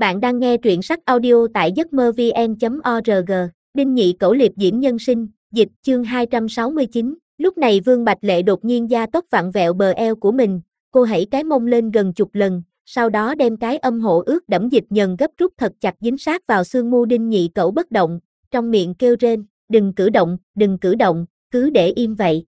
Bạn đang nghe truyện sách audio tại giấc mơ vn.org. Đinh Nhị Cẩu liệp diễm nhân sinh, dịch chương 269. Lúc này Vương Bạch Lệ đột nhiên gia tốc vặn vẹo bờ eo của mình, cô hãy cái mông lên gần chục lần, sau đó đem cái âm hộ ướt đẫm dịch nhờn gấp rút thật chặt dính sát vào xương mu. Đinh Nhị Cẩu bất động, trong miệng kêu rên, đừng cử động, cứ để im vậy.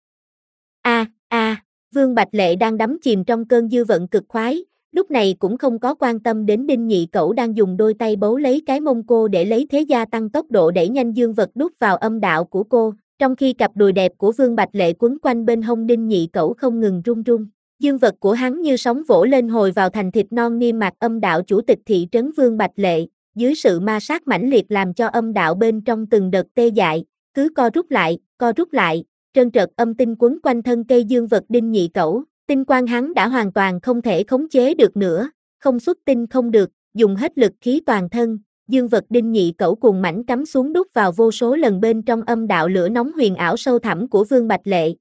Vương Bạch Lệ đang đắm chìm trong cơn dư vận cực khoái, lúc này cũng không có quan tâm đến Đinh Nhị Cẩu đang dùng đôi tay bấu lấy cái mông cô để lấy thế gia tăng tốc độ đẩy nhanh dương vật đút vào âm đạo của cô, trong khi cặp đùi đẹp của Vương Bạch Lệ quấn quanh bên hông Đinh Nhị Cẩu không ngừng rung rung. Dương vật của hắn như sóng vỗ lên hồi vào thành thịt non niêm mạc âm đạo chủ tịch thị trấn Vương Bạch Lệ, dưới sự ma sát mãnh liệt làm cho âm đạo bên trong từng đợt tê dại, cứ co rút lại, trơn trượt âm tinh quấn quanh thân cây dương vật Đinh Nhị Cẩu. Tinh quang hắn đã hoàn toàn không thể khống chế được nữa, không xuất tinh không được, dùng hết lực khí toàn thân, dương vật Đinh Nhị Cẩu cuồng mãnh cắm xuống đút vào vô số lần bên trong âm đạo lửa nóng huyền ảo sâu thẳm của Vương Bạch Lệ.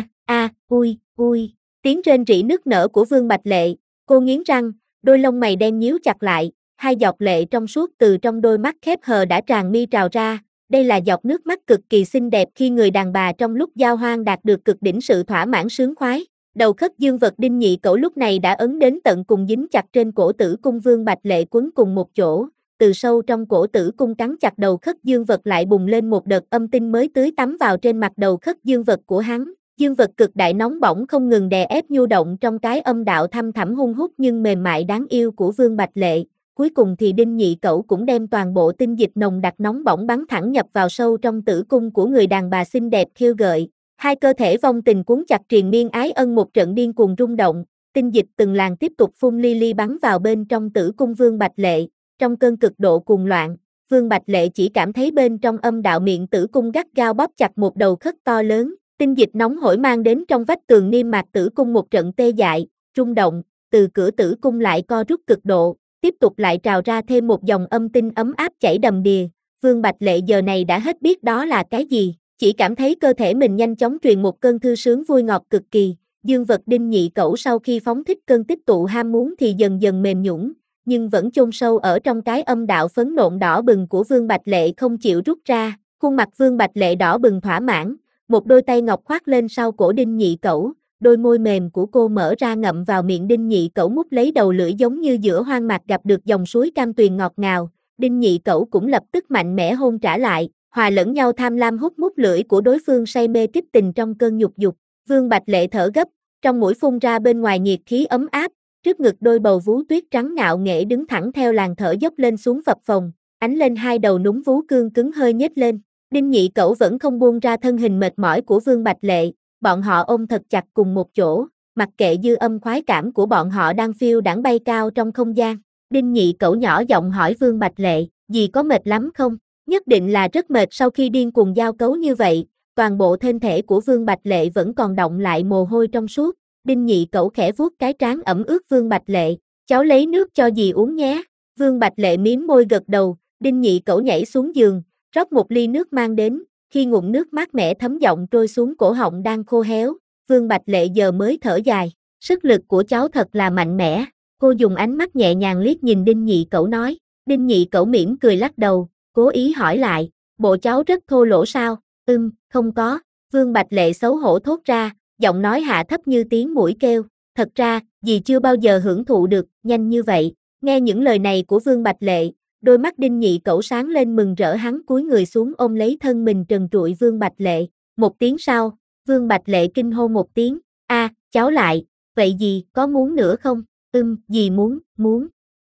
Ui, tiếng rên rỉ nức nở của Vương Bạch Lệ, cô nghiến răng, đôi lông mày đen nhíu chặt lại, hai giọt lệ trong suốt từ trong đôi mắt khép hờ đã tràn mi trào ra. Đây là giọt nước mắt cực kỳ xinh đẹp khi người đàn bà trong lúc giao hoan đạt được cực đỉnh sự thỏa mãn sướng khoái. Đầu khất dương vật Đinh Nhị Cẩu lúc này đã ấn đến tận cùng dính chặt trên cổ tử cung. Vương Bạch Lệ quấn cùng một chỗ, từ sâu trong cổ tử cung cắn chặt đầu khất dương vật lại bùng lên một đợt âm tinh mới tưới tắm vào trên mặt đầu khất dương vật của hắn. Dương vật cực đại nóng bỏng không ngừng đè ép nhu động trong cái âm đạo thăm thẳm hun hút nhưng mềm mại đáng yêu của Vương Bạch Lệ. Cuối cùng thì Đinh Nhị Cẩu cũng đem toàn bộ tinh dịch nồng đặc nóng bỏng bắn thẳng nhập vào sâu trong tử cung của người đàn bà xinh đẹp khiêu gợi. Hai cơ thể vong tình cuốn chặt triền miên ái ân một trận điên cuồng rung động, tinh dịch từng làn tiếp tục phun li li bắn vào bên trong tử cung Vương Bạch Lệ. Trong cơn cực độ cuồng loạn, Vương Bạch Lệ chỉ cảm thấy bên trong âm đạo miệng tử cung gắt gao bóp chặt một đầu khất to lớn, tinh dịch nóng hổi mang đến trong vách tường niêm mạc tử cung một trận tê dại, rung động, từ cửa tử cung lại co rút cực độ, tiếp tục lại trào ra thêm một dòng âm tinh ấm áp chảy đầm đìa. Vương Bạch Lệ giờ này đã hết biết đó là cái gì, chỉ cảm thấy cơ thể mình nhanh chóng truyền một cơn thư sướng vui ngọt cực kỳ. Dương vật Đinh Nhị Cẩu sau khi phóng thích cơn tích tụ ham muốn thì dần dần mềm nhũn, nhưng vẫn chôn sâu ở trong cái âm đạo phấn nộn đỏ bừng của Vương Bạch Lệ không chịu rút ra. Khuôn mặt Vương Bạch Lệ đỏ bừng thỏa mãn, một đôi tay ngọc khoác lên sau cổ Đinh Nhị Cẩu, đôi môi mềm của cô mở ra ngậm vào miệng Đinh Nhị Cẩu mút lấy đầu lưỡi giống như giữa hoang mạc gặp được dòng suối cam tuyền ngọt ngào. Đinh Nhị Cẩu cũng lập tức mạnh mẽ hôn trả lại, hòa lẫn nhau tham lam hút mút lưỡi của đối phương say mê kích tình trong cơn nhục dục. Vương Bạch Lệ thở gấp, trong mũi phun ra bên ngoài nhiệt khí ấm áp, trước ngực đôi bầu vú tuyết trắng ngạo nghễ đứng thẳng theo làn thở dốc lên xuống phập phồng, ánh lên hai đầu núm vú cương cứng hơi nhếch lên. Đinh Nhị Cẩu vẫn không buông ra thân hình mệt mỏi của Vương Bạch Lệ, bọn họ ôm thật chặt cùng một chỗ, mặc kệ dư âm khoái cảm của bọn họ đang phiêu đãng bay cao trong không gian. Đinh Nhị Cẩu nhỏ giọng hỏi Vương Bạch Lệ, dì có mệt lắm không? Nhất định là rất mệt. Sau khi điên cuồng giao cấu như vậy, toàn bộ thân thể của Vương Bạch Lệ vẫn còn đọng lại mồ hôi trong suốt. Đinh Nhị Cẩu khẽ vuốt cái trán ẩm ướt Vương Bạch Lệ, cháu lấy nước cho dì uống nhé. Vương Bạch Lệ mím môi gật đầu. Đinh Nhị Cẩu nhảy xuống giường, rót một ly nước mang đến, khi ngụm nước mát mẻ thấm giọng trôi xuống cổ họng đang khô héo, Vương Bạch Lệ giờ mới thở dài, sức lực của cháu thật là mạnh mẽ. Cô dùng ánh mắt nhẹ nhàng liếc nhìn Đinh Nhị Cẩu nói. Đinh Nhị Cẩu mỉm cười lắc đầu, cố ý hỏi lại, bộ cháu rất thô lỗ sao? Không có. Vương Bạch Lệ xấu hổ thốt ra, giọng nói hạ thấp như tiếng muỗi kêu, thật ra, dì chưa bao giờ hưởng thụ được nhanh như vậy. Nghe những lời này của Vương Bạch Lệ, đôi mắt Đinh Nhị Cẩu sáng lên mừng rỡ, hắn cúi người xuống ôm lấy thân mình trần trụi Vương Bạch Lệ. Một tiếng sau, Vương Bạch Lệ kinh hô một tiếng, cháu lại, vậy dì có muốn nữa không? Dì muốn.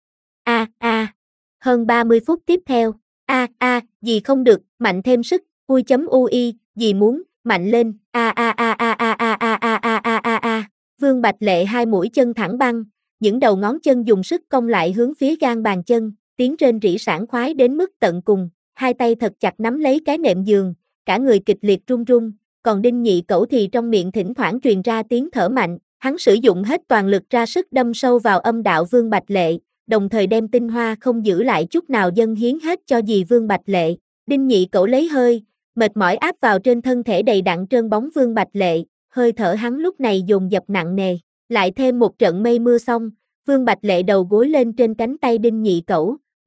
Hơn 30 phút tiếp theo, dì không được, mạnh thêm sức, ui, dì muốn, mạnh lên, Vương Bạch Lệ hai mũi chân thẳng băng, những đầu ngón chân dùng sức cong lại hướng phía gan bàn chân, tiếng rên rỉ sảng khoái đến mức tận cùng, hai tay thật chặt nắm lấy cái nệm giường, cả người kịch liệt run run, còn Đinh Nhị Cẩu thì trong miệng thỉnh thoảng truyền ra tiếng thở mạnh, hắn sử dụng hết toàn lực ra sức đâm sâu vào âm đạo Vương Bạch Lệ, đồng thời đem tinh hoa không giữ lại chút nào dâng hiến hết cho dì Vương Bạch Lệ. Đinh Nhị Cẩu lấy hơi, mệt mỏi áp vào trên thân thể đầy đặn trơn bóng Vương Bạch Lệ, hơi thở hắn lúc này dồn dập nặng nề, lại thêm một trận mây mưa xong, Vương Bạch Lệ đầu gối lên trên cánh tay Đinh Nhị Cẩu,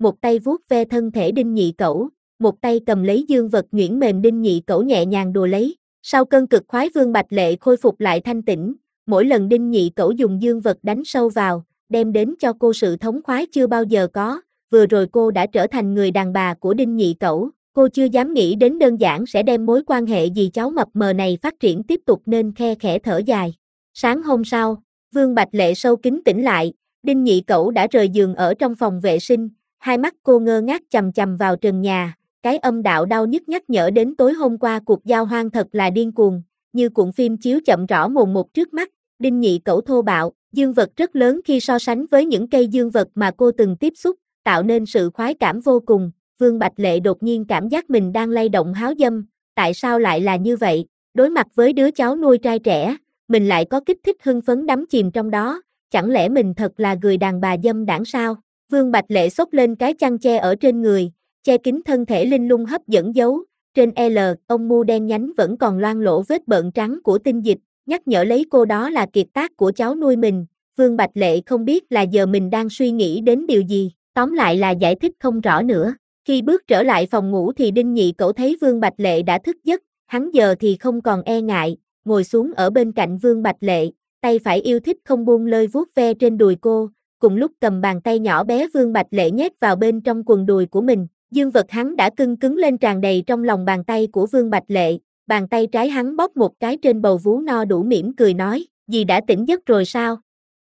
một tay vuốt ve thân thể Đinh Nhị Cẩu, một tay cầm lấy dương vật nhuyễn mềm Đinh Nhị Cẩu nhẹ nhàng đùa lấy. Sau cơn cực khoái Vương Bạch Lệ khôi phục lại thanh tĩnh, mỗi lần Đinh Nhị Cẩu dùng dương vật đánh sâu vào, đem đến cho cô sự thống khoái chưa bao giờ có, vừa rồi cô đã trở thành người đàn bà của Đinh Nhị Cẩu, cô chưa dám nghĩ đến đơn giản sẽ đem mối quan hệ dì cháu mập mờ này phát triển tiếp tục nên khe khẽ thở dài. Sáng hôm sau, Vương Bạch Lệ sâu kín tỉnh lại, Đinh Nhị Cẩu đã rời giường ở trong phòng vệ sinh, hai mắt cô ngơ ngác chằm chằm vào trần nhà, cái âm đạo đau nhức nhắc nhở đến tối hôm qua cuộc giao hoan thật là điên cuồng, như cuộn phim chiếu chậm rõ mồn một trước mắt. Đinh Nhị Cẩu thô bạo, dương vật rất lớn khi so sánh với những cây dương vật mà cô từng tiếp xúc, tạo nên sự khoái cảm vô cùng. Vương Bạch Lệ đột nhiên cảm giác mình đang lay động háo dâm, tại sao lại là như vậy? Đối mặt với đứa cháu nuôi trai trẻ, mình lại có kích thích hưng phấn đắm chìm trong đó, chẳng lẽ mình thật là người đàn bà dâm đãng sao? Vương Bạch Lệ xốc lên cái chăn che ở trên người, che kín thân thể linh lung hấp dẫn giấu, trên L, ông mu đen nhánh vẫn còn loang lổ vết bợn trắng của tinh dịch, nhắc nhở lấy cô đó là kiệt tác của cháu nuôi mình. Vương Bạch Lệ không biết là giờ mình đang suy nghĩ đến điều gì, tóm lại là giải thích không rõ nữa. Khi bước trở lại phòng ngủ thì Đinh Nhị Cẩu thấy Vương Bạch Lệ đã thức giấc, hắn giờ thì không còn e ngại, ngồi xuống ở bên cạnh Vương Bạch Lệ, tay phải yêu thích không buông lơi vuốt ve trên đùi cô, cùng lúc cầm bàn tay nhỏ bé Vương Bạch Lệ nhét vào bên trong quần đùi của mình. Dương vật hắn đã cưng cứng lên tràn đầy trong lòng bàn tay của Vương Bạch Lệ, bàn tay trái hắn bóp một cái trên bầu vú no đủ mỉm cười nói, dì đã tỉnh giấc rồi sao?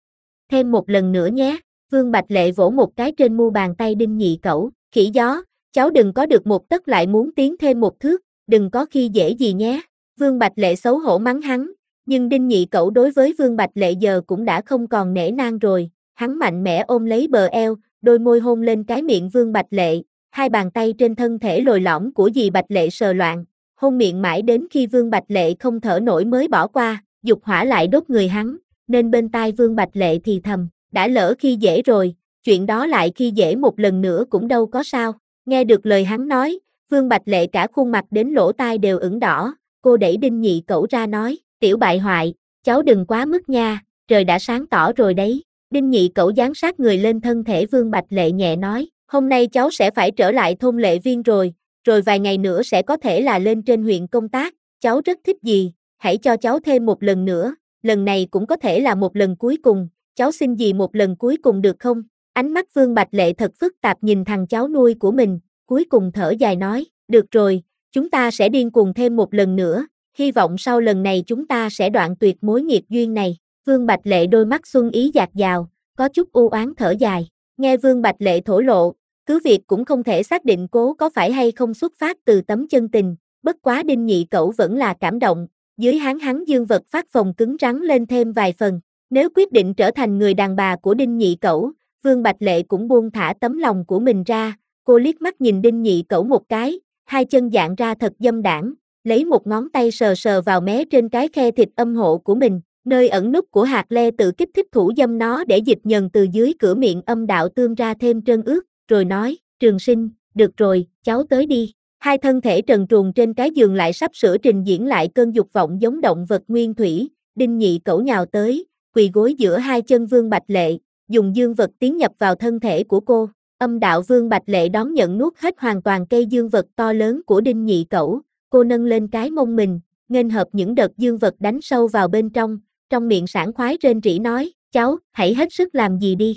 Thêm một lần nữa nhé. Vương Bạch Lệ vỗ một cái trên mu bàn tay Đinh Nhị Cẩu, khỉ gió, cháu đừng có được một tấc lại muốn tiến thêm một thước, đừng có khi dễ gì nhé. Vương Bạch Lệ xấu hổ mắng hắn, nhưng Đinh Nhị Cẩu đối với Vương Bạch Lệ giờ cũng đã không còn nể nang rồi, hắn mạnh mẽ ôm lấy bờ eo, đôi môi hôn lên cái miệng Vương Bạch Lệ, hai bàn tay trên thân thể lồi lõm của dì Bạch Lệ sờ loạn, hôn miệng mãi đến khi Vương Bạch Lệ không thở nổi mới bỏ qua, dục hỏa lại đốt người hắn, nên bên tai Vương Bạch Lệ thì thầm, đã lỡ khi dễ rồi, chuyện đó lại khi dễ một lần nữa cũng đâu có sao. Nghe được lời hắn nói, Vương Bạch Lệ cả khuôn mặt đến lỗ tai đều ửng đỏ, cô đẩy Đinh Nhị Cẩu ra nói, tiểu bại hoại, cháu đừng quá mức nha, trời đã sáng tỏ rồi đấy. Đinh Nhị Cẩu dán sát người lên thân thể Vương Bạch Lệ nhẹ nói, hôm nay cháu sẽ phải trở lại thôn Lệ Viên rồi vài ngày nữa sẽ có thể là lên trên huyện công tác, cháu rất thích dì, hãy cho cháu thêm một lần nữa, lần này cũng có thể là một lần cuối cùng, cháu xin dì một lần cuối cùng được không? Ánh mắt Vương Bạch Lệ thật phức tạp nhìn thằng cháu nuôi của mình, cuối cùng thở dài nói, được rồi, chúng ta sẽ điên cuồng thêm một lần nữa, hy vọng sau lần này chúng ta sẽ đoạn tuyệt mối nghiệp duyên này. Vương Bạch Lệ đôi mắt xuân ý dạt dào, có chút u oán thở dài, nghe Vương Bạch Lệ thổ lộ, cứ việc cũng không thể xác định cố có phải hay không xuất phát từ tấm chân tình, bất quá Đinh Nhị Cẩu vẫn là cảm động, dưới hắn dương vật phát phồng cứng rắn lên thêm vài phần, nếu quyết định trở thành người đàn bà của Đinh Nhị Cẩu, Vương Bạch Lệ cũng buông thả tấm lòng của mình ra, cô liếc mắt nhìn Đinh Nhị Cẩu một cái, hai chân dạn ra thật dâm đãng, lấy một ngón tay sờ sờ vào mé trên cái khe thịt âm hộ của mình, nơi ẩn nút của hạt le tự kích thích thủ dâm nó để dịch nhờn từ dưới cửa miệng âm đạo tương ra thêm trơn ướt, rồi nói, Trường Sinh, được rồi, cháu tới đi. Hai thân thể trần truồng trên cái giường lại sắp sửa trình diễn lại cơn dục vọng giống động vật nguyên thủy, Đinh Nhị Cẩu nhào tới, quỳ gối giữa hai chân Vương Bạch Lệ, dùng dương vật tiến nhập vào thân thể của cô. Âm đạo Vương Bạch Lệ đón nhận nuốt hết hoàn toàn cây dương vật to lớn của Đinh Nhị Cẩu, cô nâng lên cái mông mình, nghênh hợp những đợt dương vật đánh sâu vào bên trong miệng sảng khoái rên rỉ nói, cháu, hãy hết sức làm gì đi.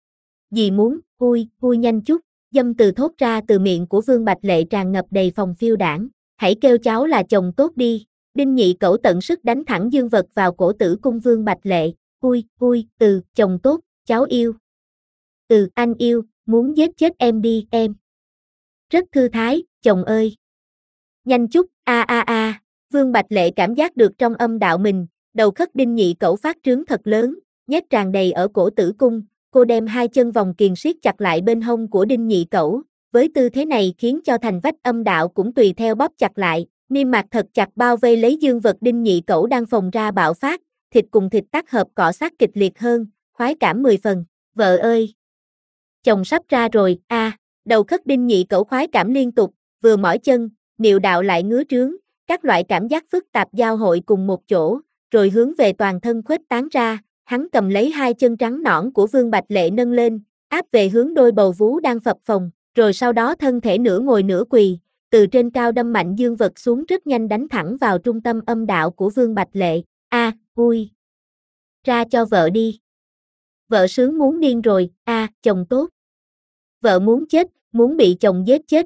Dì muốn, hui nhanh chút, dâm từ thốt ra từ miệng của Vương Bạch Lệ tràn ngập đầy phòng phiêu đảng, hãy kêu cháu là chồng tốt đi. Đinh Nhị Cẩu tận sức đánh thẳng dương vật vào cổ tử cung Vương Bạch Lệ, chồng tốt, cháu yêu. Anh yêu, muốn giết chết em đi, em. Rất thư thái, chồng ơi. Nhanh chút, Vương Bạch Lệ cảm giác được trong âm đạo mình, đầu khất Đinh Nhị Cẩu phát trướng thật lớn, nhét tràn đầy ở cổ tử cung, cô đem hai chân vòng kiềng siết chặt lại bên hông của Đinh Nhị Cẩu, với tư thế này khiến cho thành vách âm đạo cũng tùy theo bóp chặt lại, niêm mạc thật chặt bao vây lấy dương vật Đinh Nhị Cẩu đang phồng ra bạo phát, thịt cùng thịt tác hợp cọ sát kịch liệt hơn, khoái cảm 10 phần, vợ ơi. Chồng sắp ra rồi, đầu khất Đinh Nhị Cẩu khoái cảm liên tục, vừa mỏi chân, niệu đạo lại ngứa trướng, các loại cảm giác phức tạp giao hội cùng một chỗ, rồi hướng về toàn thân khuếch tán ra, hắn cầm lấy hai chân trắng nõn của Vương Bạch Lệ nâng lên, áp về hướng đôi bầu vú đang phập phồng, rồi sau đó thân thể nửa ngồi nửa quỳ, từ trên cao đâm mạnh dương vật xuống rất nhanh đánh thẳng vào trung tâm âm đạo của Vương Bạch Lệ. Ui! Ra cho vợ đi! Vợ sướng muốn điên rồi, chồng tốt! Vợ muốn chết, muốn bị chồng giết chết,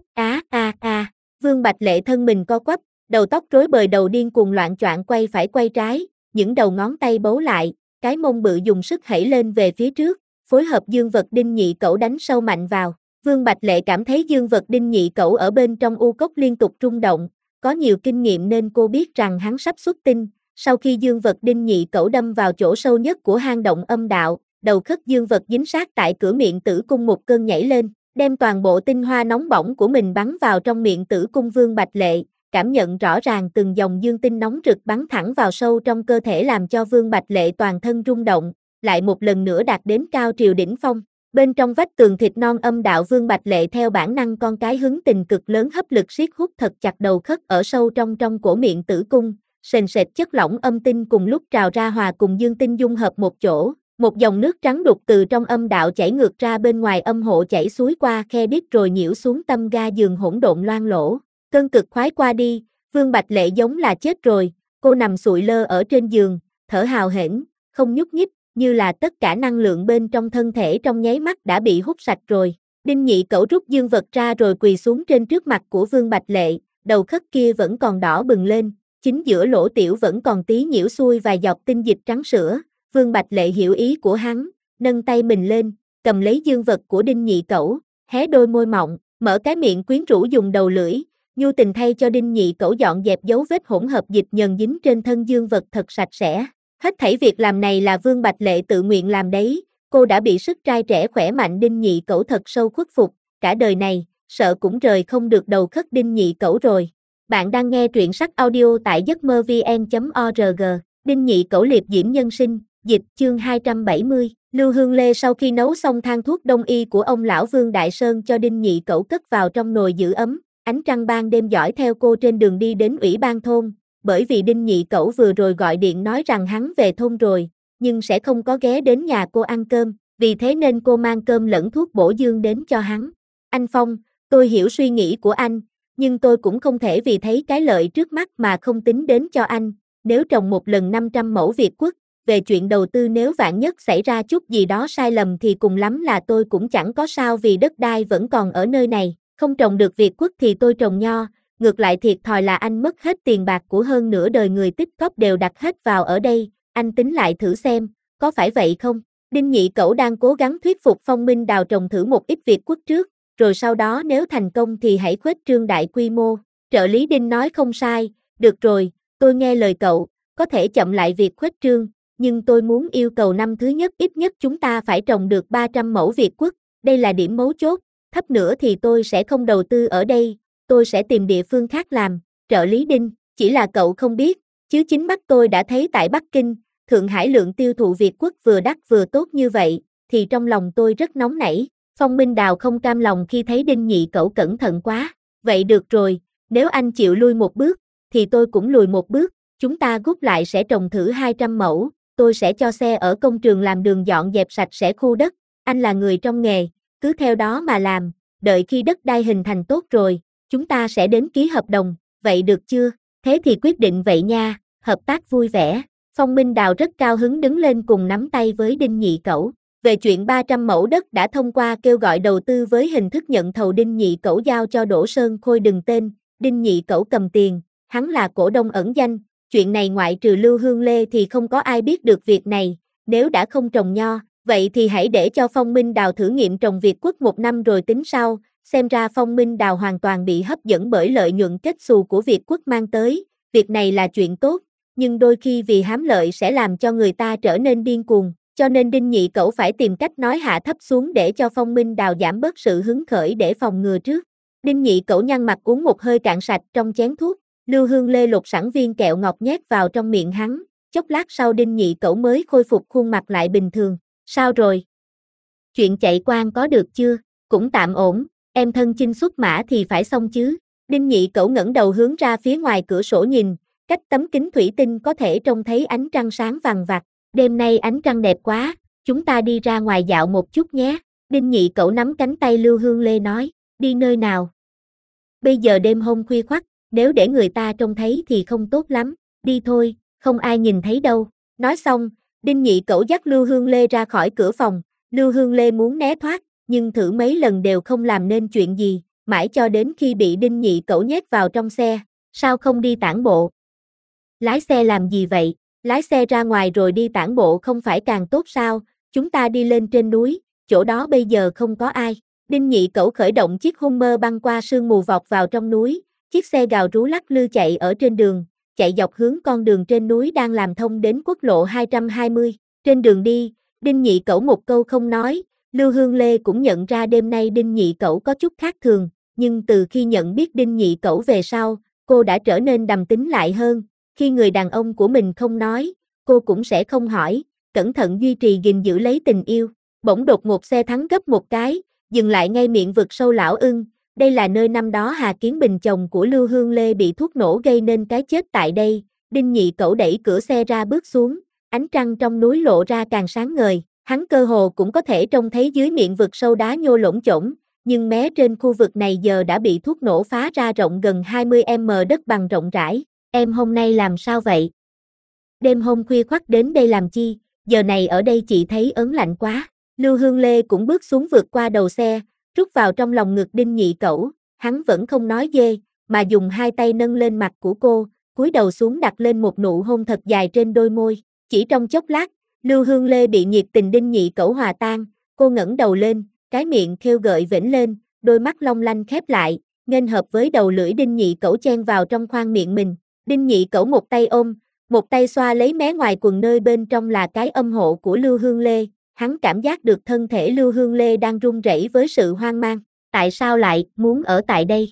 Vương Bạch Lệ thân mình co quắp, đầu tóc rối bời đầu điên cuồng loạn choạng quay phải quay trái, những đầu ngón tay bấu lại, cái mông bự dùng sức hẩy lên về phía trước, phối hợp dương vật đinh nhị cẩu đánh sâu mạnh vào. Vương Bạch Lệ cảm thấy dương vật đinh nhị cẩu ở bên trong u cốc liên tục rung động, có nhiều kinh nghiệm nên cô biết rằng hắn sắp xuất tinh. Sau khi dương vật đinh nhị cẩu đâm vào chỗ sâu nhất của hang động âm đạo, đầu khớp dương vật dính sát tại cửa miệng tử cung một cơn nhảy lên, đem toàn bộ tinh hoa nóng bỏng của mình bắn vào trong miệng tử cung Vương Bạch Lệ, cảm nhận rõ ràng từng dòng dương tinh nóng rực bắn thẳng vào sâu trong cơ thể làm cho Vương Bạch Lệ toàn thân rung động, lại một lần nữa đạt đến cao triều đỉnh phong. Bên trong vách tường thịt non âm đạo Vương Bạch Lệ theo bản năng con cái hứng tình cực lớn hấp lực siết hút thật chặt đầu khớp ở sâu trong cổ miệng tử cung, sền sệt chất lỏng âm tinh cùng lúc trào ra hòa cùng dương tinh dung hợp một chỗ, một dòng nước trắng đục từ trong âm đạo chảy ngược ra bên ngoài âm hộ chảy xuôi qua khe đít rồi nhiễu xuống tâm ga giường hỗn độn loang lỗ. Cơn cực khoái qua đi, Vương Bạch Lệ giống là chết rồi, cô nằm sụi lơ ở trên giường, thở hào hển, không nhúc nhích, như là tất cả năng lượng bên trong thân thể trong nháy mắt đã bị hút sạch rồi. Đinh nhị cẩu rút dương vật ra rồi quỳ xuống trên trước mặt của Vương Bạch Lệ, đầu khớp kia vẫn còn đỏ bừng lên, chính giữa lỗ tiểu vẫn còn tí nhiễu xuôi vài giọt tinh dịch trắng sữa. Vương Bạch Lệ hiểu ý của hắn, nâng tay mình lên, cầm lấy dương vật của đinh nhị cẩu, hé đôi môi mọng, mở cái miệng quyến rũ dùng đầu lưỡi, nhu tình thay cho đinh nhị cẩu dọn dẹp dấu vết hỗn hợp dịch nhờn dính trên thân dương vật thật sạch sẽ. Hết thảy việc làm này là Vương Bạch Lệ tự nguyện làm đấy, cô đã bị sức trai trẻ khỏe mạnh đinh nhị cẩu thật sâu khuất phục, cả đời này, sợ cũng rời không được đầu khất đinh nhị cẩu rồi. Bạn đang nghe truyện sách audio tại giấc mơ vn.org, đinh nhị cẩu liệp diễm nhân sinh, dịch chương 270, Lưu Hương Lê sau khi nấu xong thang thuốc đông y của ông lão Vương Đại Sơn cho đinh nhị cẩu cất vào trong nồi giữ ấm, ánh trăng ban đêm dõi theo cô trên đường đi đến ủy ban thôn. Bởi vì đinh nhị cẩu vừa rồi gọi điện nói rằng hắn về thôn rồi, nhưng sẽ không có ghé đến nhà cô ăn cơm, vì thế nên cô mang cơm lẫn thuốc bổ dương đến cho hắn. Anh Phong, tôi hiểu suy nghĩ của anh, nhưng tôi cũng không thể vì thấy cái lợi trước mắt mà không tính đến cho anh. Nếu trồng một lần 500 mẫu Việt quất, về chuyện đầu tư nếu vạn nhất xảy ra chút gì đó sai lầm thì cùng lắm là tôi cũng chẳng có sao vì đất đai vẫn còn ở nơi này, không trồng được Việt quất thì tôi trồng nho. Ngược lại thiệt thòi là anh mất hết tiền bạc của hơn nửa đời người tích cóp đều đặt hết vào ở đây, anh tính lại thử xem, có phải vậy không? Đinh nhị cẩu đang cố gắng thuyết phục Phong Minh Đào trồng thử một ít Việt quất trước, rồi sau đó nếu thành công thì hãy khuếch trương đại quy mô. Trợ lý Đinh nói không sai, được rồi, tôi nghe lời cậu, có thể chậm lại việc khuếch trương, nhưng tôi muốn yêu cầu năm thứ nhất ít nhất chúng ta phải trồng được 300 mẫu Việt quất, đây là điểm mấu chốt, thấp nữa thì tôi sẽ không đầu tư ở đây. Tôi sẽ tìm địa phương khác làm, trợ lý Đinh, chỉ là cậu không biết, chứ chính mắt tôi đã thấy tại Bắc Kinh, Thượng Hải lượng tiêu thụ Việt quất vừa đắt vừa tốt như vậy, thì trong lòng tôi rất nóng nảy. Phong Minh Đào không cam lòng khi thấy đinh nhị cẩu cẩn thận quá, vậy được rồi, nếu anh chịu lui một bước, thì tôi cũng lùi một bước, chúng ta gút lại sẽ trồng thử 200 mẫu, tôi sẽ cho xe ở công trường làm đường dọn dẹp sạch sẽ khu đất, anh là người trong nghề, cứ theo đó mà làm, đợi khi đất đai hình thành tốt rồi. Chúng ta sẽ đến ký hợp đồng, vậy được chưa? Thế thì quyết định vậy nha, hợp tác vui vẻ. Phong Minh Đào rất cao hứng đứng lên cùng nắm tay với đinh nhị cẩu. Về chuyện 300 mẫu đất đã thông qua kêu gọi đầu tư với hình thức nhận thầu đinh nhị cẩu giao cho Đỗ Sơn Khôi đừng tên, đinh nhị cẩu cầm tiền, hắn là cổ đông ẩn danh. Chuyện này ngoại trừ Lưu Hương Lê thì không có ai biết được việc này, nếu đã không trồng nho, vậy thì hãy để cho Phong Minh Đào thử nghiệm trồng Việt quất 1 năm rồi tính sau. Xem ra Phong Minh Đào hoàn toàn bị hấp dẫn bởi lợi nhuận kết xù của Việt quất mang tới, việc này là chuyện tốt, nhưng đôi khi vì hám lợi sẽ làm cho người ta trở nên điên cuồng, cho nên đinh nhị cẩu phải tìm cách nói hạ thấp xuống để cho Phong Minh Đào giảm bớt sự hứng khởi để phòng ngừa trước. Đinh nhị cẩu nhăn mặt uống một hơi cạn sạch trong chén thuốc, Lưu Hương Lê lột sẵn viên kẹo ngọt nhét vào trong miệng hắn, chốc lát sau đinh nhị cẩu mới khôi phục khuôn mặt lại bình thường. Sao rồi? Chuyện chạy quan có được chưa? Cũng tạm ổn. Em thân chinh xuất mã thì phải xong chứ. Đinh nhị cẩu ngẩng đầu hướng ra phía ngoài cửa sổ nhìn, cách tấm kính thủy tinh có thể trông thấy ánh trăng sáng vằng vặc. Đêm nay ánh trăng đẹp quá, chúng ta đi ra ngoài dạo một chút nhé. Đinh nhị cẩu nắm cánh tay Lưu Hương Lê nói. Đi nơi nào? Bây giờ đêm hôm khuya khoắt, nếu để người ta trông thấy thì không tốt lắm, đi thôi, không ai nhìn thấy đâu. Nói xong, Đinh Nhị Cẩu dắt Lưu Hương Lê ra khỏi cửa phòng, Lưu Hương Lê muốn né thoát, nhưng thử mấy lần đều không làm nên chuyện gì, mãi cho đến khi bị Đinh Nhị Cẩu nhét vào trong xe. Sao không đi tản bộ? Lái xe làm gì vậy? Lái xe ra ngoài rồi đi tản bộ không phải càng tốt sao? Chúng ta đi lên trên núi, chỗ đó bây giờ không có ai. Đinh Nhị Cẩu khởi động chiếc Hummer băng qua sương mù vọt vào trong núi, chiếc xe gào rú lắc lư chạy ở trên đường, chạy dọc hướng con đường trên núi đang làm thông đến quốc lộ 220. Trên đường đi, Đinh Nhị Cẩu một câu không nói, Lưu Hương Lê cũng nhận ra đêm nay Đinh Nhị Cẩu có chút khác thường, nhưng từ khi nhận biết Đinh Nhị Cẩu về sau, cô đã trở nên đầm tính lại hơn. Khi người đàn ông của mình không nói, cô cũng sẽ không hỏi, cẩn thận duy trì gìn giữ lấy tình yêu. Bỗng đột ngột xe thắng gấp một cái, dừng lại ngay miệng vực sâu Lão Ưng. Đây là nơi năm đó Hà Kiến Bình chồng của Lưu Hương Lê bị thuốc nổ gây nên cái chết tại đây. Đinh Nhị Cẩu đẩy cửa xe ra bước xuống, ánh trăng trong núi lộ ra càng sáng ngời, hắn cơ hồ cũng có thể trông thấy dưới miệng vực sâu đá nhô lỗng chỗng, nhưng mé trên khu vực này giờ đã bị thuốc nổ phá ra rộng gần 20m đất bằng rộng rãi. Em hôm nay làm sao vậy? Đêm hôm khuya khoắt đến đây làm chi? Giờ này ở đây chị thấy ớn lạnh quá. Lưu Hương Lê cũng bước xuống vượt qua đầu xe, rút vào trong lòng ngực Đinh Nhị Cẩu, hắn vẫn không nói dê, mà dùng hai tay nâng lên mặt của cô, cúi đầu xuống đặt lên một nụ hôn thật dài trên đôi môi. Chỉ trong chốc lát, Lưu Hương Lê bị nhiệt tình Đinh Nhị Cẩu hòa tan, cô ngẩng đầu lên, cái miệng khêu gợi vểnh lên, đôi mắt long lanh khép lại, nghênh hợp với đầu lưỡi Đinh Nhị Cẩu chen vào trong khoang miệng mình. Đinh Nhị Cẩu một tay ôm, một tay xoa lấy mé ngoài quần nơi bên trong là cái âm hộ của Lưu Hương Lê, hắn cảm giác được thân thể Lưu Hương Lê đang run rẩy với sự hoang mang. Tại sao lại muốn ở tại đây?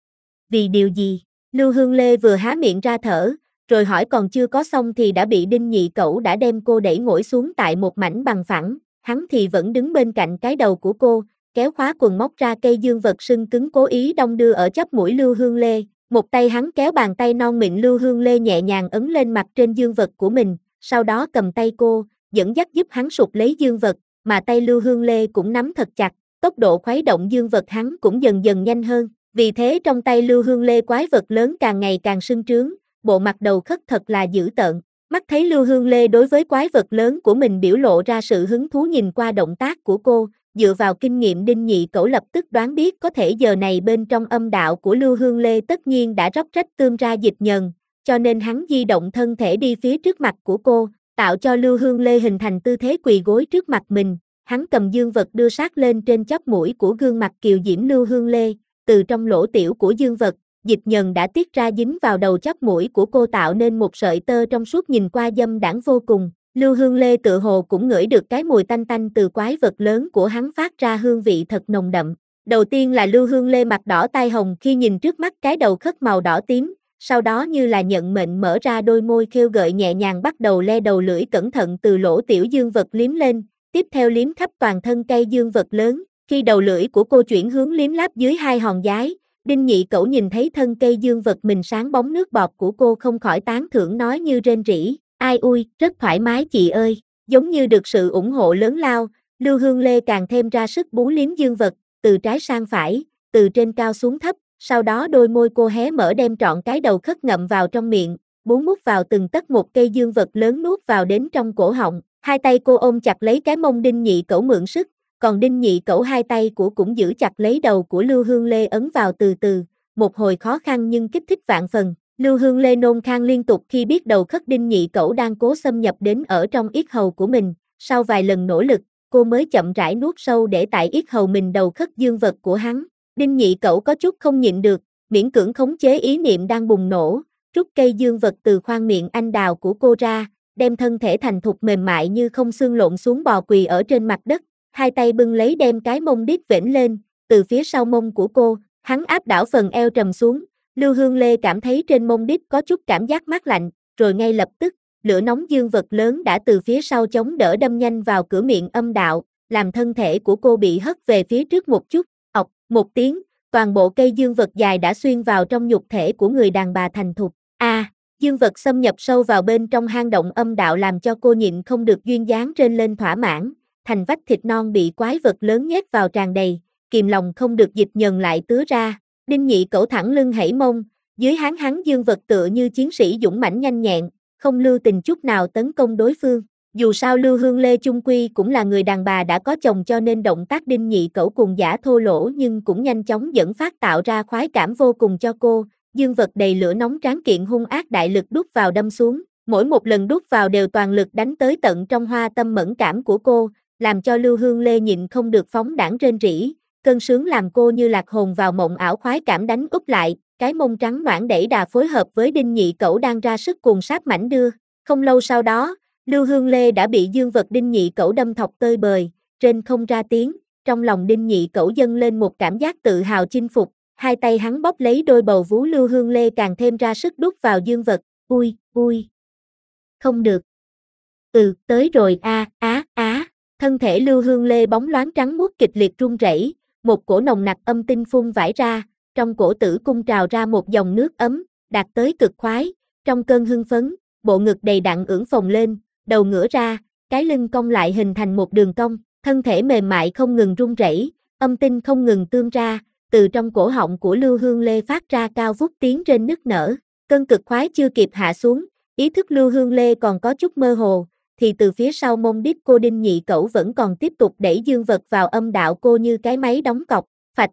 Vì điều gì? Lưu Hương Lê vừa há miệng ra thở, rồi hỏi còn chưa có xong thì đã bị Đinh Nhị Cẩu đã đem cô đẩy ngồi xuống tại một mảnh bằng phẳng, hắn thì vẫn đứng bên cạnh cái đầu của cô, kéo khóa quần móc ra cây dương vật sưng cứng cố ý đong đưa ở chóp mũi Lưu Hương Lê. Một tay hắn kéo bàn tay non mịn Lưu Hương Lê nhẹ nhàng ấn lên mặt trên dương vật của mình, sau đó cầm tay cô, dẫn dắt giúp hắn sụp lấy dương vật, mà tay Lưu Hương Lê cũng nắm thật chặt, tốc độ khuấy động dương vật hắn cũng dần dần nhanh hơn. Vì thế trong tay Lưu Hương Lê quái vật lớn càng ngày càng sưng trướng, bộ mặt đầu khất thật là dữ tợn. Mắt thấy Lưu Hương Lê đối với quái vật lớn của mình biểu lộ ra sự hứng thú nhìn qua động tác của cô, dựa vào kinh nghiệm Đinh Nhị Cẩu lập tức đoán biết có thể giờ này bên trong âm đạo của Lưu Hương Lê tất nhiên đã róc rách tươm ra dịch nhờn, cho nên hắn di động thân thể đi phía trước mặt của cô, tạo cho Lưu Hương Lê hình thành tư thế quỳ gối trước mặt mình. Hắn cầm dương vật đưa sát lên trên chóp mũi của gương mặt kiều diễm Lưu Hương Lê, từ trong lỗ tiểu của dương vật, dịch nhờn đã tiết ra dính vào đầu chóp mũi của cô tạo nên một sợi tơ trong suốt nhìn qua dâm đãng vô cùng. Lưu Hương Lê tự hồ cũng ngửi được cái mùi tanh tanh từ quái vật lớn của hắn phát ra hương vị thật nồng đậm. Đầu tiên là Lưu Hương Lê mặt đỏ tai hồng khi nhìn trước mắt cái đầu khất màu đỏ tím, sau đó như là nhận mệnh mở ra đôi môi khêu gợi nhẹ nhàng bắt đầu le đầu lưỡi cẩn thận từ lỗ tiểu dương vật liếm lên, tiếp theo liếm khắp toàn thân cây dương vật lớn. Khi đầu lưỡi của cô chuyển hướng liếm láp dưới hai hòn giái, Đinh Nhị Cẩu nhìn thấy thân cây dương vật mình sáng bóng nước bọt của cô không khỏi tán thưởng nói như rên rỉ, ai ui, rất thoải mái chị ơi, giống như được sự ủng hộ lớn lao, Lưu Hương Lê càng thêm ra sức bú liếm dương vật, từ trái sang phải, từ trên cao xuống thấp, sau đó đôi môi cô hé mở đem trọn cái đầu khất ngậm vào trong miệng, bú mút vào từng tấc một cây dương vật lớn nuốt vào đến trong cổ họng, hai tay cô ôm chặt lấy cái mông Đinh Nhị Cẩu mượn sức, còn Đinh Nhị Cẩu hai tay của cũng giữ chặt lấy đầu của Lưu Hương Lê ấn vào từ từ, một hồi khó khăn nhưng kích thích vạn phần. Lưu Hương Lê nôn khan liên tục khi biết đầu khất Đinh Nhị Cẩu đang cố xâm nhập đến ở trong yết hầu của mình, sau vài lần nỗ lực, cô mới chậm rãi nuốt sâu để tại yết hầu mình đầu khất dương vật của hắn. Đinh Nhị Cẩu có chút không nhịn được, miễn cưỡng khống chế ý niệm đang bùng nổ, rút cây dương vật từ khoang miệng anh đào của cô ra, đem thân thể thành thục mềm mại như không xương lộn xuống bò quỳ ở trên mặt đất, hai tay bưng lấy đem cái mông đít vểnh lên, từ phía sau mông của cô, hắn áp đảo phần eo trầm xuống, Lưu Hương Lê cảm thấy trên mông đít có chút cảm giác mát lạnh, rồi ngay lập tức, lửa nóng dương vật lớn đã từ phía sau chống đỡ đâm nhanh vào cửa miệng âm đạo, làm thân thể của cô bị hất về phía trước một chút, ọc, một tiếng, toàn bộ cây dương vật dài đã xuyên vào trong nhục thể của người đàn bà thành thục. Dương vật xâm nhập sâu vào bên trong hang động âm đạo làm cho cô nhịn không được duyên dáng trên lên thỏa mãn, thành vách thịt non bị quái vật lớn nhét vào tràn đầy, kìm lòng không được dịch nhờn lại tứa ra. Đinh Nhị Cẩu thẳng lưng hẩy mông, dưới hắn dương vật tựa như chiến sĩ dũng mãnh nhanh nhẹn, không lưu tình chút nào tấn công đối phương. Dù sao Lưu Hương Lê chung quy cũng là người đàn bà đã có chồng, cho nên động tác Đinh Nhị Cẩu cùng giả thô lỗ nhưng cũng nhanh chóng dẫn phát tạo ra khoái cảm vô cùng cho cô. Dương vật đầy lửa nóng tráng kiện hung ác đại lực đút vào đâm xuống, mỗi một lần đút vào đều toàn lực đánh tới tận trong hoa tâm mẫn cảm của cô, làm cho Lưu Hương Lê nhịn không được phóng đãng rên rỉ, cơn sướng làm cô như lạc hồn vào mộng ảo, khoái cảm đánh úp lại, cái mông trắng nõn đẩy đà phối hợp với Đinh Nhị Cẩu đang ra sức cuồng sát mảnh đưa. Không lâu sau đó, Lưu Hương Lê đã bị dương vật Đinh Nhị Cẩu đâm thọc tơi bời, rên không ra tiếng, trong lòng Đinh Nhị Cẩu dâng lên một cảm giác tự hào chinh phục, hai tay hắn bóp lấy đôi bầu vú Lưu Hương Lê càng thêm ra sức đút vào dương vật, ui. Không được. Tới rồi thân thể Lưu Hương Lê bóng loáng trắng muốt kịch liệt run rẩy, một cổ nồng nặc âm tinh phun vãi ra, trong cổ tử cung trào ra một dòng nước ấm, đạt tới cực khoái, trong cơn hưng phấn, bộ ngực đầy đặn ưỡn phồng lên, đầu ngửa ra, cái lưng cong lại hình thành một đường cong, thân thể mềm mại không ngừng run rẩy, âm tinh không ngừng tương ra, từ trong cổ họng của Lưu Hương Lê phát ra cao vút tiếng rên nức nở. Cơn cực khoái chưa kịp hạ xuống, ý thức Lưu Hương Lê còn có chút mơ hồ, thì từ phía sau mông đít cô Đinh Nhị Cẩu vẫn còn tiếp tục đẩy dương vật vào âm đạo cô như cái máy đóng cọc, phạch,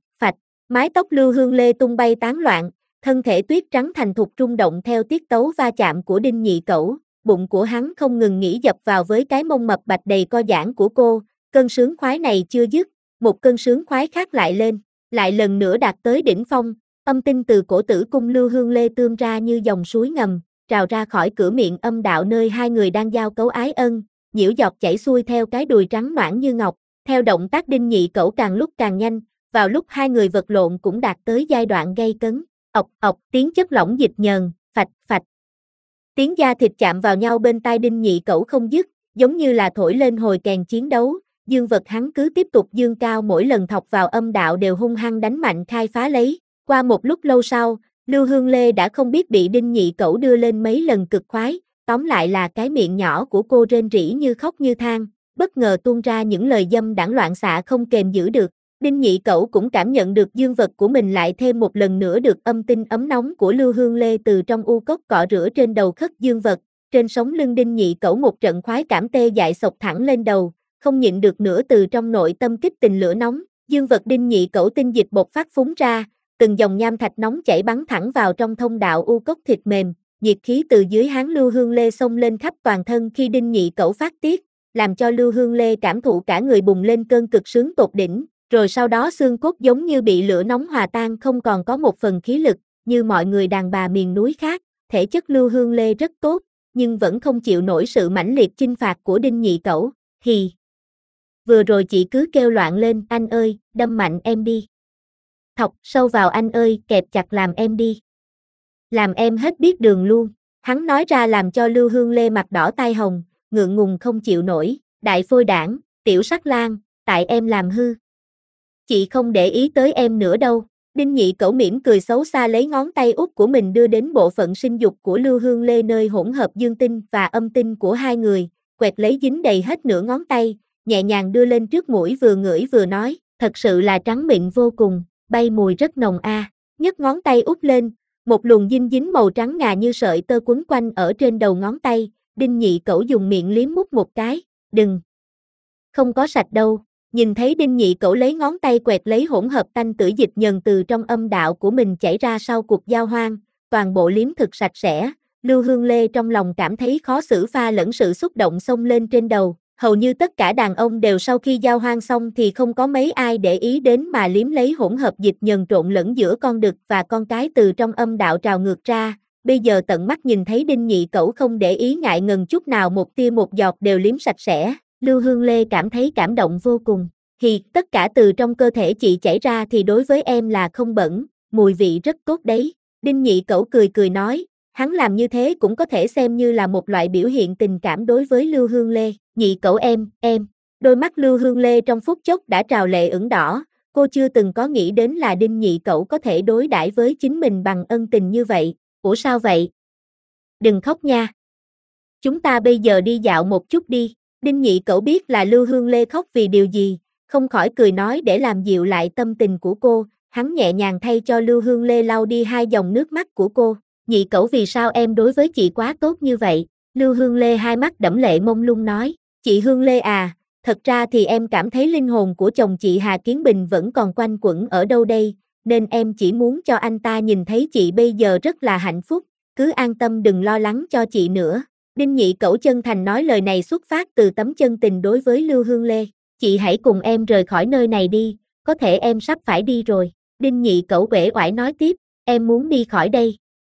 mái tóc Lưu Hương Lê tung bay tán loạn, thân thể tuyết trắng thành thục rung động theo tiết tấu va chạm của Đinh Nhị Cẩu, bụng của hắn không ngừng nghỉ dập vào với cái mông mập bạch đầy co giãn của cô, cơn sướng khoái này chưa dứt, một cơn sướng khoái khác lại lên, lại lần nữa đạt tới đỉnh phong, âm tinh từ cổ tử cung Lưu Hương Lê tươm ra như dòng suối ngầm, trào ra khỏi cửa miệng âm đạo nơi hai người đang giao cấu ái ân, nhiễu giọt chảy xuôi theo cái đùi trắng nõn như ngọc, theo động tác Đinh Nhị Cẩu càng lúc càng nhanh, vào lúc hai người vật lộn cũng đạt tới giai đoạn gay cấn, ọc, tiếng chất lỏng dịch nhờn, phạch. Tiếng da thịt chạm vào nhau bên tai Đinh Nhị Cẩu không dứt, giống như là thổi lên hồi kèn chiến đấu, dương vật hắn cứ tiếp tục dương cao, mỗi lần thọc vào âm đạo đều hung hăng đánh mạnh khai phá lấy. Qua một lúc lâu sau, Lưu Hương Lê đã không biết bị Đinh Nhị Cẩu đưa lên mấy lần cực khoái, tóm lại là cái miệng nhỏ của cô rên rỉ như khóc như than, bất ngờ tuôn ra những lời dâm đãng loạn xạ không kềm giữ được. Đinh Nhị Cẩu cũng cảm nhận được dương vật của mình lại thêm một lần nữa được âm tinh ấm nóng của Lưu Hương Lê từ trong u cốc cọ rửa trên đầu khất dương vật, trên sống lưng Đinh Nhị Cẩu một trận khoái cảm tê dại xộc thẳng lên đầu, không nhịn được nữa từ trong nội tâm kích tình lửa nóng, dương vật Đinh Nhị Cẩu tinh dịch bộc phát phúng ra, từng dòng nham thạch nóng chảy bắn thẳng vào trong thông đạo u cốc thịt mềm, nhiệt khí từ dưới háng Lưu Hương Lê xông lên khắp toàn thân khi Đinh Nhị Cẩu phát tiết, làm cho Lưu Hương Lê cảm thụ cả người bùng lên cơn cực sướng tột đỉnh, rồi sau đó xương cốt giống như bị lửa nóng hòa tan, không còn có một phần khí lực, như mọi người đàn bà miền núi khác, thể chất Lưu Hương Lê rất tốt, nhưng vẫn không chịu nổi sự mãnh liệt chinh phạt của Đinh Nhị Cẩu, thì vừa rồi chị cứ kêu loạn lên, anh ơi, đâm mạnh em đi. Thọc sâu vào anh ơi, kẹp chặt làm em đi. Làm em hết biết đường luôn. Hắn nói ra làm cho Lưu Hương Lê mặt đỏ tai hồng, ngượng ngùng không chịu nổi, đại phôi đảng, tiểu sắc lang, tại em làm hư. Chị không để ý tới em nữa đâu. Đinh Nhị Cẩu mỉm cười xấu xa lấy ngón tay út của mình đưa đến bộ phận sinh dục của Lưu Hương Lê nơi hỗn hợp dương tinh và âm tinh của hai người, quẹt lấy dính đầy hết nửa ngón tay, nhẹ nhàng đưa lên trước mũi vừa ngửi vừa nói, thật sự là trắng mịn vô cùng, bay mùi rất nồng a. Nhấc ngón tay út lên, một luồng dinh dính màu trắng ngà như sợi tơ quấn quanh ở trên đầu ngón tay, Đinh Nhị Cẩu dùng miệng liếm mút một cái, đừng. Không có sạch đâu. Nhìn thấy Đinh Nhị Cẩu lấy ngón tay quẹt lấy hỗn hợp tanh tử dịch nhờn từ trong âm đạo của mình chảy ra sau cuộc giao hoan, toàn bộ liếm thực sạch sẽ, Lưu Hương Lê trong lòng cảm thấy khó xử pha lẫn sự xúc động xông lên trên đầu. Hầu như tất cả đàn ông đều sau khi giao hoan xong thì không có mấy ai để ý đến mà liếm lấy hỗn hợp dịch nhờn trộn lẫn giữa con đực và con cái từ trong âm đạo trào ngược ra. Bây giờ tận mắt nhìn thấy Đinh Nhị Cẩu không để ý ngại ngần chút nào, một tia một giọt đều liếm sạch sẽ, Lưu Hương Lê cảm thấy cảm động vô cùng. Tất cả từ trong cơ thể chị chảy ra thì đối với em là không bẩn, mùi vị rất tốt đấy. Đinh Nhị Cẩu cười nói, hắn làm như thế cũng có thể xem như là một loại biểu hiện tình cảm đối với Lưu Hương Lê. Nhị Cẩu em. Đôi mắt Lưu Hương Lê trong phút chốc đã trào lệ ửng đỏ, cô chưa từng có nghĩ đến là Đinh Nhị Cẩu có thể đối đãi với chính mình bằng ân tình như vậy. Ủa sao vậy? Đừng khóc nha. Chúng ta bây giờ đi dạo một chút đi. Đinh Nhị Cẩu biết là Lưu Hương Lê khóc vì điều gì, không khỏi cười nói để làm dịu lại tâm tình của cô, hắn nhẹ nhàng thay cho Lưu Hương Lê lau đi hai dòng nước mắt của cô. Nhị cẩu vì sao em đối với chị quá tốt như vậy? Lưu Hương Lê hai mắt đẫm lệ mông lung nói, chị Hương Lê à, thật ra thì em cảm thấy linh hồn của chồng chị Hà Kiến Bình vẫn còn quanh quẩn ở đâu đây, nên em chỉ muốn cho anh ta nhìn thấy chị bây giờ rất là hạnh phúc, cứ an tâm đừng lo lắng cho chị nữa. Đinh Nhị Cẩu chân thành nói lời này xuất phát từ tấm chân tình đối với Lưu Hương Lê. Chị hãy cùng em rời khỏi nơi này đi, có thể em sắp phải đi rồi. Đinh Nhị Cẩu uể oải nói tiếp, em muốn đi khỏi đây.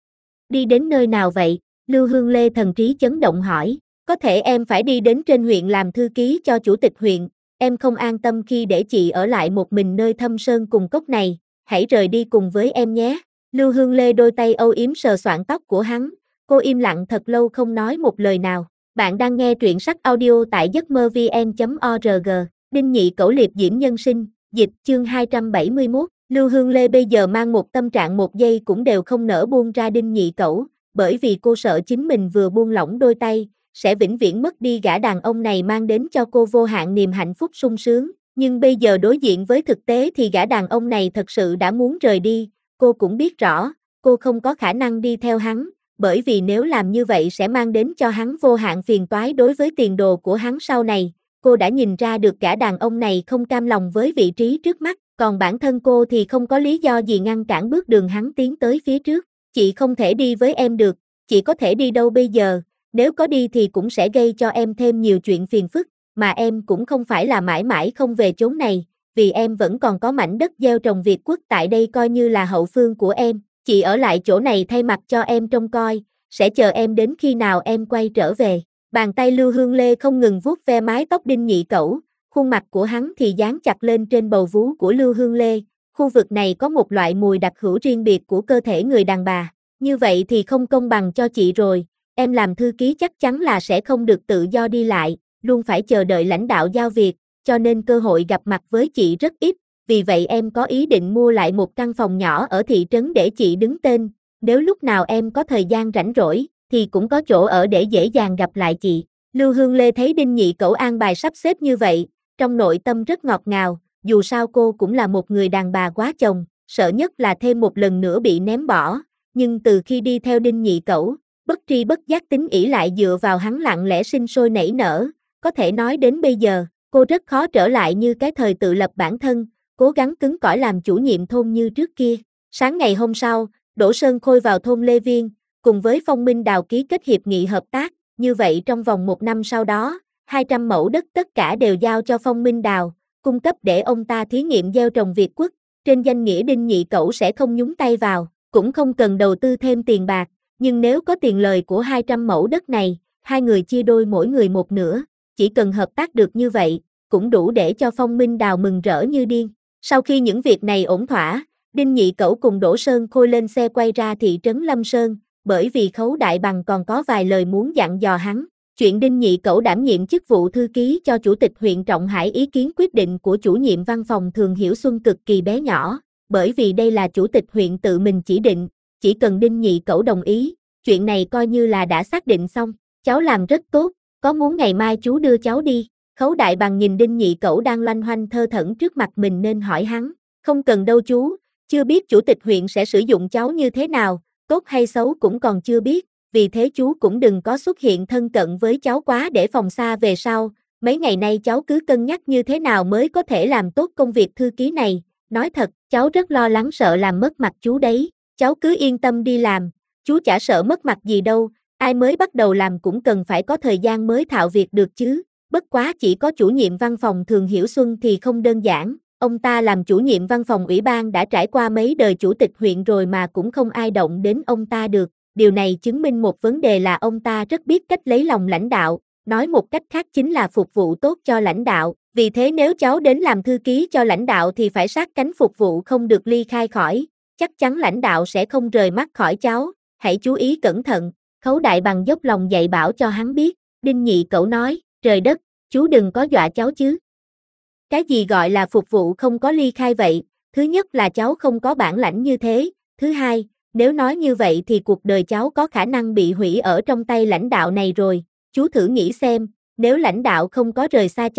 Đi đến nơi nào vậy? Lưu Hương Lê thần trí chấn động hỏi, có thể em phải đi đến trên huyện làm thư ký cho chủ tịch huyện, em không an tâm khi để chị ở lại một mình nơi thâm sơn cùng cốc này, hãy rời đi cùng với em nhé. Lưu Hương Lê đôi tay âu yếm sờ soạng tóc của hắn, cô im lặng thật lâu không nói một lời nào. Bạn đang nghe truyện sách audio tại giấc mơ vn.org, Đinh Nhị Cẩu liệp diễm nhân sinh, dịch chương 271. Lưu Hương Lê bây giờ mang một tâm trạng một giây cũng đều không nỡ buông ra Đinh Nhị Cẩu, bởi vì cô sợ chính mình vừa buông lỏng đôi tay, sẽ vĩnh viễn mất đi gã đàn ông này mang đến cho cô vô hạn niềm hạnh phúc sung sướng. Nhưng bây giờ đối diện với thực tế thì gã đàn ông này thật sự đã muốn rời đi, cô cũng biết rõ, cô không có khả năng đi theo hắn, bởi vì nếu làm như vậy sẽ mang đến cho hắn vô hạn phiền toái đối với tiền đồ của hắn sau này. Cô đã nhìn ra được gã đàn ông này không cam lòng với vị trí trước mắt, còn bản thân cô thì không có lý do gì ngăn cản bước đường hắn tiến tới phía trước. Chị không thể đi với em được, chị có thể đi đâu bây giờ, nếu có đi thì cũng sẽ gây cho em thêm nhiều chuyện phiền phức, mà em cũng không phải là mãi mãi không về chốn này, vì em vẫn còn có mảnh đất gieo trồng Việt Quốc tại đây coi như là hậu phương của em, chị ở lại chỗ này thay mặt cho em trông coi, sẽ chờ em đến khi nào em quay trở về. Bàn tay Lưu Hương Lê không ngừng vuốt ve mái tóc Đinh Nhị Cẩu, khuôn mặt của hắn thì dán chặt lên trên bầu vú của Lưu Hương Lê, khu vực này có một loại mùi đặc hữu riêng biệt của cơ thể người đàn bà, như vậy thì không công bằng cho chị rồi, em làm thư ký chắc chắn là sẽ không được tự do đi lại, luôn phải chờ đợi lãnh đạo giao việc, cho nên cơ hội gặp mặt với chị rất ít, vì vậy em có ý định mua lại một căn phòng nhỏ ở thị trấn để chị đứng tên, nếu lúc nào em có thời gian rảnh rỗi, thì cũng có chỗ ở để dễ dàng gặp lại chị. Lưu Hương Lê thấy Đinh Nhị Cẩu an bài sắp xếp như vậy, trong nội tâm rất ngọt ngào, dù sao cô cũng là một người đàn bà quá chồng, sợ nhất là thêm một lần nữa bị ném bỏ, nhưng từ khi đi theo Đinh Nhị Cẩu, bất tri bất giác tính ỷ lại dựa vào hắn lặng lẽ sinh sôi nảy nở, có thể nói đến bây giờ, cô rất khó trở lại như cái thời tự lập bản thân, cố gắng cứng cỏi làm chủ nhiệm thôn như trước kia. Sáng ngày hôm sau, Đỗ Sơn Khôi vào thôn Lê Viên, cùng với Phong Minh Đào ký kết hiệp nghị hợp tác, như vậy trong vòng 1 năm sau đó, 200 mẫu đất tất cả đều giao cho Phong Minh Đào, cung cấp để ông ta thí nghiệm gieo trồng Việt Quốc, trên danh nghĩa Đinh Nhị Cẩu sẽ không nhúng tay vào, cũng không cần đầu tư thêm tiền bạc, nhưng nếu có tiền lời của 200 mẫu đất này, hai người chia đôi mỗi người một nửa, chỉ cần hợp tác được như vậy, cũng đủ để cho Phong Minh Đào mừng rỡ như điên. Sau khi những việc này ổn thỏa, Đinh Nhị Cẩu cùng Đỗ Sơn Khôi lên xe quay ra thị trấn Lâm Sơn, bởi vì Khấu Đại Bằng còn có vài lời muốn dặn dò hắn. Chuyện Đinh Nhị Cẩu đảm nhiệm chức vụ thư ký cho chủ tịch huyện Trọng Hải ý kiến quyết định của chủ nhiệm văn phòng Thường Hiểu Xuân cực kỳ bé nhỏ, bởi vì đây là chủ tịch huyện tự mình chỉ định, chỉ cần Đinh Nhị Cẩu đồng ý, chuyện này coi như là đã xác định xong, cháu làm rất tốt, có muốn ngày mai chú đưa cháu đi? Khấu Đại Bằng nhìn Đinh Nhị Cẩu đang loanh hoanh thơ thẩn trước mặt mình nên hỏi hắn, không cần đâu chú, chưa biết chủ tịch huyện sẽ sử dụng cháu như thế nào, tốt hay xấu cũng còn chưa biết, vì thế chú cũng đừng có xuất hiện thân cận với cháu quá để phòng xa về sau, mấy ngày nay cháu cứ cân nhắc như thế nào mới có thể làm tốt công việc thư ký này, nói thật, cháu rất lo lắng sợ làm mất mặt chú đấy, cháu cứ yên tâm đi làm, chú chả sợ mất mặt gì đâu, ai mới bắt đầu làm cũng cần phải có thời gian mới thạo việc được chứ, bất quá chỉ có chủ nhiệm văn phòng Thường Hiểu Xuân thì không đơn giản. Ông ta làm chủ nhiệm văn phòng ủy ban đã trải qua mấy đời chủ tịch huyện rồi mà cũng không ai động đến ông ta được. Điều này chứng minh một vấn đề là ông ta rất biết cách lấy lòng lãnh đạo, nói một cách khác chính là phục vụ tốt cho lãnh đạo. Vì thế nếu cháu đến làm thư ký cho lãnh đạo thì phải sát cánh phục vụ không được ly khai khỏi. Chắc chắn lãnh đạo sẽ không rời mắt khỏi cháu, hãy chú ý cẩn thận. Khấu Đại Bằng dốc lòng dạy bảo cho hắn biết. Đinh Nhị Cẩu nói, trời đất, chú đừng có dọa cháu chứ. Cái gì gọi là phục vụ không có ly khai vậy? Thứ nhất là cháu không có bản lãnh như thế. Thứ hai, nếu nói như vậy thì cuộc đời cháu có khả năng bị hủy ở trong tay lãnh đạo này rồi. Chú thử nghĩ xem, nếu lãnh đạo không có rời xa cháu,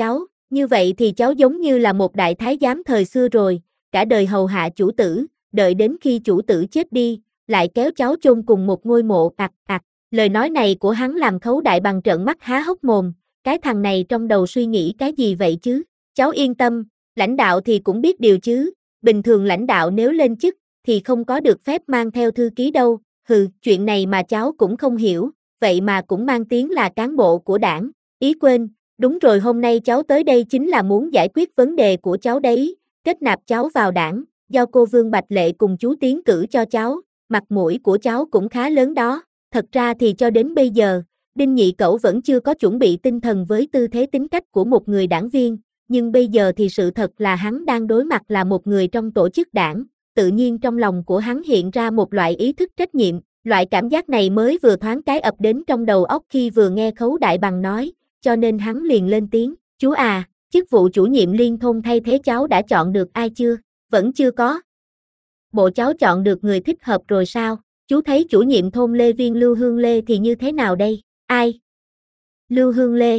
Như vậy thì cháu giống như là một đại thái giám thời xưa rồi, cả đời hầu hạ chủ tử, đợi đến khi chủ tử chết đi, lại kéo cháu chôn cùng một ngôi mộ. Lời nói này của hắn làm Khấu Đại Bằng trợn mắt há hốc mồm, cái thằng này trong đầu suy nghĩ cái gì vậy chứ? Cháu yên tâm, lãnh đạo thì cũng biết điều chứ, bình thường lãnh đạo nếu lên chức thì không có được phép mang theo thư ký đâu. Hừ, chuyện này mà cháu cũng không hiểu, vậy mà cũng mang tiếng là cán bộ của đảng. Ý quên, đúng rồi, hôm nay cháu tới đây chính là muốn giải quyết vấn đề của cháu đấy, kết nạp cháu vào đảng, do cô Vương Bạch Lệ cùng chú tiến cử cho cháu, mặt mũi của cháu cũng khá lớn đó. Thật ra thì cho đến bây giờ, Đinh Nhị Cẩu vẫn chưa có chuẩn bị tinh thần với tư thế tính cách của một người đảng viên, nhưng bây giờ thì sự thật là hắn đang đối mặt là một người trong tổ chức đảng, tự nhiên trong lòng của hắn hiện ra một loại ý thức trách nhiệm, loại cảm giác này mới vừa thoáng cái ập đến trong đầu óc khi vừa nghe Khấu Đại Bằng nói, cho nên hắn liền lên tiếng, chú à, chức vụ chủ nhiệm liên thôn thay thế cháu đã chọn được ai chưa? Vẫn chưa có. Bộ cháu chọn được người thích hợp rồi sao? Chú thấy chủ nhiệm thôn Lê Viên Lưu Hương Lê thì như thế nào đây? Ai? Lưu Hương Lê?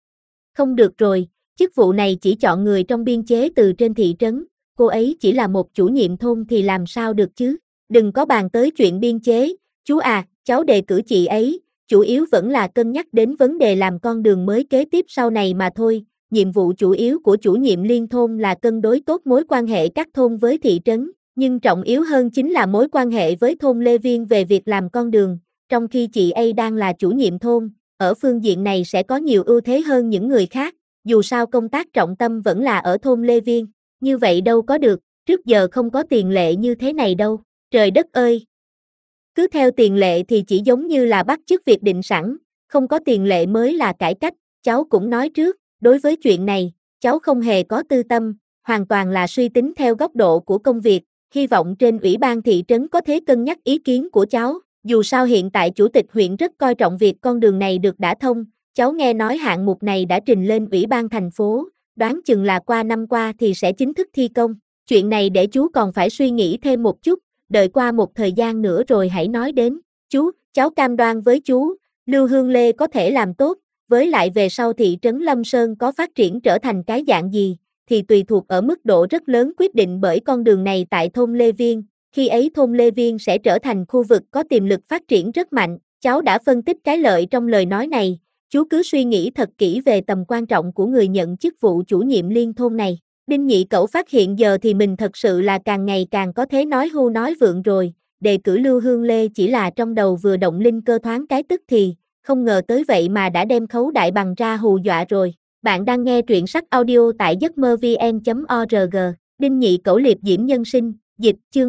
Không được rồi, chức vụ này chỉ chọn người trong biên chế từ trên thị trấn, cô ấy chỉ là một chủ nhiệm thôn thì làm sao được chứ? Đừng có bàn tới chuyện biên chế, chú à, cháu đề cử chị ấy, chủ yếu vẫn là cân nhắc đến vấn đề làm con đường mới kế tiếp sau này mà thôi. Nhiệm vụ chủ yếu của chủ nhiệm liên thôn là cân đối tốt mối quan hệ các thôn với thị trấn, nhưng trọng yếu hơn chính là mối quan hệ với thôn Lê Viên về việc làm con đường, trong khi chị ấy đang là chủ nhiệm thôn, ở phương diện này sẽ có nhiều ưu thế hơn những người khác, dù sao công tác trọng tâm vẫn là ở thôn Lê Viên, như vậy đâu có được, trước giờ không có tiền lệ như thế này đâu, trời đất ơi! Cứ theo tiền lệ thì chỉ giống như là bắt chước việc định sẵn, không có tiền lệ mới là cải cách, cháu cũng nói trước, đối với chuyện này, cháu không hề có tư tâm, hoàn toàn là suy tính theo góc độ của công việc, hy vọng trên ủy ban thị trấn có thể cân nhắc ý kiến của cháu, dù sao hiện tại chủ tịch huyện rất coi trọng việc con đường này được đả thông, cháu nghe nói hạng mục này đã trình lên ủy ban thành phố, đoán chừng là qua năm qua thì sẽ chính thức thi công, chuyện này để chú còn phải suy nghĩ thêm một chút, đợi qua một thời gian nữa rồi hãy nói đến, chú, cháu cam đoan với chú, Lưu Hương Lê có thể làm tốt, với lại về sau thị trấn Lâm Sơn có phát triển trở thành cái dạng gì, thì tùy thuộc ở mức độ rất lớn quyết định bởi con đường này tại thôn Lê Viên, khi ấy thôn Lê Viên sẽ trở thành khu vực có tiềm lực phát triển rất mạnh, cháu đã phân tích cái lợi trong lời nói này, chú cứ suy nghĩ thật kỹ về tầm quan trọng của người nhận chức vụ chủ nhiệm liên thôn này. Đinh Nhị Cẩu phát hiện giờ thì mình thật sự là càng ngày càng có thế nói hưu nói vượng rồi, đề cử Lưu Hương Lê chỉ là trong đầu vừa động linh cơ thoáng cái tức thì, không ngờ tới vậy mà đã đem Khấu Đại Bằng ra hù dọa rồi. Bạn đang nghe truyện sách audio tại giấc mơ vn.org, Đinh Nhị Cẩu liệp diễm nhân sinh, dịch chương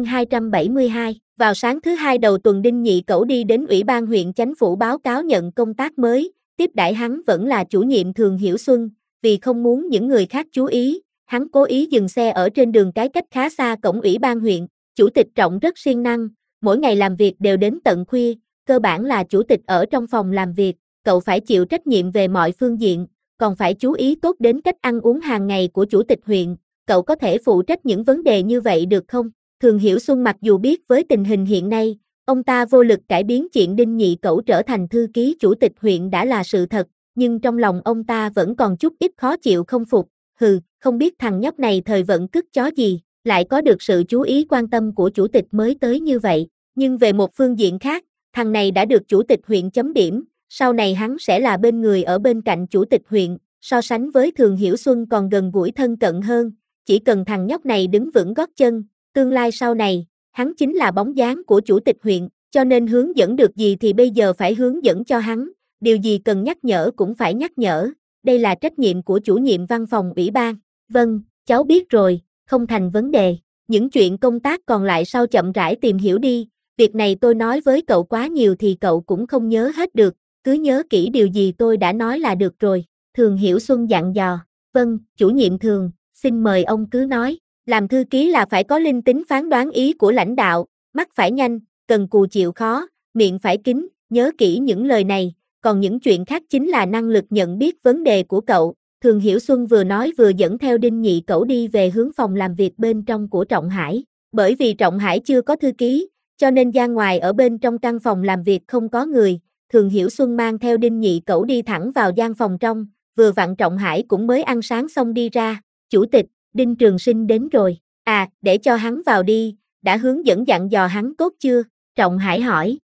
272. Vào sáng thứ hai đầu tuần Đinh Nhị Cẩu đi đến Ủy ban huyện Chánh Phủ báo cáo nhận công tác mới, tiếp đãi hắn vẫn là chủ nhiệm Thường Hiểu Xuân, vì không muốn những người khác chú ý, hắn cố ý dừng xe ở trên đường cái cách khá xa cổng Ủy ban huyện, chủ tịch Trọng rất siêng năng, mỗi ngày làm việc đều đến tận khuya, cơ bản là chủ tịch ở trong phòng làm việc, cậu phải chịu trách nhiệm về mọi phương diện, còn phải chú ý tốt đến cách ăn uống hàng ngày của chủ tịch huyện, cậu có thể phụ trách những vấn đề như vậy được không? Thường Hiểu Xuân mặc dù biết với tình hình hiện nay, ông ta vô lực cải biến chuyện Đinh Nhị Cẩu trở thành thư ký chủ tịch huyện đã là sự thật, nhưng trong lòng ông ta vẫn còn chút ít khó chịu không phục, không biết thằng nhóc này thời vận cứt chó gì, lại có được sự chú ý quan tâm của chủ tịch mới tới như vậy, nhưng về một phương diện khác, thằng này đã được chủ tịch huyện chấm điểm, sau này hắn sẽ là bên người ở bên cạnh chủ tịch huyện, so sánh với Thường Hiểu Xuân còn gần gũi thân cận hơn, chỉ cần thằng nhóc này đứng vững gót chân, tương lai sau này, hắn chính là bóng dáng của chủ tịch huyện, cho nên hướng dẫn được gì thì bây giờ phải hướng dẫn cho hắn, điều gì cần nhắc nhở cũng phải nhắc nhở, đây là trách nhiệm của chủ nhiệm văn phòng ủy ban. Vâng, cháu biết rồi, không thành vấn đề, những chuyện công tác còn lại sau chậm rãi tìm hiểu đi, việc này tôi nói với cậu quá nhiều thì cậu cũng không nhớ hết được, cứ nhớ kỹ điều gì tôi đã nói là được rồi, Thường Hiểu Xuân dặn dò, vâng, chủ nhiệm Thường, xin mời ông cứ nói, làm thư ký là phải có linh tính phán đoán ý của lãnh đạo, mắt phải nhanh, cần cù chịu khó, miệng phải kín, nhớ kỹ những lời này, còn những chuyện khác chính là năng lực nhận biết vấn đề của cậu. Thường Hiểu Xuân vừa nói vừa dẫn theo Đinh Nhị Cẩu đi về hướng phòng làm việc bên trong của Trọng Hải. Bởi vì Trọng Hải chưa có thư ký, cho nên gian ngoài ở bên trong căn phòng làm việc không có người. Thường Hiểu Xuân mang theo Đinh Nhị Cẩu đi thẳng vào gian phòng trong, vừa vặn Trọng Hải cũng mới ăn sáng xong đi ra, chủ tịch, Đinh Trường Sinh đến rồi, để cho hắn vào đi, đã hướng dẫn dặn dò hắn tốt chưa, Trọng Hải hỏi,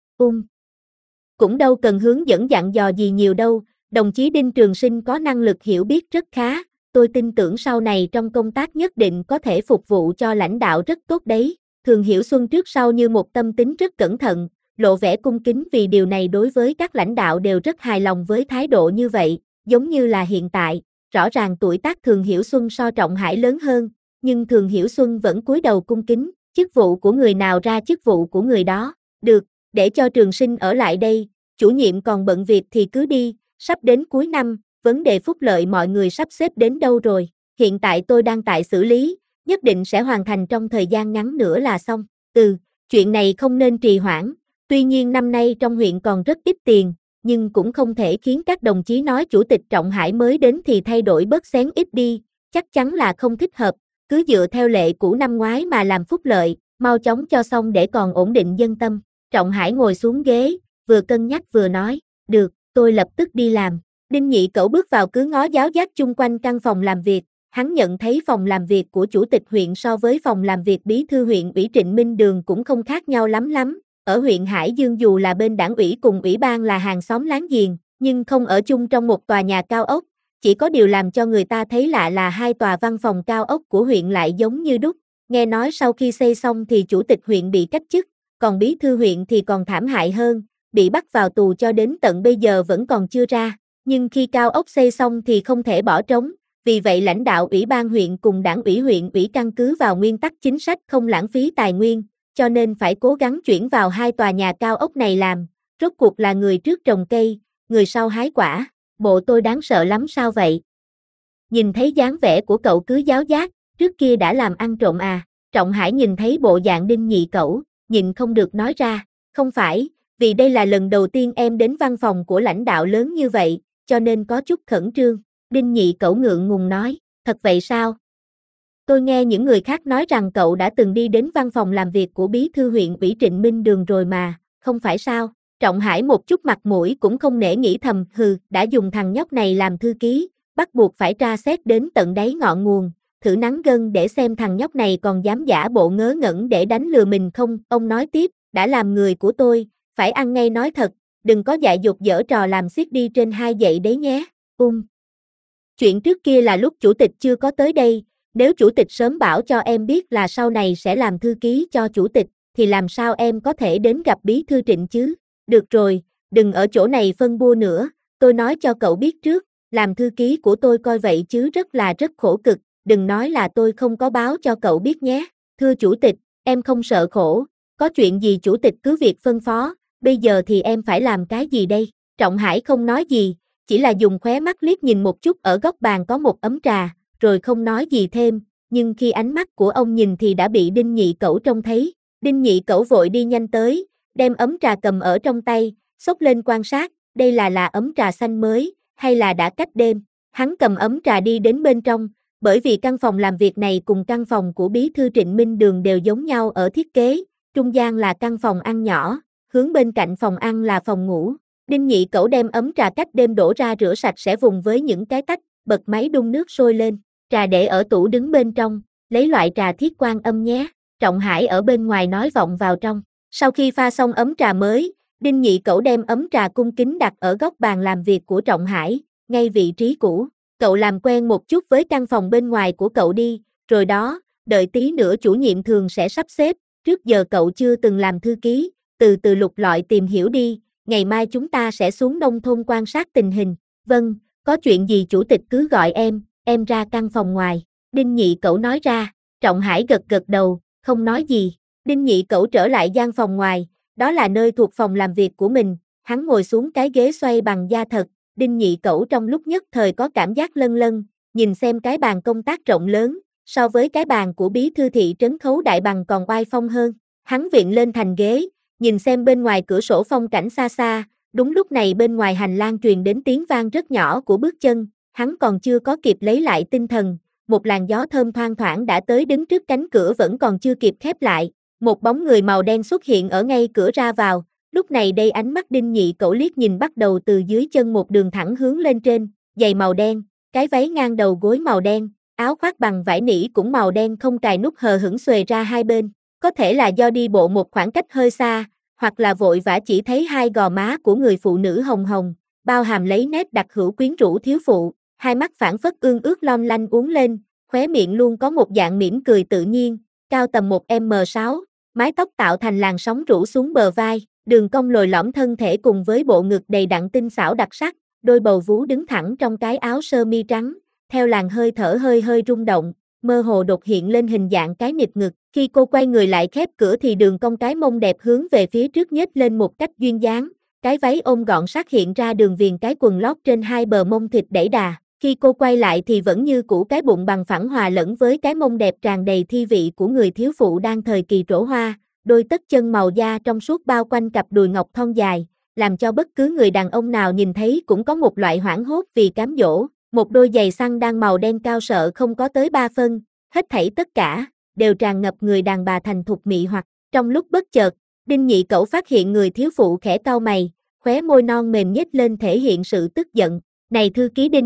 cũng đâu cần hướng dẫn dặn dò gì nhiều đâu, đồng chí Đinh Trường Sinh có năng lực hiểu biết rất khá, tôi tin tưởng sau này trong công tác nhất định có thể phục vụ cho lãnh đạo rất tốt đấy. Thường Hiểu Xuân trước sau như một tâm tính rất cẩn thận, lộ vẻ cung kính vì điều này đối với các lãnh đạo đều rất hài lòng với thái độ như vậy, giống như là hiện tại, rõ ràng tuổi tác Thường Hiểu Xuân so Trọng Hải lớn hơn, nhưng Thường Hiểu Xuân vẫn cúi đầu cung kính, chức vụ của người nào ra chức vụ của người đó, được, để cho Trường Sinh ở lại đây, chủ nhiệm còn bận việc thì cứ đi, sắp đến cuối năm, vấn đề phúc lợi mọi người sắp xếp đến đâu rồi, hiện tại tôi đang tại xử lý, nhất định sẽ hoàn thành trong thời gian ngắn nữa là xong, chuyện này không nên trì hoãn, tuy nhiên năm nay trong huyện còn rất ít tiền, nhưng cũng không thể khiến các đồng chí nói chủ tịch Trọng Hải mới đến thì thay đổi bớt xén ít đi, chắc chắn là không thích hợp, cứ dựa theo lệ cũ năm ngoái mà làm phúc lợi, mau chóng cho xong để còn ổn định dân tâm. Trọng Hải ngồi xuống ghế, vừa cân nhắc vừa nói, được, tôi lập tức đi làm. Đinh Nhị Cẩu bước vào cứ ngó giáo giác chung quanh căn phòng làm việc, hắn nhận thấy phòng làm việc của chủ tịch huyện so với phòng làm việc bí thư huyện ủy Trịnh Minh Đường cũng không khác nhau lắm. Ở huyện Hải Dương dù là bên đảng ủy cùng ủy ban là hàng xóm láng giềng, nhưng không ở chung trong một tòa nhà cao ốc, chỉ có điều làm cho người ta thấy lạ là hai tòa văn phòng cao ốc của huyện lại giống như đúc. Nghe nói sau khi xây xong thì chủ tịch huyện bị cách chức, còn bí thư huyện thì còn thảm hại hơn, bị bắt vào tù cho đến tận bây giờ vẫn còn chưa ra. Nhưng khi cao ốc xây xong thì không thể bỏ trống, vì vậy lãnh đạo ủy ban huyện cùng đảng ủy huyện ủy căn cứ vào nguyên tắc chính sách không lãng phí tài nguyên, cho nên phải cố gắng chuyển vào hai tòa nhà cao ốc này làm, rốt cuộc là người trước trồng cây, người sau hái quả, bộ tôi đáng sợ lắm sao vậy? Nhìn thấy dáng vẻ của cậu cứ giáo giác, trước kia đã làm ăn trộm à, Trọng Hải nhìn thấy bộ dạng Đinh Nhị Cẩu, nhịn không được nói ra, không phải, vì đây là lần đầu tiên em đến văn phòng của lãnh đạo lớn như vậy, cho nên có chút khẩn trương. Đinh Nhị Cẩu ngượng ngùng nói, thật vậy sao? Tôi nghe những người khác nói rằng cậu đã từng đi đến văn phòng làm việc của bí thư huyện ủy Trịnh Minh Đường rồi mà, không phải sao? Trọng Hải một chút mặt mũi cũng không nể nghĩ thầm, đã dùng thằng nhóc này làm thư ký, bắt buộc phải tra xét đến tận đáy ngọn nguồn, thử nắn gân để xem thằng nhóc này còn dám giả bộ ngớ ngẩn để đánh lừa mình không. Ông nói tiếp, đã làm người của tôi, phải ăn ngay nói thật, đừng có dại dột dở trò làm xiết đi trên hai dậy đấy nhé. Chuyện trước kia là lúc chủ tịch chưa có tới đây, nếu chủ tịch sớm bảo cho em biết là sau này sẽ làm thư ký cho chủ tịch, thì làm sao em có thể đến gặp bí thư Trịnh chứ? Được rồi, đừng ở chỗ này phân bua nữa, tôi nói cho cậu biết trước, làm thư ký của tôi coi vậy chứ rất khổ cực, đừng nói là tôi không có báo cho cậu biết nhé. Thưa chủ tịch, em không sợ khổ, có chuyện gì chủ tịch cứ việc phân phó, bây giờ thì em phải làm cái gì đây? Trọng Hải không nói gì, chỉ là dùng khóe mắt liếc nhìn một chút ở góc bàn có một ấm trà, rồi không nói gì thêm, nhưng khi ánh mắt của ông nhìn thì đã bị Đinh Nhị Cẩu trông thấy. Đinh Nhị Cẩu vội đi nhanh tới, đem ấm trà cầm ở trong tay, xốc lên quan sát, đây là ấm trà xanh mới, hay là đã cách đêm. Hắn cầm ấm trà đi đến bên trong, bởi vì căn phòng làm việc này cùng căn phòng của bí thư Trịnh Minh Đường đều giống nhau ở thiết kế, trung gian là căn phòng ăn nhỏ, hướng bên cạnh phòng ăn là phòng ngủ. Đinh Nhị Cẩu đem ấm trà cách đêm đổ ra rửa sạch sẽ vùng với những cái tách, bật máy đun nước sôi lên, trà để ở tủ đứng bên trong, lấy loại trà Thiết Quan Âm nhé. Trọng Hải ở bên ngoài nói vọng vào trong. Sau khi pha xong ấm trà mới, Đinh Nhị Cẩu đem ấm trà cung kính đặt ở góc bàn làm việc của Trọng Hải, ngay vị trí cũ. Cậu làm quen một chút với căn phòng bên ngoài của cậu đi, rồi đó, đợi tí nữa chủ nhiệm thường sẽ sắp xếp, trước giờ cậu chưa từng làm thư ký, từ từ lục lọi tìm hiểu đi, ngày mai chúng ta sẽ xuống nông thôn quan sát tình hình. Vâng, có chuyện gì chủ tịch cứ gọi em ra căn phòng ngoài. Đinh Nhị Cẩu nói ra, Trọng Hải gật gật đầu, không nói gì. Đinh Nhị Cẩu trở lại gian phòng ngoài, đó là nơi thuộc phòng làm việc của mình, hắn ngồi xuống cái ghế xoay bằng da thật. Đinh Nhị Cẩu trong lúc nhất thời có cảm giác lân lân, nhìn xem cái bàn công tác rộng lớn, so với cái bàn của bí thư thị trấn Khấu Đại Bằng còn oai phong hơn. Hắn viện lên thành ghế, nhìn xem bên ngoài cửa sổ phong cảnh xa xa, đúng lúc này bên ngoài hành lang truyền đến tiếng vang rất nhỏ của bước chân, hắn còn chưa có kịp lấy lại tinh thần, một làn gió thơm thoang thoảng đã tới đứng trước cánh cửa vẫn còn chưa kịp khép lại, một bóng người màu đen xuất hiện ở ngay cửa ra vào, lúc này đây ánh mắt Đinh Nhị Cẩu liếc nhìn bắt đầu từ dưới chân một đường thẳng hướng lên trên, giày màu đen, cái váy ngang đầu gối màu đen, áo khoác bằng vải nỉ cũng màu đen không cài nút hờ hững xuề ra hai bên. Có thể là do đi bộ một khoảng cách hơi xa, hoặc là vội vã chỉ thấy hai gò má của người phụ nữ hồng hồng, bao hàm lấy nét đặc hữu quyến rũ thiếu phụ, hai mắt phảng phất ương ước long lanh uốn lên, khóe miệng luôn có một dạng mỉm cười tự nhiên, cao tầm 1m6, mái tóc tạo thành làn sóng rủ xuống bờ vai, đường cong lồi lõm thân thể cùng với bộ ngực đầy đặn tinh xảo đặc sắc, đôi bầu vú đứng thẳng trong cái áo sơ mi trắng, theo làn hơi thở hơi hơi rung động, mơ hồ đột hiện lên hình dạng cái nịt ngực. Khi cô quay người lại khép cửa thì đường cong cái mông đẹp hướng về phía trước nhếch lên một cách duyên dáng, cái váy ôm gọn sát hiện ra đường viền cái quần lót trên hai bờ mông thịt đẩy đà. Khi cô quay lại thì vẫn như cũ cái bụng bằng phẳng hòa lẫn với cái mông đẹp tràn đầy thi vị của người thiếu phụ đang thời kỳ trổ hoa, đôi tất chân màu da trong suốt bao quanh cặp đùi ngọc thon dài, làm cho bất cứ người đàn ông nào nhìn thấy cũng có một loại hoảng hốt vì cám dỗ. Một đôi giày xăng đan màu đen cao sợ không có tới 3 phân, hết thảy tất cả đều tràn ngập người đàn bà thành thục mị hoặc. Trong lúc bất chợt, Đinh Nhị Cẩu phát hiện người thiếu phụ khẽ cau mày, khóe môi non mềm nhếch lên thể hiện sự tức giận. Này thư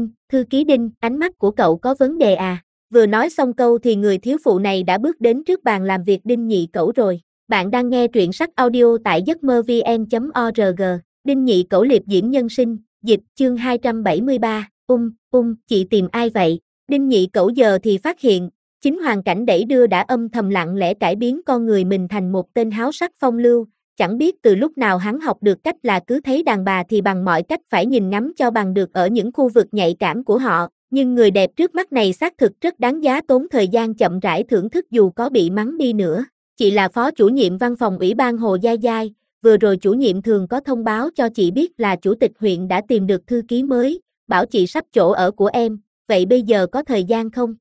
ký Đinh, ánh mắt của cậu có vấn đề à? Vừa nói xong câu thì người thiếu phụ này đã bước đến trước bàn làm việc Đinh Nhị Cẩu rồi. Bạn đang nghe truyện sách audio tại giấc mơ vn.org. Đinh Nhị Cẩu liệp diễm nhân sinh, dịch chương 273, chị tìm ai vậy? Đinh Nhị Cẩu giờ thì phát hiện, chính hoàn cảnh đẩy đưa đã âm thầm lặng lẽ cải biến con người mình thành một tên háo sắc phong lưu, chẳng biết từ lúc nào hắn học được cách là cứ thấy đàn bà thì bằng mọi cách phải nhìn ngắm cho bằng được ở những khu vực nhạy cảm của họ, nhưng người đẹp trước mắt này xác thực rất đáng giá tốn thời gian chậm rãi thưởng thức dù có bị mắng đi nữa. Chị là phó chủ nhiệm văn phòng ủy ban Hồ Giai Giai, vừa rồi chủ nhiệm thường có thông báo cho chị biết là chủ tịch huyện đã tìm được thư ký mới, bảo chị sắp chỗ ở của em, vậy bây giờ có thời gian không?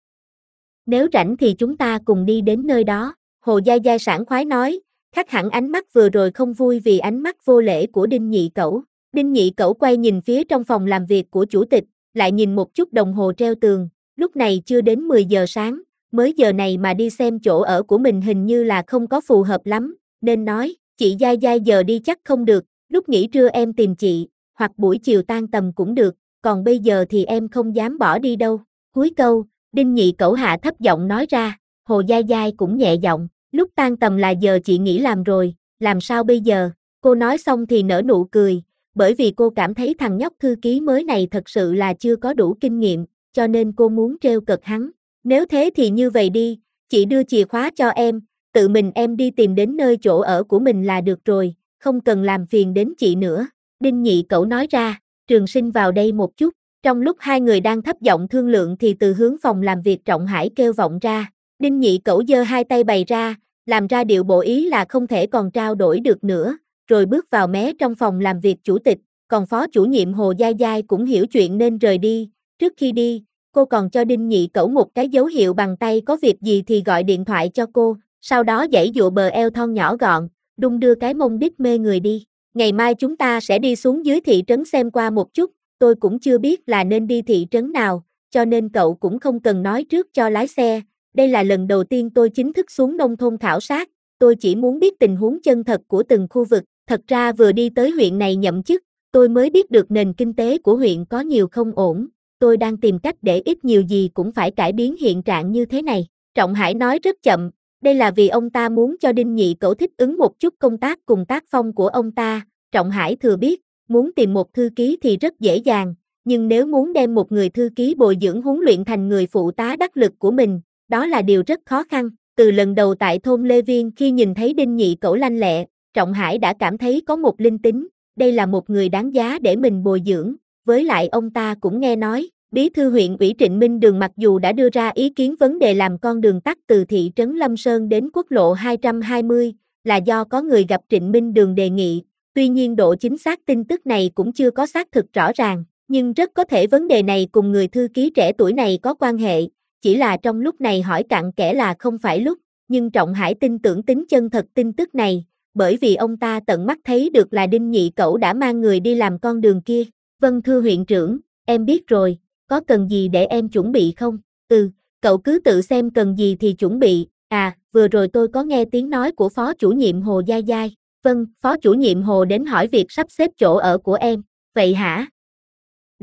Nếu rảnh thì chúng ta cùng đi đến nơi đó, Hồ Giai Giai sảng khoái nói, khác hẳn ánh mắt vừa rồi không vui vì ánh mắt vô lễ của Đinh Nhị Cẩu. Đinh Nhị Cẩu quay nhìn phía trong phòng làm việc của chủ tịch, lại nhìn một chút đồng hồ treo tường, lúc này chưa đến 10 giờ sáng, mới giờ này mà đi xem chỗ ở của mình hình như là không có phù hợp lắm, nên nói, chị Giai Giai giờ đi chắc không được, lúc nghỉ trưa em tìm chị, hoặc buổi chiều tan tầm cũng được, còn bây giờ thì em không dám bỏ đi đâu. Cuối câu, Đinh Nhị Cẩu hạ thấp giọng nói ra, Hồ Giai Giai cũng nhẹ giọng, lúc tan tầm là giờ chị nghỉ làm rồi, làm sao bây giờ? Cô nói xong thì nở nụ cười, bởi vì cô cảm thấy thằng nhóc thư ký mới này thật sự là chưa có đủ kinh nghiệm, cho nên cô muốn trêu cợt hắn. Nếu thế thì như vậy đi, chị đưa chìa khóa cho em, tự mình em đi tìm đến nơi chỗ ở của mình là được rồi, không cần làm phiền đến chị nữa. Đinh Nhị Cẩu nói ra, Trường Sinh vào đây một chút. Trong lúc hai người đang thấp giọng thương lượng thì từ hướng phòng làm việc Trọng Hải kêu vọng ra. Đinh Nhị Cẩu giơ hai tay bày ra, làm ra điệu bộ ý là không thể còn trao đổi được nữa, rồi bước vào mé trong phòng làm việc chủ tịch, còn phó chủ nhiệm Hồ Giai Giai cũng hiểu chuyện nên rời đi. Trước khi đi, cô còn cho Đinh Nhị Cẩu một cái dấu hiệu bằng tay có việc gì thì gọi điện thoại cho cô, sau đó giãy dụa bờ eo thon nhỏ gọn, đung đưa cái mông đít mê người đi. Ngày mai chúng ta sẽ đi xuống dưới thị trấn xem qua một chút. Tôi cũng chưa biết là nên đi thị trấn nào, cho nên cậu cũng không cần nói trước cho lái xe, đây là lần đầu tiên tôi chính thức xuống nông thôn khảo sát, tôi chỉ muốn biết tình huống chân thật của từng khu vực, thật ra vừa đi tới huyện này nhậm chức, tôi mới biết được nền kinh tế của huyện có nhiều không ổn, tôi đang tìm cách để ít nhiều gì cũng phải cải biến hiện trạng như thế này. Trọng Hải nói rất chậm, đây là vì ông ta muốn cho Đinh Nhị Cẩu thích ứng một chút công tác cùng tác phong của ông ta. Trọng Hải thừa biết, muốn tìm một thư ký thì rất dễ dàng, nhưng nếu muốn đem một người thư ký bồi dưỡng huấn luyện thành người phụ tá đắc lực của mình, đó là điều rất khó khăn. Từ lần đầu tại thôn Lê Viên khi nhìn thấy Đinh Nhị Cẩu lanh lẹ, Trọng Hải đã cảm thấy có một linh tính, đây là một người đáng giá để mình bồi dưỡng, với lại ông ta cũng nghe nói, Bí thư huyện ủy Trịnh Minh Đường mặc dù đã đưa ra ý kiến vấn đề làm con đường tắt từ thị trấn Lâm Sơn đến quốc lộ 220, là do có người gặp Trịnh Minh Đường đề nghị. Tuy nhiên độ chính xác tin tức này cũng chưa có xác thực rõ ràng, nhưng rất có thể vấn đề này cùng người thư ký trẻ tuổi này có quan hệ, chỉ là trong lúc này hỏi cặn kẽ là không phải lúc, nhưng Trọng Hải tin tưởng tính chân thật tin tức này, bởi vì ông ta tận mắt thấy được là Đinh Nhị Cẩu đã mang người đi làm con đường kia. Vâng thưa huyện trưởng, em biết rồi, có cần gì để em chuẩn bị không? Cậu cứ tự xem cần gì thì chuẩn bị, vừa rồi tôi có nghe tiếng nói của phó chủ nhiệm Hồ Giai Giai. Vâng, phó chủ nhiệm Hồ đến hỏi việc sắp xếp chỗ ở của em, vậy hả?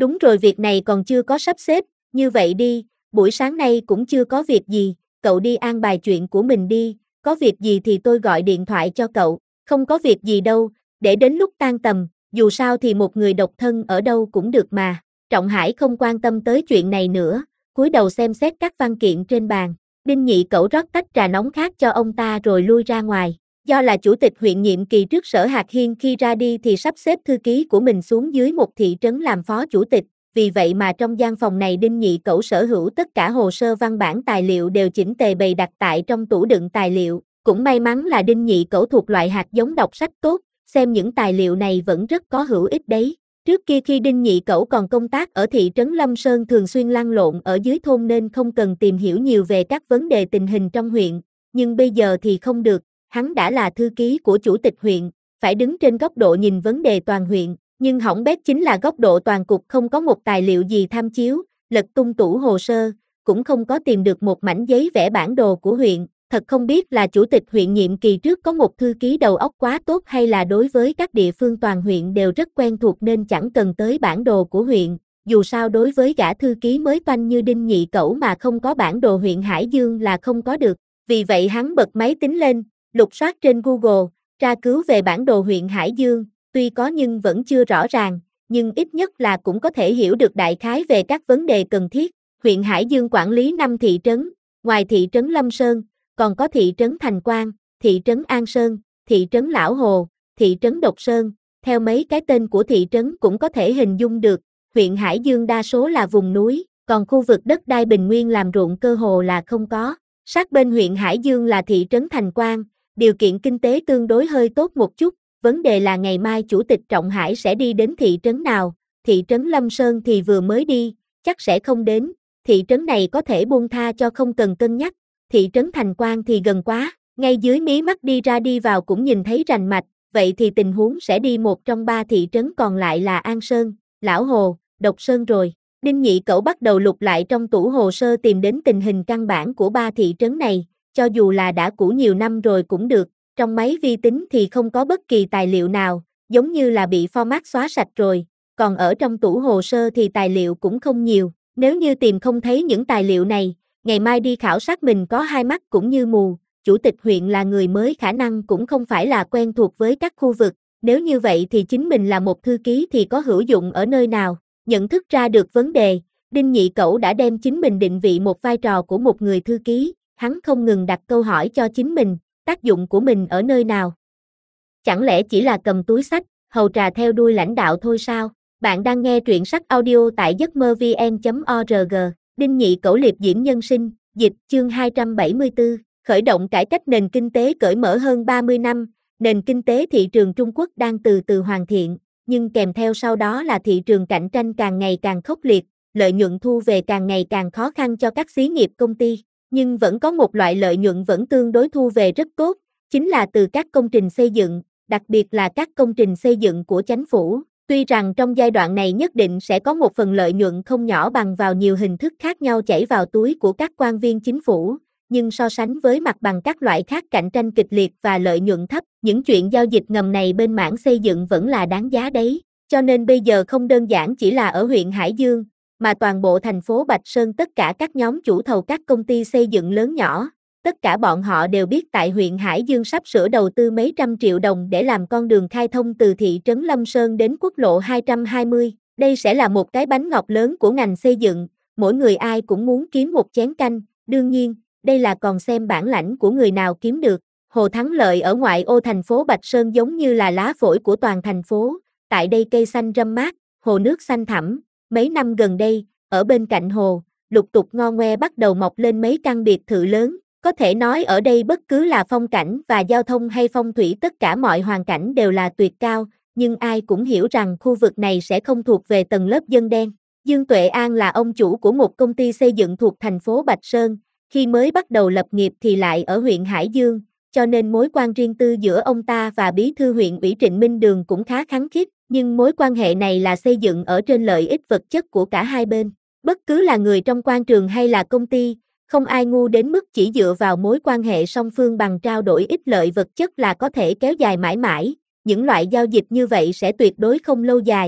Đúng rồi, việc này còn chưa có sắp xếp, như vậy đi, buổi sáng nay cũng chưa có việc gì, cậu đi an bài chuyện của mình đi, có việc gì thì tôi gọi điện thoại cho cậu, không có việc gì đâu, để đến lúc tan tầm, dù sao thì một người độc thân ở đâu cũng được mà. Trọng Hải không quan tâm tới chuyện này nữa, cúi đầu xem xét các văn kiện trên bàn. Đinh Nhị Cẩu rót tách trà nóng khác cho ông ta rồi lui ra ngoài. Do là chủ tịch huyện nhiệm kỳ trước Sở Hạc Hiên, khi ra đi thì sắp xếp thư ký của mình xuống dưới một thị trấn làm phó chủ tịch, vì vậy mà trong gian phòng này Đinh Nhị Cẩu sở hữu tất cả hồ sơ văn bản tài liệu đều chỉnh tề bày đặt tại trong tủ đựng tài liệu. Cũng may mắn là Đinh Nhị Cẩu thuộc loại hạt giống đọc sách tốt, xem những tài liệu này vẫn rất có hữu ích đấy. Trước kia khi Đinh Nhị Cẩu còn công tác ở thị trấn Lâm Sơn thường xuyên lăn lộn ở dưới thôn nên không cần tìm hiểu nhiều về các vấn đề tình hình trong huyện, nhưng bây giờ thì không được, hắn đã là thư ký của chủ tịch huyện, phải đứng trên góc độ nhìn vấn đề toàn huyện, nhưng hỏng bét chính là góc độ toàn cục không có một tài liệu gì tham chiếu, lật tung tủ hồ sơ, cũng không có tìm được một mảnh giấy vẽ bản đồ của huyện. Thật không biết là chủ tịch huyện nhiệm kỳ trước có một thư ký đầu óc quá tốt hay là đối với các địa phương toàn huyện đều rất quen thuộc nên chẳng cần tới bản đồ của huyện. Dù sao đối với gã thư ký mới toanh như Đinh Nhị Cẩu mà không có bản đồ huyện Hải Dương là không có được. Vì vậy hắn bật máy tính lên, lục soát trên Google, tra cứu về bản đồ huyện Hải Dương, tuy có nhưng vẫn chưa rõ ràng, nhưng ít nhất là cũng có thể hiểu được đại khái về các vấn đề cần thiết. Huyện Hải Dương quản lý 5 thị trấn, ngoài thị trấn Lâm Sơn, còn có thị trấn Thành Quang, thị trấn An Sơn, thị trấn Lão Hồ, thị trấn Độc Sơn, theo mấy cái tên của thị trấn cũng có thể hình dung được, huyện Hải Dương đa số là vùng núi, còn khu vực đất đai bình nguyên làm ruộng cơ hồ là không có. Sát bên huyện Hải Dương là thị trấn Thành Quang, điều kiện kinh tế tương đối hơi tốt một chút, vấn đề là ngày mai chủ tịch Trọng Hải sẽ đi đến thị trấn nào, thị trấn Lâm Sơn thì vừa mới đi, chắc sẽ không đến, thị trấn này có thể buông tha cho không cần cân nhắc. Thị trấn Thành Quang thì gần quá, ngay dưới mí mắt đi ra đi vào cũng nhìn thấy rành mạch, vậy thì tình huống sẽ đi một trong 3 thị trấn còn lại là An Sơn, Lão Hồ, Độc Sơn rồi. Đinh Nhị Cẩu bắt đầu lục lại trong tủ hồ sơ tìm đến tình hình căn bản của 3 thị trấn này, cho dù là đã cũ nhiều năm rồi cũng được, trong máy vi tính thì không có bất kỳ tài liệu nào, giống như là bị format xóa sạch rồi, còn ở trong tủ hồ sơ thì tài liệu cũng không nhiều, nếu như tìm không thấy những tài liệu này, ngày mai đi khảo sát mình có hai mắt cũng như mù, chủ tịch huyện là người mới khả năng cũng không phải là quen thuộc với các khu vực, nếu như vậy thì chính mình là một thư ký thì có hữu dụng ở nơi nào, nhận thức ra được vấn đề, Đinh Nhị Cẩu đã đem chính mình định vị một vai trò của một người thư ký, hắn không ngừng đặt câu hỏi cho chính mình, tác dụng của mình ở nơi nào? Chẳng lẽ chỉ là cầm túi xách, hầu trà theo đuôi lãnh đạo thôi sao? Bạn đang nghe truyện sách audio tại giấc mơ vn.org. Đinh Nhị Cẩu liệp diễm nhân sinh, dịch chương 274, khởi động cải cách nền kinh tế cởi mở hơn 30 năm, nền kinh tế thị trường Trung Quốc đang từ từ hoàn thiện, nhưng kèm theo sau đó là thị trường cạnh tranh càng ngày càng khốc liệt, lợi nhuận thu về càng ngày càng khó khăn cho các xí nghiệp công ty, nhưng vẫn có một loại lợi nhuận vẫn tương đối thu về rất tốt, chính là từ các công trình xây dựng, đặc biệt là các công trình xây dựng của chính phủ. Tuy rằng trong giai đoạn này nhất định sẽ có một phần lợi nhuận không nhỏ bằng vào nhiều hình thức khác nhau chảy vào túi của các quan viên chính phủ, nhưng so sánh với mặt bằng các loại khác cạnh tranh kịch liệt và lợi nhuận thấp, những chuyện giao dịch ngầm này bên mảng xây dựng vẫn là đáng giá đấy. Cho nên bây giờ không đơn giản chỉ là ở huyện Hải Dương, mà toàn bộ thành phố Bạch Sơn tất cả các nhóm chủ thầu các công ty xây dựng lớn nhỏ, tất cả bọn họ đều biết tại huyện Hải Dương sắp sửa đầu tư mấy trăm triệu đồng để làm con đường khai thông từ thị trấn Lâm Sơn đến quốc lộ 220. Đây sẽ là một cái bánh ngọt lớn của ngành xây dựng, mỗi người ai cũng muốn kiếm một chén canh, đương nhiên, đây là còn xem bản lãnh của người nào kiếm được. Hồ Thắng Lợi ở ngoại ô thành phố Bạch Sơn giống như là lá phổi của toàn thành phố, tại đây cây xanh râm mát, hồ nước xanh thẳm, mấy năm gần đây, ở bên cạnh hồ, lục tục ngo ngoe bắt đầu mọc lên mấy căn biệt thự lớn. Có thể nói ở đây bất cứ là phong cảnh và giao thông hay phong thủy tất cả mọi hoàn cảnh đều là tuyệt cao, nhưng ai cũng hiểu rằng khu vực này sẽ không thuộc về tầng lớp dân đen. Dương Tuệ An là ông chủ của một công ty xây dựng thuộc thành phố Bạch Sơn, khi mới bắt đầu lập nghiệp thì lại ở huyện Hải Dương, cho nên mối quan riêng tư giữa ông ta và bí thư huyện ủy Trịnh Minh Đường cũng khá khăng khít, nhưng mối quan hệ này là xây dựng ở trên lợi ích vật chất của cả hai bên. Bất cứ là người trong quan trường hay là công ty, không ai ngu đến mức chỉ dựa vào mối quan hệ song phương bằng trao đổi ích lợi vật chất là có thể kéo dài mãi mãi, những loại giao dịch như vậy sẽ tuyệt đối không lâu dài,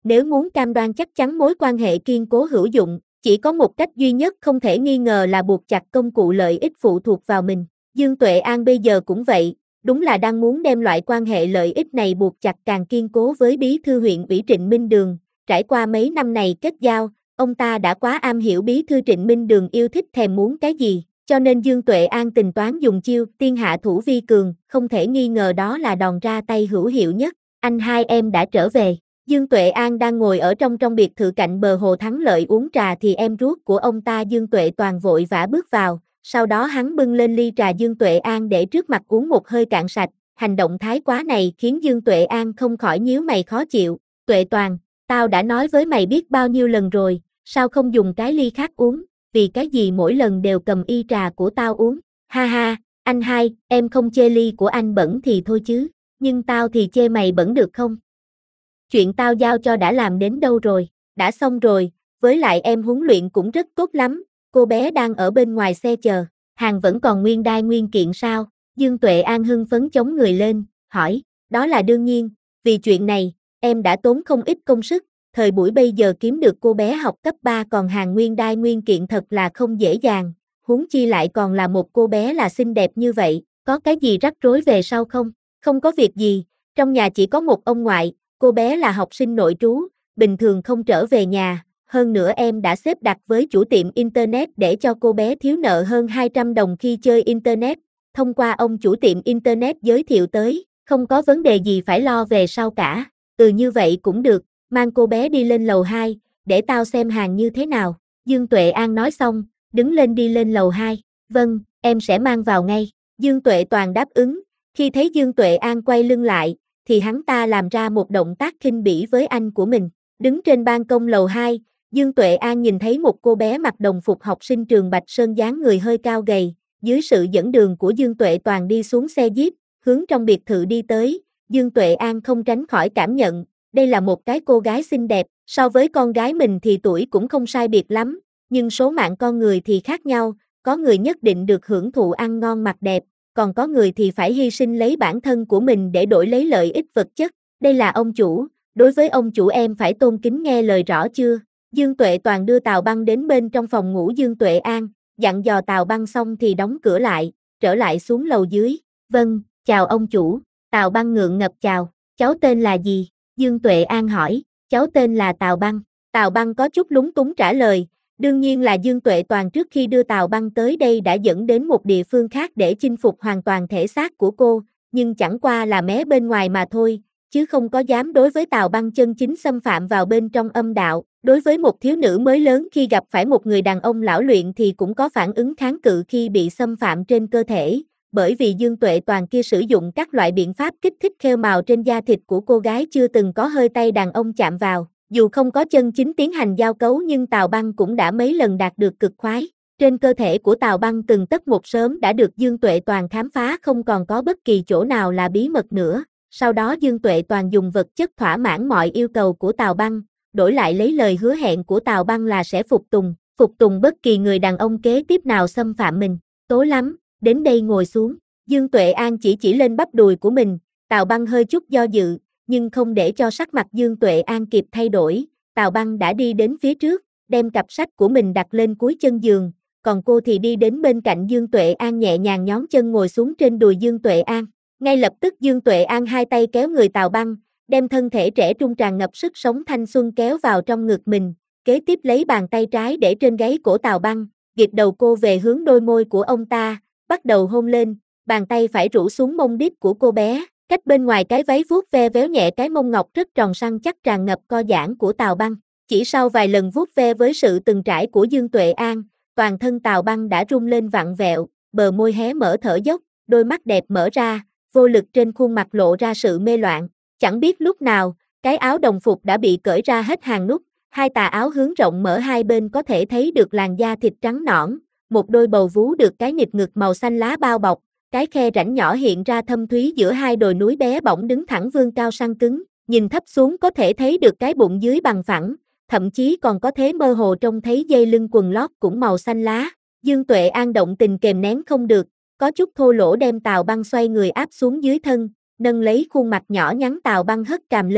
Nếu muốn cam đoan chắc chắn mối quan hệ kiên cố hữu dụng, chỉ có một cách duy nhất không thể nghi ngờ là buộc chặt công cụ lợi ích phụ thuộc vào mình. Dương Tuệ An bây giờ cũng vậy, đúng là đang muốn đem loại quan hệ lợi ích này buộc chặt càng kiên cố với bí thư huyện ủy Trịnh Minh Đường. Trải qua mấy năm này kết giao, ông ta đã quá am hiểu bí thư Trịnh Minh Đường yêu thích thèm muốn cái gì, cho nên Dương Tuệ An tính toán dùng chiêu tiên hạ thủ vi cường, không thể nghi ngờ đó là đòn ra tay hữu hiệu nhất. Anh hai em đã trở về. Dương Tuệ An đang ngồi ở trong biệt thự cạnh bờ hồ Thắng Lợi uống trà thì em ruột của ông ta Dương Tuệ Toàn vội vã bước vào, sau đó hắn bưng lên ly trà Dương Tuệ An để trước mặt uống một hơi cạn sạch, hành động thái quá này khiến Dương Tuệ An không khỏi nhíu mày khó chịu. Tuệ Toàn, tao đã nói với mày biết bao nhiêu lần rồi, sao không dùng cái ly khác uống, vì cái gì mỗi lần đều cầm y trà của tao uống. Ha ha, anh hai, em không chê ly của anh bẩn thì thôi chứ, nhưng tao thì chê mày bẩn được không? Chuyện tao giao cho đã làm đến đâu rồi? Đã xong rồi, với lại em huấn luyện cũng rất tốt lắm, cô bé đang ở bên ngoài xe chờ, hàng vẫn còn nguyên đai nguyên kiện sao? Dương Tuệ An hưng phấn chống người lên, hỏi, đó là đương nhiên, vì chuyện này, em đã tốn không ít công sức, thời buổi bây giờ kiếm được cô bé học cấp 3 còn hàng nguyên đai nguyên kiện thật là không dễ dàng, huống chi lại còn là một cô bé là xinh đẹp như vậy, có cái gì rắc rối về sau không? Không có việc gì, trong nhà chỉ có một ông ngoại, cô bé là học sinh nội trú, bình thường không trở về nhà, hơn nữa em đã xếp đặt với chủ tiệm Internet để cho cô bé thiếu nợ hơn 200 đồng khi chơi Internet, thông qua ông chủ tiệm Internet giới thiệu tới, không có vấn đề gì phải lo về sau cả, như vậy cũng được, mang cô bé đi lên lầu 2, để tao xem hàng như thế nào, Dương Tuệ An nói xong, đứng lên đi lên lầu 2, vâng, em sẽ mang vào ngay, Dương Tuệ Toàn đáp ứng, khi thấy Dương Tuệ An quay lưng lại, thì hắn ta làm ra một động tác khinh bỉ với anh của mình. Đứng trên ban công lầu 2, Dương Tuệ An nhìn thấy một cô bé mặc đồng phục học sinh trường Bạch Sơn dáng người hơi cao gầy, dưới sự dẫn đường của Dương Tuệ Toàn đi xuống xe Jeep, hướng trong biệt thự đi tới, Dương Tuệ An không tránh khỏi cảm nhận, đây là một cái cô gái xinh đẹp, so với con gái mình thì tuổi cũng không sai biệt lắm, nhưng số mạng con người thì khác nhau, có người nhất định được hưởng thụ ăn ngon mặc đẹp, còn có người thì phải hy sinh lấy bản thân của mình để đổi lấy lợi ích vật chất, đây là ông chủ, đối với ông chủ em phải tôn kính nghe lời rõ chưa? Dương Tuệ Toàn đưa Tào Băng đến bên trong phòng ngủ Dương Tuệ An, dặn dò Tào Băng xong thì đóng cửa lại, trở lại xuống lầu dưới, vâng, chào ông chủ, Tào Băng ngượng ngập chào, cháu tên là gì? Dương Tuệ An hỏi, cháu tên là Tào Băng, Tào Băng có chút lúng túng trả lời, đương nhiên là Dương Tuệ Toàn trước khi đưa Tào Băng tới đây đã dẫn đến một địa phương khác để chinh phục hoàn toàn thể xác của cô, nhưng chẳng qua là mé bên ngoài mà thôi, chứ không có dám đối với Tào Băng chân chính xâm phạm vào bên trong âm đạo. Đối với một thiếu nữ mới lớn khi gặp phải một người đàn ông lão luyện thì cũng có phản ứng kháng cự khi bị xâm phạm trên cơ thể, bởi vì Dương Tuệ Toàn kia sử dụng các loại biện pháp kích thích khêu mào trên da thịt của cô gái chưa từng có hơi tay đàn ông chạm vào. Dù không có chân chính tiến hành giao cấu nhưng Tào Băng cũng đã mấy lần đạt được cực khoái. Trên cơ thể của Tào Băng từng tấc một sớm đã được Dương Tuệ Toàn khám phá không còn có bất kỳ chỗ nào là bí mật nữa. Sau đó Dương Tuệ Toàn dùng vật chất thỏa mãn mọi yêu cầu của Tào Băng, đổi lại lấy lời hứa hẹn của Tào Băng là sẽ phục tùng bất kỳ người đàn ông kế tiếp nào xâm phạm mình. Tối lắm, đến đây ngồi xuống. Dương Tuệ An chỉ lên bắp đùi của mình, Tào Băng hơi chút do dự, nhưng không để cho sắc mặt Dương Tuệ An kịp thay đổi, Tào Băng đã đi đến phía trước, đem cặp sách của mình đặt lên cuối chân giường, còn cô thì đi đến bên cạnh Dương Tuệ An nhẹ nhàng nhón chân ngồi xuống trên đùi Dương Tuệ An. Ngay lập tức Dương Tuệ An hai tay kéo người Tào Băng, đem thân thể trẻ trung tràn ngập sức sống thanh xuân kéo vào trong ngực mình, kế tiếp lấy bàn tay trái để trên gáy cổ Tào Băng, gịt đầu cô về hướng đôi môi của ông ta, bắt đầu hôn lên, bàn tay phải rũ xuống mông đít của cô bé. Cách bên ngoài cái váy vuốt ve véo nhẹ cái mông ngọc rất tròn săn chắc tràn ngập co giãn của Tào Băng. Chỉ sau vài lần vuốt ve với sự từng trải của Dương Tuệ An, toàn thân Tào Băng đã rung lên vặn vẹo, bờ môi hé mở thở dốc, đôi mắt đẹp mở ra, vô lực trên khuôn mặt lộ ra sự mê loạn. Chẳng biết lúc nào, cái áo đồng phục đã bị cởi ra hết hàng nút, hai tà áo hướng rộng mở hai bên có thể thấy được làn da thịt trắng nõn, một đôi bầu vú được cái nịt ngực màu xanh lá bao bọc. Cái khe rãnh nhỏ hiện ra thâm thúy giữa hai đồi núi bé bỏng đứng thẳng vươn cao săn cứng, nhìn thấp xuống có thể thấy được cái bụng dưới bằng phẳng, thậm chí còn có thể mơ hồ trông thấy dây lưng quần lót cũng màu xanh lá. Dương Tuệ An động tình kềm nén không được, có chút thô lỗ đem Tào Băng xoay người áp xuống dưới thân, nâng lấy khuôn mặt nhỏ nhắn Tào Băng hất cằm lên,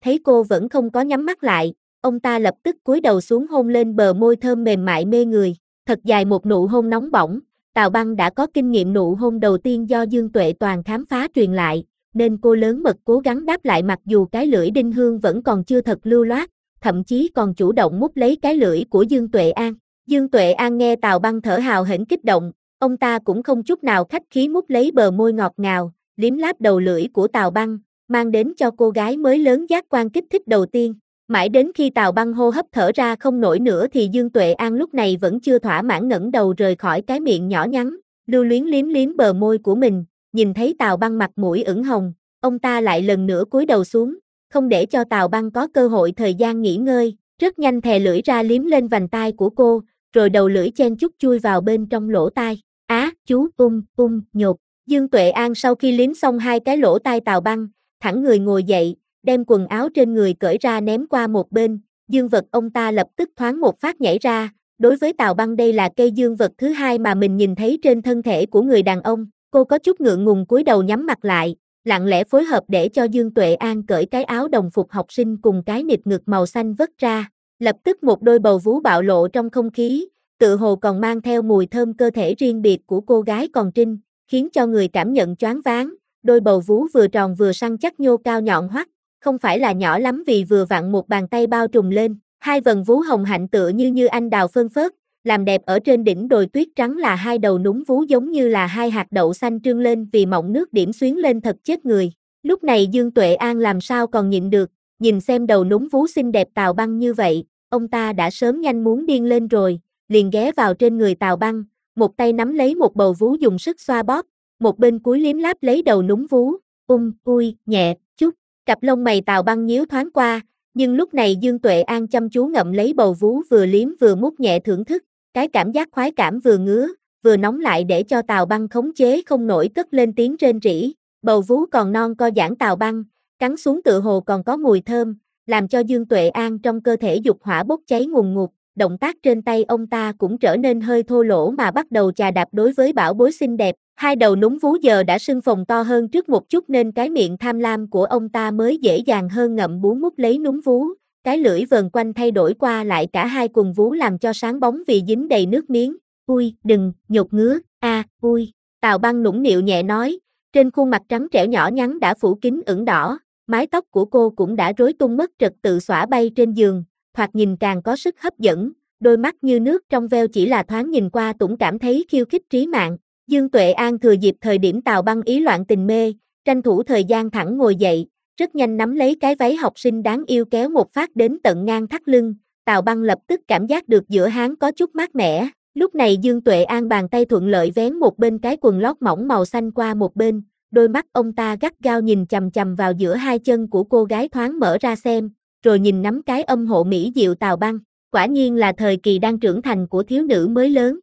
thấy cô vẫn không có nhắm mắt lại, ông ta lập tức cúi đầu xuống hôn lên bờ môi thơm mềm mại mê người, thật dài một nụ hôn nóng bỏng. Tào Băng đã có kinh nghiệm nụ hôn đầu tiên do Dương Tuệ Toàn khám phá truyền lại, nên cô lớn mật cố gắng đáp lại mặc dù cái lưỡi đinh hương vẫn còn chưa thật lưu loát, thậm chí còn chủ động mút lấy cái lưỡi của Dương Tuệ An. Dương Tuệ An nghe Tào Băng thở hào hển kích động, ông ta cũng không chút nào khách khí mút lấy bờ môi ngọt ngào, liếm láp đầu lưỡi của Tào Băng, mang đến cho cô gái mới lớn giác quan kích thích đầu tiên. Mãi đến khi Tào Băng hô hấp thở ra không nổi nữa thì Dương Tuệ An lúc này vẫn chưa thỏa mãn ngẩng đầu rời khỏi cái miệng nhỏ nhắn, lưu luyến liếm liếm bờ môi của mình, nhìn thấy Tào Băng mặt mũi ửng hồng, ông ta lại lần nữa cúi đầu xuống, không để cho Tào Băng có cơ hội thời gian nghỉ ngơi, rất nhanh thè lưỡi ra liếm lên vành tai của cô, rồi đầu lưỡi chen chút chui vào bên trong lỗ tai. Chú, nhột. Dương Tuệ An sau khi liếm xong hai cái lỗ tai Tào Băng, thẳng người ngồi dậy, đem quần áo trên người cởi ra ném qua một bên, dương vật ông ta lập tức thoáng một phát nhảy ra, đối với Tào Băng đây là cây dương vật thứ hai mà mình nhìn thấy trên thân thể của người đàn ông, cô có chút ngượng ngùng cúi đầu nhắm mặt lại, lặng lẽ phối hợp để cho Dương Tuệ An cởi cái áo đồng phục học sinh cùng cái nịt ngực màu xanh vớt ra, lập tức một đôi bầu vú bạo lộ trong không khí, tự hồ còn mang theo mùi thơm cơ thể riêng biệt của cô gái còn trinh, khiến cho người cảm nhận choáng váng, đôi bầu vú vừa tròn vừa săn chắc nhô cao nhọn hoắt, không phải là nhỏ lắm vì vừa vặn một bàn tay bao trùm lên, hai vần vú hồng hạnh tựa như anh đào phơn phớt, làm đẹp ở trên đỉnh đồi tuyết trắng là hai đầu núm vú giống như là hai hạt đậu xanh trương lên vì mọng nước điểm xuyến lên thật chết người. Lúc này Dương Tuệ An làm sao còn nhịn được, nhìn xem đầu núm vú xinh đẹp Tào Băng như vậy, ông ta đã sớm nhanh muốn điên lên rồi, liền ghé vào trên người Tào Băng, một tay nắm lấy một bầu vú dùng sức xoa bóp, một bên cúi liếm láp lấy đầu núm vú, nhẹ, chút. Cặp lông mày Tào Băng nhíu thoáng qua, nhưng lúc này Dương Tuệ An chăm chú ngậm lấy bầu vú vừa liếm vừa mút nhẹ thưởng thức, cái cảm giác khoái cảm vừa ngứa, vừa nóng lại để cho Tào Băng khống chế không nổi cất lên tiếng rên rỉ, bầu vú còn non co giãn Tào Băng, cắn xuống tựa hồ còn có mùi thơm, làm cho Dương Tuệ An trong cơ thể dục hỏa bốc cháy ngùn ngụt, động tác trên tay ông ta cũng trở nên hơi thô lỗ mà bắt đầu chà đạp đối với bảo bối xinh đẹp. Hai đầu núm vú giờ đã sưng phồng to hơn trước một chút nên cái miệng tham lam của ông ta mới dễ dàng hơn ngậm bú mút lấy núm vú, cái lưỡi vờn quanh thay đổi qua lại cả hai quần vú làm cho sáng bóng vì dính đầy nước miếng. Đừng, nhột ngứa, Tào Băng nũng nịu nhẹ nói, trên khuôn mặt trắng trẻo nhỏ nhắn đã phủ kín ửng đỏ, mái tóc của cô cũng đã rối tung mất trật tự xõa bay trên giường, thoạt nhìn càng có sức hấp dẫn, đôi mắt như nước trong veo chỉ là thoáng nhìn qua cũng cảm thấy khiêu khích trí mạng. Dương Tuệ An thừa dịp thời điểm Tào Băng ý loạn tình mê, tranh thủ thời gian thẳng ngồi dậy, rất nhanh nắm lấy cái váy học sinh đáng yêu kéo một phát đến tận ngang thắt lưng, Tào Băng lập tức cảm giác được giữa háng có chút mát mẻ, lúc này Dương Tuệ An bàn tay thuận lợi vén một bên cái quần lót mỏng màu xanh qua một bên, đôi mắt ông ta gắt gao nhìn chằm chằm vào giữa hai chân của cô gái thoáng mở ra xem, rồi nhìn nắm cái âm hộ mỹ diệu Tào Băng, quả nhiên là thời kỳ đang trưởng thành của thiếu nữ mới lớn.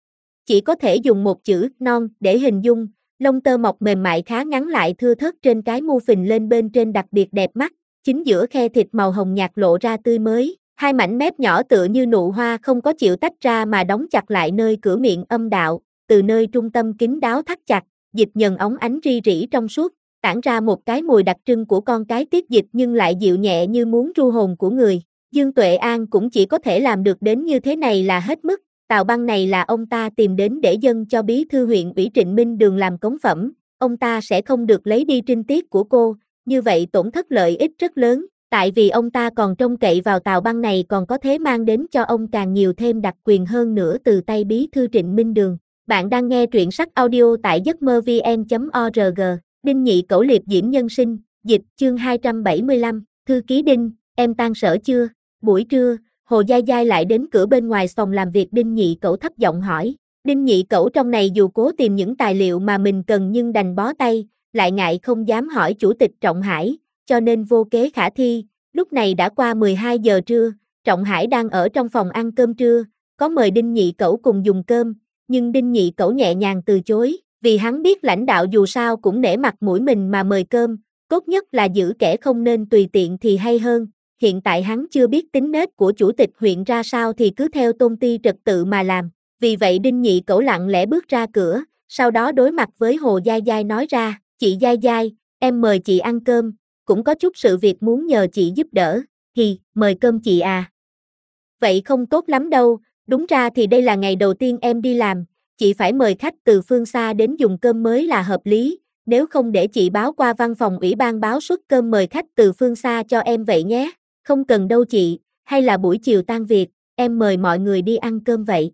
Chỉ có thể dùng một chữ non để hình dung, lông tơ mọc mềm mại khá ngắn lại thưa thớt trên cái mu phình lên bên trên đặc biệt đẹp mắt, chính giữa khe thịt màu hồng nhạt lộ ra tươi mới, hai mảnh mép nhỏ tựa như nụ hoa không có chịu tách ra mà đóng chặt lại nơi cửa miệng âm đạo, từ nơi trung tâm kín đáo thắt chặt, dịch nhần óng ánh ri rỉ trong suốt, tản ra một cái mùi đặc trưng của con cái tiết dịch nhưng lại dịu nhẹ như muốn ru hồn của người. Dương Tuệ An cũng chỉ có thể làm được đến như thế này là hết mức. Tào Băng này là ông ta tìm đến để dâng cho bí thư huyện ủy Trịnh Minh Đường làm cống phẩm, ông ta sẽ không được lấy đi trinh tiết của cô, như vậy tổn thất lợi ích rất lớn, tại vì ông ta còn trông cậy vào Tào Băng này còn có thể mang đến cho ông càng nhiều thêm đặc quyền hơn nữa từ tay bí thư Trịnh Minh Đường. Bạn đang nghe truyện sách audio tại giấc mơ vn.org, Đinh Nhị Cẩu liệp diễm nhân sinh, dịch chương 275, thư ký Đinh, em tan sở chưa? Buổi trưa, Hồ Giai Giai lại đến cửa bên ngoài phòng làm việc Đinh Nhị Cẩu thấp giọng hỏi. Đinh Nhị Cẩu trong này dù cố tìm những tài liệu mà mình cần nhưng đành bó tay, lại ngại không dám hỏi chủ tịch Trọng Hải, cho nên vô kế khả thi. Lúc này đã qua 12 giờ trưa, Trọng Hải đang ở trong phòng ăn cơm trưa, có mời Đinh Nhị Cẩu cùng dùng cơm, nhưng Đinh Nhị Cẩu nhẹ nhàng từ chối, vì hắn biết lãnh đạo dù sao cũng nể mặt mũi mình mà mời cơm, tốt nhất là giữ kẻ không nên tùy tiện thì hay hơn. Hiện tại hắn chưa biết tính nết của chủ tịch huyện ra sao thì cứ theo tôn ti trật tự mà làm. Vì vậy Đinh Nhị Cẩu lặng lẽ bước ra cửa, sau đó đối mặt với Hồ Giai Giai nói ra, chị Giai Giai, em mời chị ăn cơm, cũng có chút sự việc muốn nhờ chị giúp đỡ. Mời cơm chị à? Vậy không tốt lắm đâu, đúng ra thì đây là ngày đầu tiên em đi làm, chị phải mời khách từ phương xa đến dùng cơm mới là hợp lý, nếu không để chị báo qua văn phòng ủy ban báo suất cơm mời khách từ phương xa cho em vậy nhé. Không cần đâu chị, hay là buổi chiều tan việc, em mời mọi người đi ăn cơm vậy.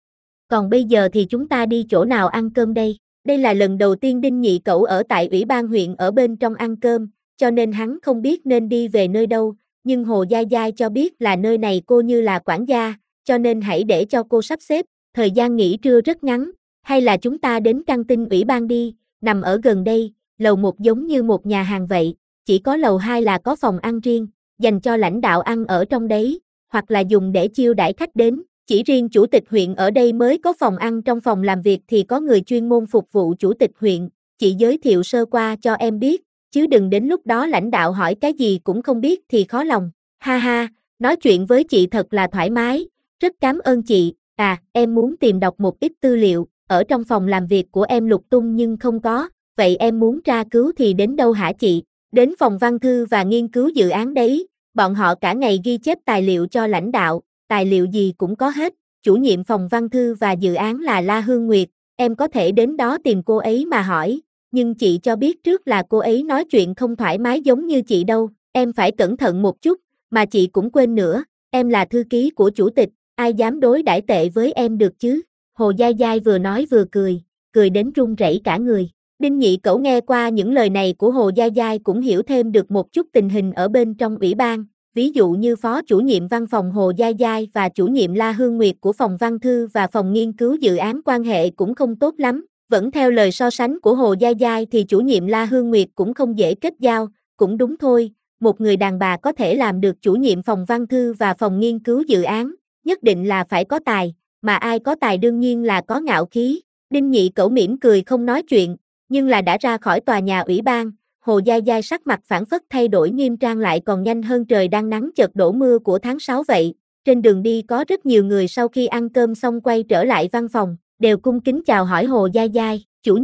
Còn bây giờ thì chúng ta đi chỗ nào ăn cơm đây? Đây là lần đầu tiên Đinh Nhị Cẩu ở tại ủy ban huyện ở bên trong ăn cơm, cho nên hắn không biết nên đi về nơi đâu, nhưng Hồ Giai Giai cho biết là nơi này cô như là quản gia, cho nên hãy để cho cô sắp xếp, thời gian nghỉ trưa rất ngắn, hay là chúng ta đến căng tin ủy ban đi, nằm ở gần đây, lầu 1 giống như một nhà hàng vậy, chỉ có lầu 2 là có phòng ăn riêng, dành cho lãnh đạo ăn ở trong đấy, hoặc là dùng để chiêu đãi khách đến. Chỉ riêng chủ tịch huyện ở đây mới có phòng ăn, trong phòng làm việc thì có người chuyên môn phục vụ chủ tịch huyện, chị giới thiệu sơ qua cho em biết, chứ đừng đến lúc đó lãnh đạo hỏi cái gì cũng không biết thì khó lòng. Ha ha, nói chuyện với chị thật là thoải mái, rất cảm ơn chị. Em muốn tìm đọc một ít tư liệu, ở trong phòng làm việc của em lục tung nhưng không có, vậy em muốn tra cứu thì đến đâu hả chị? Đến phòng văn thư và nghiên cứu dự án đấy, bọn họ cả ngày ghi chép tài liệu cho lãnh đạo. Tài liệu gì cũng có hết, chủ nhiệm phòng văn thư và dự án là La Hương Nguyệt, em có thể đến đó tìm cô ấy mà hỏi, nhưng chị cho biết trước là cô ấy nói chuyện không thoải mái giống như chị đâu, em phải cẩn thận một chút, mà chị cũng quên nữa, em là thư ký của chủ tịch, ai dám đối đãi tệ với em được chứ? Hồ Giai Giai vừa nói vừa cười đến run rẩy cả người. Đinh Nhị Cẩu nghe qua những lời này của Hồ Giai Giai cũng hiểu thêm được một chút tình hình ở bên trong ủy ban. Ví dụ như phó chủ nhiệm văn phòng Hồ Giai Giai và chủ nhiệm La Hương Nguyệt của phòng văn thư và phòng nghiên cứu dự án quan hệ cũng không tốt lắm. Vẫn theo lời so sánh của Hồ Giai Giai thì chủ nhiệm La Hương Nguyệt cũng không dễ kết giao, cũng đúng thôi, một người đàn bà có thể làm được chủ nhiệm phòng văn thư và phòng nghiên cứu dự án, nhất định là phải có tài, mà ai có tài đương nhiên là có ngạo khí. Đinh Nhị Cẩu mỉm cười không nói chuyện, nhưng là đã ra khỏi tòa nhà ủy ban. Hồ Giai Giai sắc mặt phảng phất thay đổi nghiêm trang lại còn nhanh hơn trời đang nắng chợt đổ mưa của tháng 6 vậy. Trên đường đi có rất nhiều người sau khi ăn cơm xong quay trở lại văn phòng, đều cung kính chào hỏi Hồ Giai Giai, chủ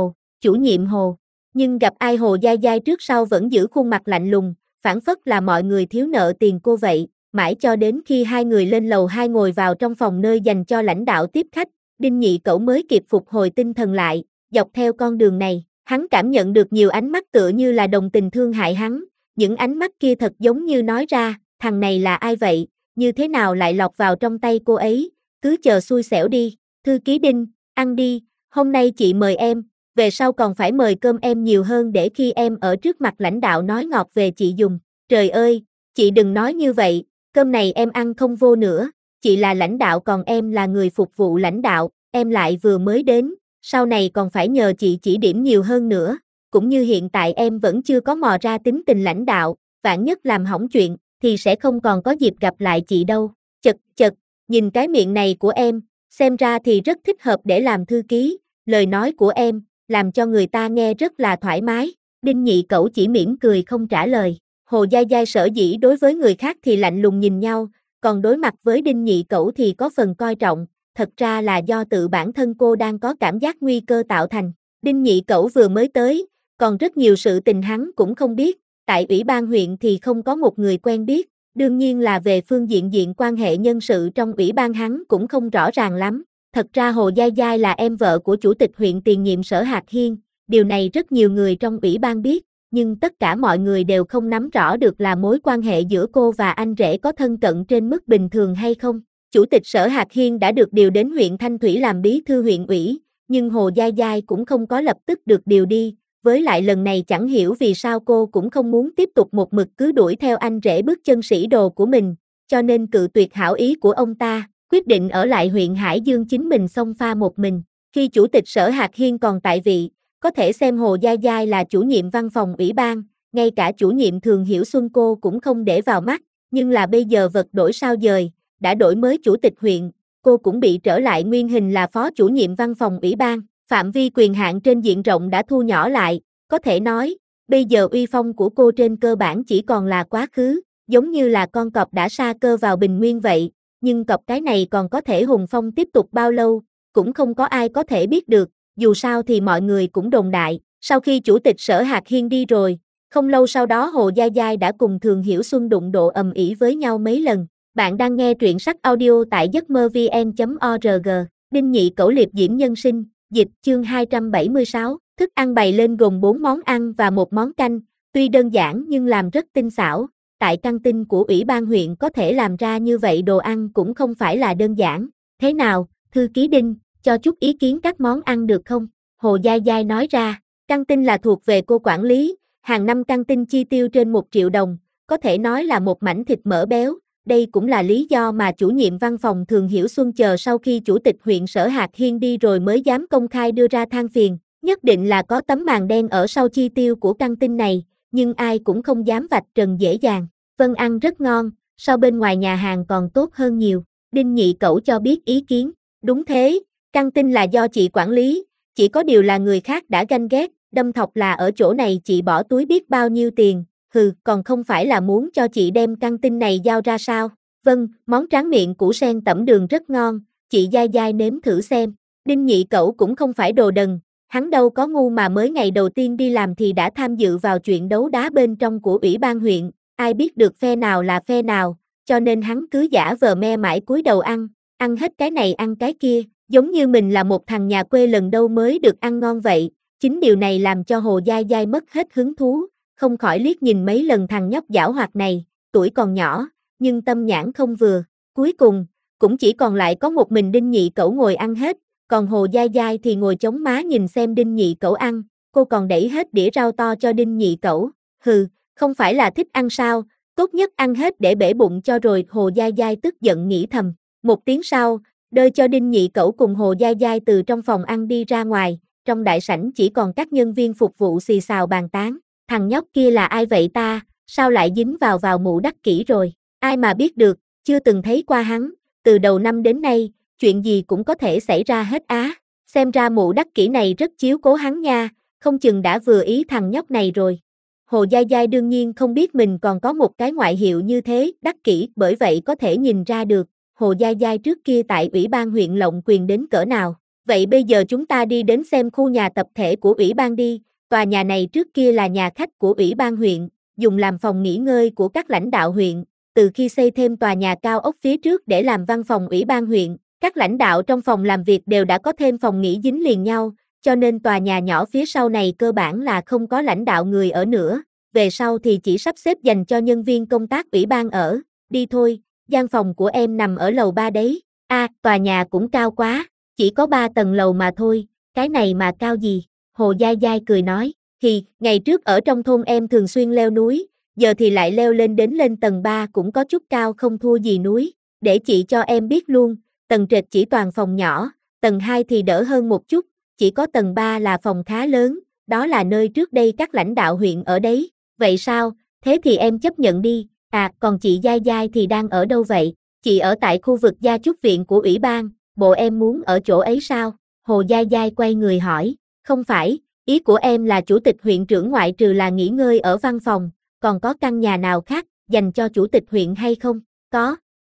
nhiệm Hồ. Nhưng gặp ai Hồ Giai Giai trước sau vẫn giữ khuôn mặt lạnh lùng, phảng phất là mọi người thiếu nợ tiền cô vậy. Mãi cho đến khi hai người lên lầu 2 ngồi vào trong phòng nơi dành cho lãnh đạo tiếp khách, Đinh Nhị Cẩu mới kịp phục hồi tinh thần lại. Dọc theo con đường này, hắn cảm nhận được nhiều ánh mắt tựa như là đồng tình thương hại hắn, những ánh mắt kia thật giống như nói ra, thằng này là ai vậy, như thế nào lại lọt vào trong tay cô ấy, cứ chờ xui xẻo đi. Thư ký Đinh, ăn đi, hôm nay chị mời em, về sau còn phải mời cơm em nhiều hơn để khi em ở trước mặt lãnh đạo nói ngọt về chị dùng. Trời ơi, chị đừng nói như vậy, cơm này em ăn không vô nữa, chị là lãnh đạo còn em là người phục vụ lãnh đạo, em lại vừa mới đến. Sau này còn phải nhờ chị chỉ điểm nhiều hơn nữa, cũng như hiện tại em vẫn chưa có mò ra tính tình lãnh đạo, vạn nhất làm hỏng chuyện, thì sẽ không còn có dịp gặp lại chị đâu. Chật, nhìn cái miệng này của em, xem ra thì rất thích hợp để làm thư ký, lời nói của em, làm cho người ta nghe rất là thoải mái. Đinh Nhị Cẩu chỉ mỉm cười không trả lời. Hồ Giai Giai sở dĩ đối với người khác thì lạnh lùng nhìn nhau, còn đối mặt với Đinh Nhị Cẩu thì có phần coi trọng. Thật ra là do tự bản thân cô đang có cảm giác nguy cơ tạo thành. Đinh Nhị Cẩu vừa mới tới, còn rất nhiều sự tình hắn cũng không biết, tại ủy ban huyện thì không có một người quen biết, đương nhiên là về phương diện quan hệ nhân sự trong ủy ban hắn cũng không rõ ràng lắm. Thật ra Hồ Giai Giai là em vợ của chủ tịch huyện tiền nhiệm Sở Hạc Hiên, điều này rất nhiều người trong ủy ban biết, nhưng tất cả mọi người đều không nắm rõ được là mối quan hệ giữa cô và anh rể có thân cận trên mức bình thường hay không. Chủ tịch Sở Hạc Hiên đã được điều đến huyện Thanh Thủy làm bí thư huyện ủy, nhưng Hồ Giai Giai cũng không có lập tức được điều đi, với lại lần này chẳng hiểu vì sao cô cũng không muốn tiếp tục một mực cứ đuổi theo anh rể bước chân sĩ đồ của mình, cho nên cự tuyệt hảo ý của ông ta, quyết định ở lại huyện Hải Dương chính mình xông pha một mình. Khi chủ tịch Sở Hạc Hiên còn tại vị, có thể xem Hồ Giai Giai là chủ nhiệm văn phòng ủy ban, ngay cả chủ nhiệm Thường Hiểu Xuân cô cũng không để vào mắt, nhưng là bây giờ vật đổi sao dời. Đã đổi mới chủ tịch huyện, cô cũng bị trở lại nguyên hình là phó chủ nhiệm văn phòng ủy ban, phạm vi quyền hạn trên diện rộng đã thu nhỏ lại, có thể nói, bây giờ uy phong của cô trên cơ bản chỉ còn là quá khứ, giống như là con cọp đã sa cơ vào bình nguyên vậy, nhưng cọp cái này còn có thể hùng phong tiếp tục bao lâu, cũng không có ai có thể biết được, dù sao thì mọi người cũng đồn đại, sau khi chủ tịch Sở Hạc Hiên đi rồi, Không lâu sau đó Hồ Giai Giai đã cùng Thường Hiểu Xuân đụng độ ầm ĩ với nhau mấy lần. Bạn đang nghe truyện sách audio tại giấc mơ vn.org. Đinh Nhị Cẩu liệp diễm nhân sinh, dịch chương 276. Thức ăn bày lên gồm 4 món ăn và một món canh, tuy đơn giản nhưng làm rất tinh xảo. Tại căng tin của Ủy ban huyện có thể làm ra như vậy đồ ăn cũng không phải là đơn giản. Thế nào, thư ký Đinh, cho chút ý kiến các món ăn được không? Hồ Giai Giai nói ra, căng tin là thuộc về cô quản lý, hàng năm căng tin chi tiêu trên 1 triệu đồng, có thể nói là một mảnh thịt mỡ béo. Đây cũng là lý do mà chủ nhiệm văn phòng Thường Hiểu Xuân chờ sau khi chủ tịch huyện Sở Hạc Hiên đi rồi mới dám công khai đưa ra than phiền. Nhất định là có tấm màn đen ở sau chi tiêu của căng tin này, nhưng ai cũng không dám vạch trần dễ dàng. Vân ăn rất ngon, so bên ngoài nhà hàng còn tốt hơn nhiều. Đinh Nhị Cẩu cho biết ý kiến. Đúng thế, căng tin là do chị quản lý, chỉ có điều là người khác đã ganh ghét, đâm thọc là ở chỗ này chị bỏ túi biết bao nhiêu tiền. Hừ, còn không phải là muốn cho chị đem căng tin này giao ra sao? Vâng, món tráng miệng củ sen tẩm đường rất ngon, chị Giai Giai nếm thử xem. Đinh Nhị Cẩu cũng không phải đồ đần, hắn đâu có ngu mà mới ngày đầu tiên đi làm thì đã tham dự vào chuyện đấu đá bên trong của Ủy ban huyện, ai biết được phe nào là phe nào, cho nên hắn cứ giả vờ me mãi cúi đầu ăn hết cái này ăn cái kia, giống như mình là một thằng nhà quê lần đâu mới được ăn ngon vậy. Chính điều này làm cho Hồ Giai Giai mất hết hứng thú, không khỏi liếc nhìn mấy lần thằng nhóc giảo hoạt này, tuổi còn nhỏ, nhưng tâm nhãn không vừa. Cuối cùng, cũng chỉ còn lại có một mình Đinh Nhị Cẩu ngồi ăn hết, còn Hồ Giai Giai thì ngồi chống má nhìn xem Đinh Nhị Cẩu ăn, cô còn đẩy hết đĩa rau to cho Đinh Nhị Cẩu. Hừ, không phải là thích ăn sao, tốt nhất ăn hết để bể bụng cho rồi. Hồ Giai Giai tức giận nghĩ thầm. Một tiếng sau, đợi cho Đinh Nhị Cẩu cùng Hồ Giai Giai từ trong phòng ăn đi ra ngoài, trong đại sảnh chỉ còn các nhân viên phục vụ xì xào bàn tán. Thằng nhóc kia là ai vậy ta, sao lại dính vào mụ đắc kỷ rồi, ai mà biết được, chưa từng thấy qua hắn, từ đầu năm đến nay, chuyện gì cũng có thể xảy ra hết á, xem ra mụ đắc kỷ này rất chiếu cố hắn nha, không chừng đã vừa ý thằng nhóc này rồi. Hồ Giai Giai đương nhiên không biết mình còn có một cái ngoại hiệu như thế, đắc kỷ, bởi vậy có thể nhìn ra được, Hồ Giai Giai trước kia tại Ủy ban huyện lộng quyền đến cỡ nào. Vậy bây giờ chúng ta đi đến xem khu nhà tập thể của Ủy ban đi. Tòa nhà này trước kia là nhà khách của Ủy ban huyện, dùng làm phòng nghỉ ngơi của các lãnh đạo huyện. Từ khi xây thêm tòa nhà cao ốc phía trước để làm văn phòng Ủy ban huyện, các lãnh đạo trong phòng làm việc đều đã có thêm phòng nghỉ dính liền nhau, cho nên tòa nhà nhỏ phía sau này cơ bản là không có lãnh đạo người ở nữa. Về sau thì chỉ sắp xếp dành cho nhân viên công tác Ủy ban ở. Đi thôi, gian phòng của em nằm ở lầu 3 đấy. Tòa nhà cũng cao quá, chỉ có 3 tầng lầu mà thôi, cái này mà cao gì? Hồ Giai Giai cười nói, ngày trước ở trong thôn em thường xuyên leo núi, giờ thì lại leo lên tầng 3 cũng có chút cao không thua gì núi, để chị cho em biết luôn, tầng trệt chỉ toàn phòng nhỏ, tầng 2 thì đỡ hơn một chút, chỉ có tầng 3 là phòng khá lớn, đó là nơi trước đây các lãnh đạo huyện ở đấy, vậy sao, thế thì em chấp nhận đi, còn chị Giai Giai thì đang ở đâu vậy? Chị ở tại khu vực gia chúc viện của Ủy ban, bộ em muốn ở chỗ ấy sao? Hồ Giai Giai quay người hỏi, không phải, ý của em là chủ tịch huyện trưởng ngoại trừ là nghỉ ngơi ở văn phòng, còn có căn nhà nào khác dành cho chủ tịch huyện hay không? Có.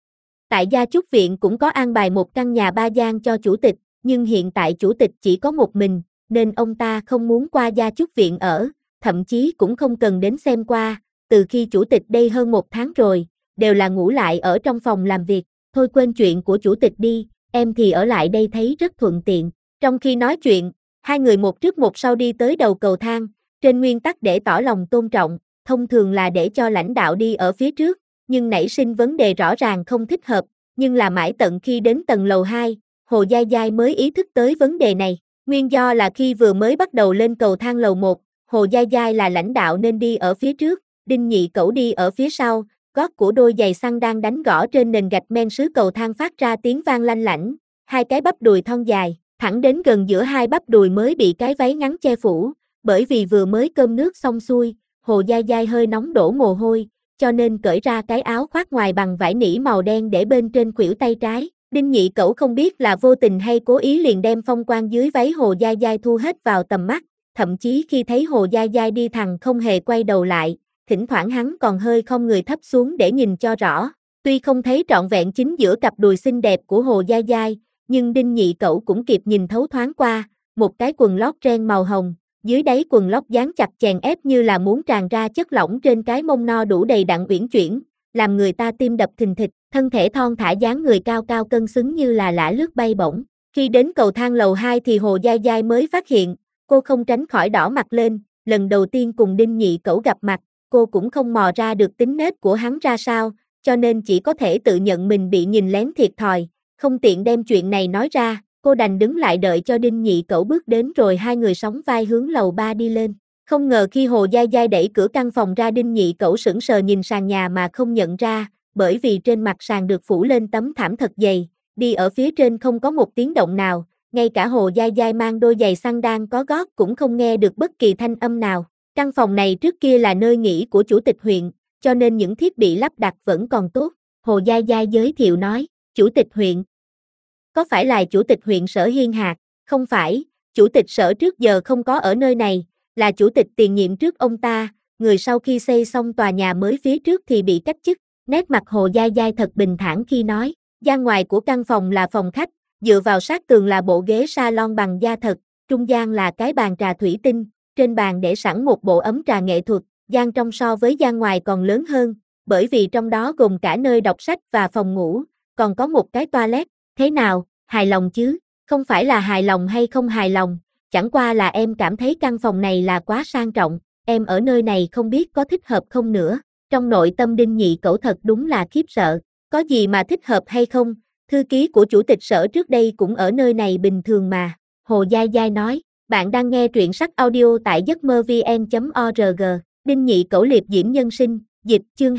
Tại gia chúc viện cũng có an bài một căn nhà 3 gian cho chủ tịch, nhưng hiện tại chủ tịch chỉ có một mình, nên ông ta không muốn qua gia chúc viện ở, thậm chí cũng không cần đến xem qua, từ khi chủ tịch đây hơn 1 tháng rồi, đều là ngủ lại ở trong phòng làm việc, thôi quên chuyện của chủ tịch đi, em thì ở lại đây thấy rất thuận tiện. Trong khi nói chuyện, hai người một trước một sau đi tới đầu cầu thang, trên nguyên tắc để tỏ lòng tôn trọng, thông thường là để cho lãnh đạo đi ở phía trước, nhưng nảy sinh vấn đề rõ ràng không thích hợp, nhưng là mãi tận khi đến tầng lầu 2, Hồ Giai Giai mới ý thức tới vấn đề này. Nguyên do là khi vừa mới bắt đầu lên cầu thang lầu 1, Hồ Giai Giai là lãnh đạo nên đi ở phía trước, Đinh Nhị Cẩu đi ở phía sau, gót của đôi giày xăng đang đánh gõ trên nền gạch men sứ cầu thang phát ra tiếng vang lanh lảnh, hai cái bắp đùi thon dài, thẳng đến gần giữa hai bắp đùi mới bị cái váy ngắn che phủ, bởi vì vừa mới cơm nước xong xuôi, Hồ Giai Giai hơi nóng đổ mồ hôi, cho nên cởi ra cái áo khoác ngoài bằng vải nỉ màu đen để bên trên khuỷu tay trái. Đinh Nhị Cẩu không biết là vô tình hay cố ý liền đem phong quang dưới váy Hồ Giai Giai thu hết vào tầm mắt, thậm chí khi thấy Hồ Giai Giai đi thẳng không hề quay đầu lại, thỉnh thoảng hắn còn hơi khom người thấp xuống để nhìn cho rõ. Tuy không thấy trọn vẹn chính giữa cặp đùi xinh đẹp của Hồ Giai Giai, nhưng Đinh Nhị Cẩu cũng kịp nhìn thấu thoáng qua, một cái quần lót ren màu hồng, dưới đáy quần lót dán chặt chèn ép như là muốn tràn ra chất lỏng trên cái mông no đủ đầy đặn uyển chuyển, làm người ta tim đập thình thịch, thân thể thon thả dáng người cao cao cân xứng như là lả lướt bay bổng. Khi đến cầu thang lầu 2 thì Hồ Dai Dai mới phát hiện, cô không tránh khỏi đỏ mặt lên, lần đầu tiên cùng Đinh Nhị Cẩu gặp mặt, cô cũng không mò ra được tính nết của hắn ra sao, cho nên chỉ có thể tự nhận mình bị nhìn lén thiệt thòi, không tiện đem chuyện này nói ra, cô đành đứng lại đợi cho Đinh Nhị Cẩu bước đến rồi hai người sóng vai hướng lầu 3 đi lên. Không ngờ khi Hồ Dai Dai đẩy cửa căn phòng ra, Đinh Nhị Cẩu sững sờ nhìn sàn nhà mà không nhận ra, bởi vì trên mặt sàn được phủ lên tấm thảm thật dày, đi ở phía trên không có một tiếng động nào, ngay cả Hồ Dai Dai mang đôi giày xăng đan có gót cũng không nghe được bất kỳ thanh âm nào. Căn phòng này trước kia là nơi nghỉ của chủ tịch huyện, cho nên những thiết bị lắp đặt vẫn còn tốt. Hồ Dai Dai giới thiệu nói, chủ tịch huyện. Có phải là chủ tịch huyện Sở Hiên Hạc? Không phải, chủ tịch sở trước giờ không có ở nơi này, là chủ tịch tiền nhiệm trước ông ta, người sau khi xây xong tòa nhà mới phía trước thì bị cách chức. Nét mặt Hồ Dai Dai thật bình thản khi nói, gian ngoài của căn phòng là phòng khách, dựa vào sát tường là bộ ghế salon bằng da thật, trung gian là cái bàn trà thủy tinh, trên bàn để sẵn một bộ ấm trà nghệ thuật, gian trong so với gian ngoài còn lớn hơn, bởi vì trong đó gồm cả nơi đọc sách và phòng ngủ, còn có một cái toilet. Thế nào, hài lòng chứ? Không phải là hài lòng hay không hài lòng, chẳng qua là em cảm thấy căn phòng này là quá sang trọng, em ở nơi này không biết có thích hợp không nữa. Trong nội tâm Đinh Nhị Cẩu thật đúng là khiếp sợ, có gì mà thích hợp hay không, thư ký của chủ tịch sở trước đây cũng ở nơi này bình thường mà. Hồ Dai Dai nói, bạn đang nghe truyện sách audio tại giấc mơ vn.org, Đinh Nhị Cẩu liệp diễm nhân sinh, dịch chương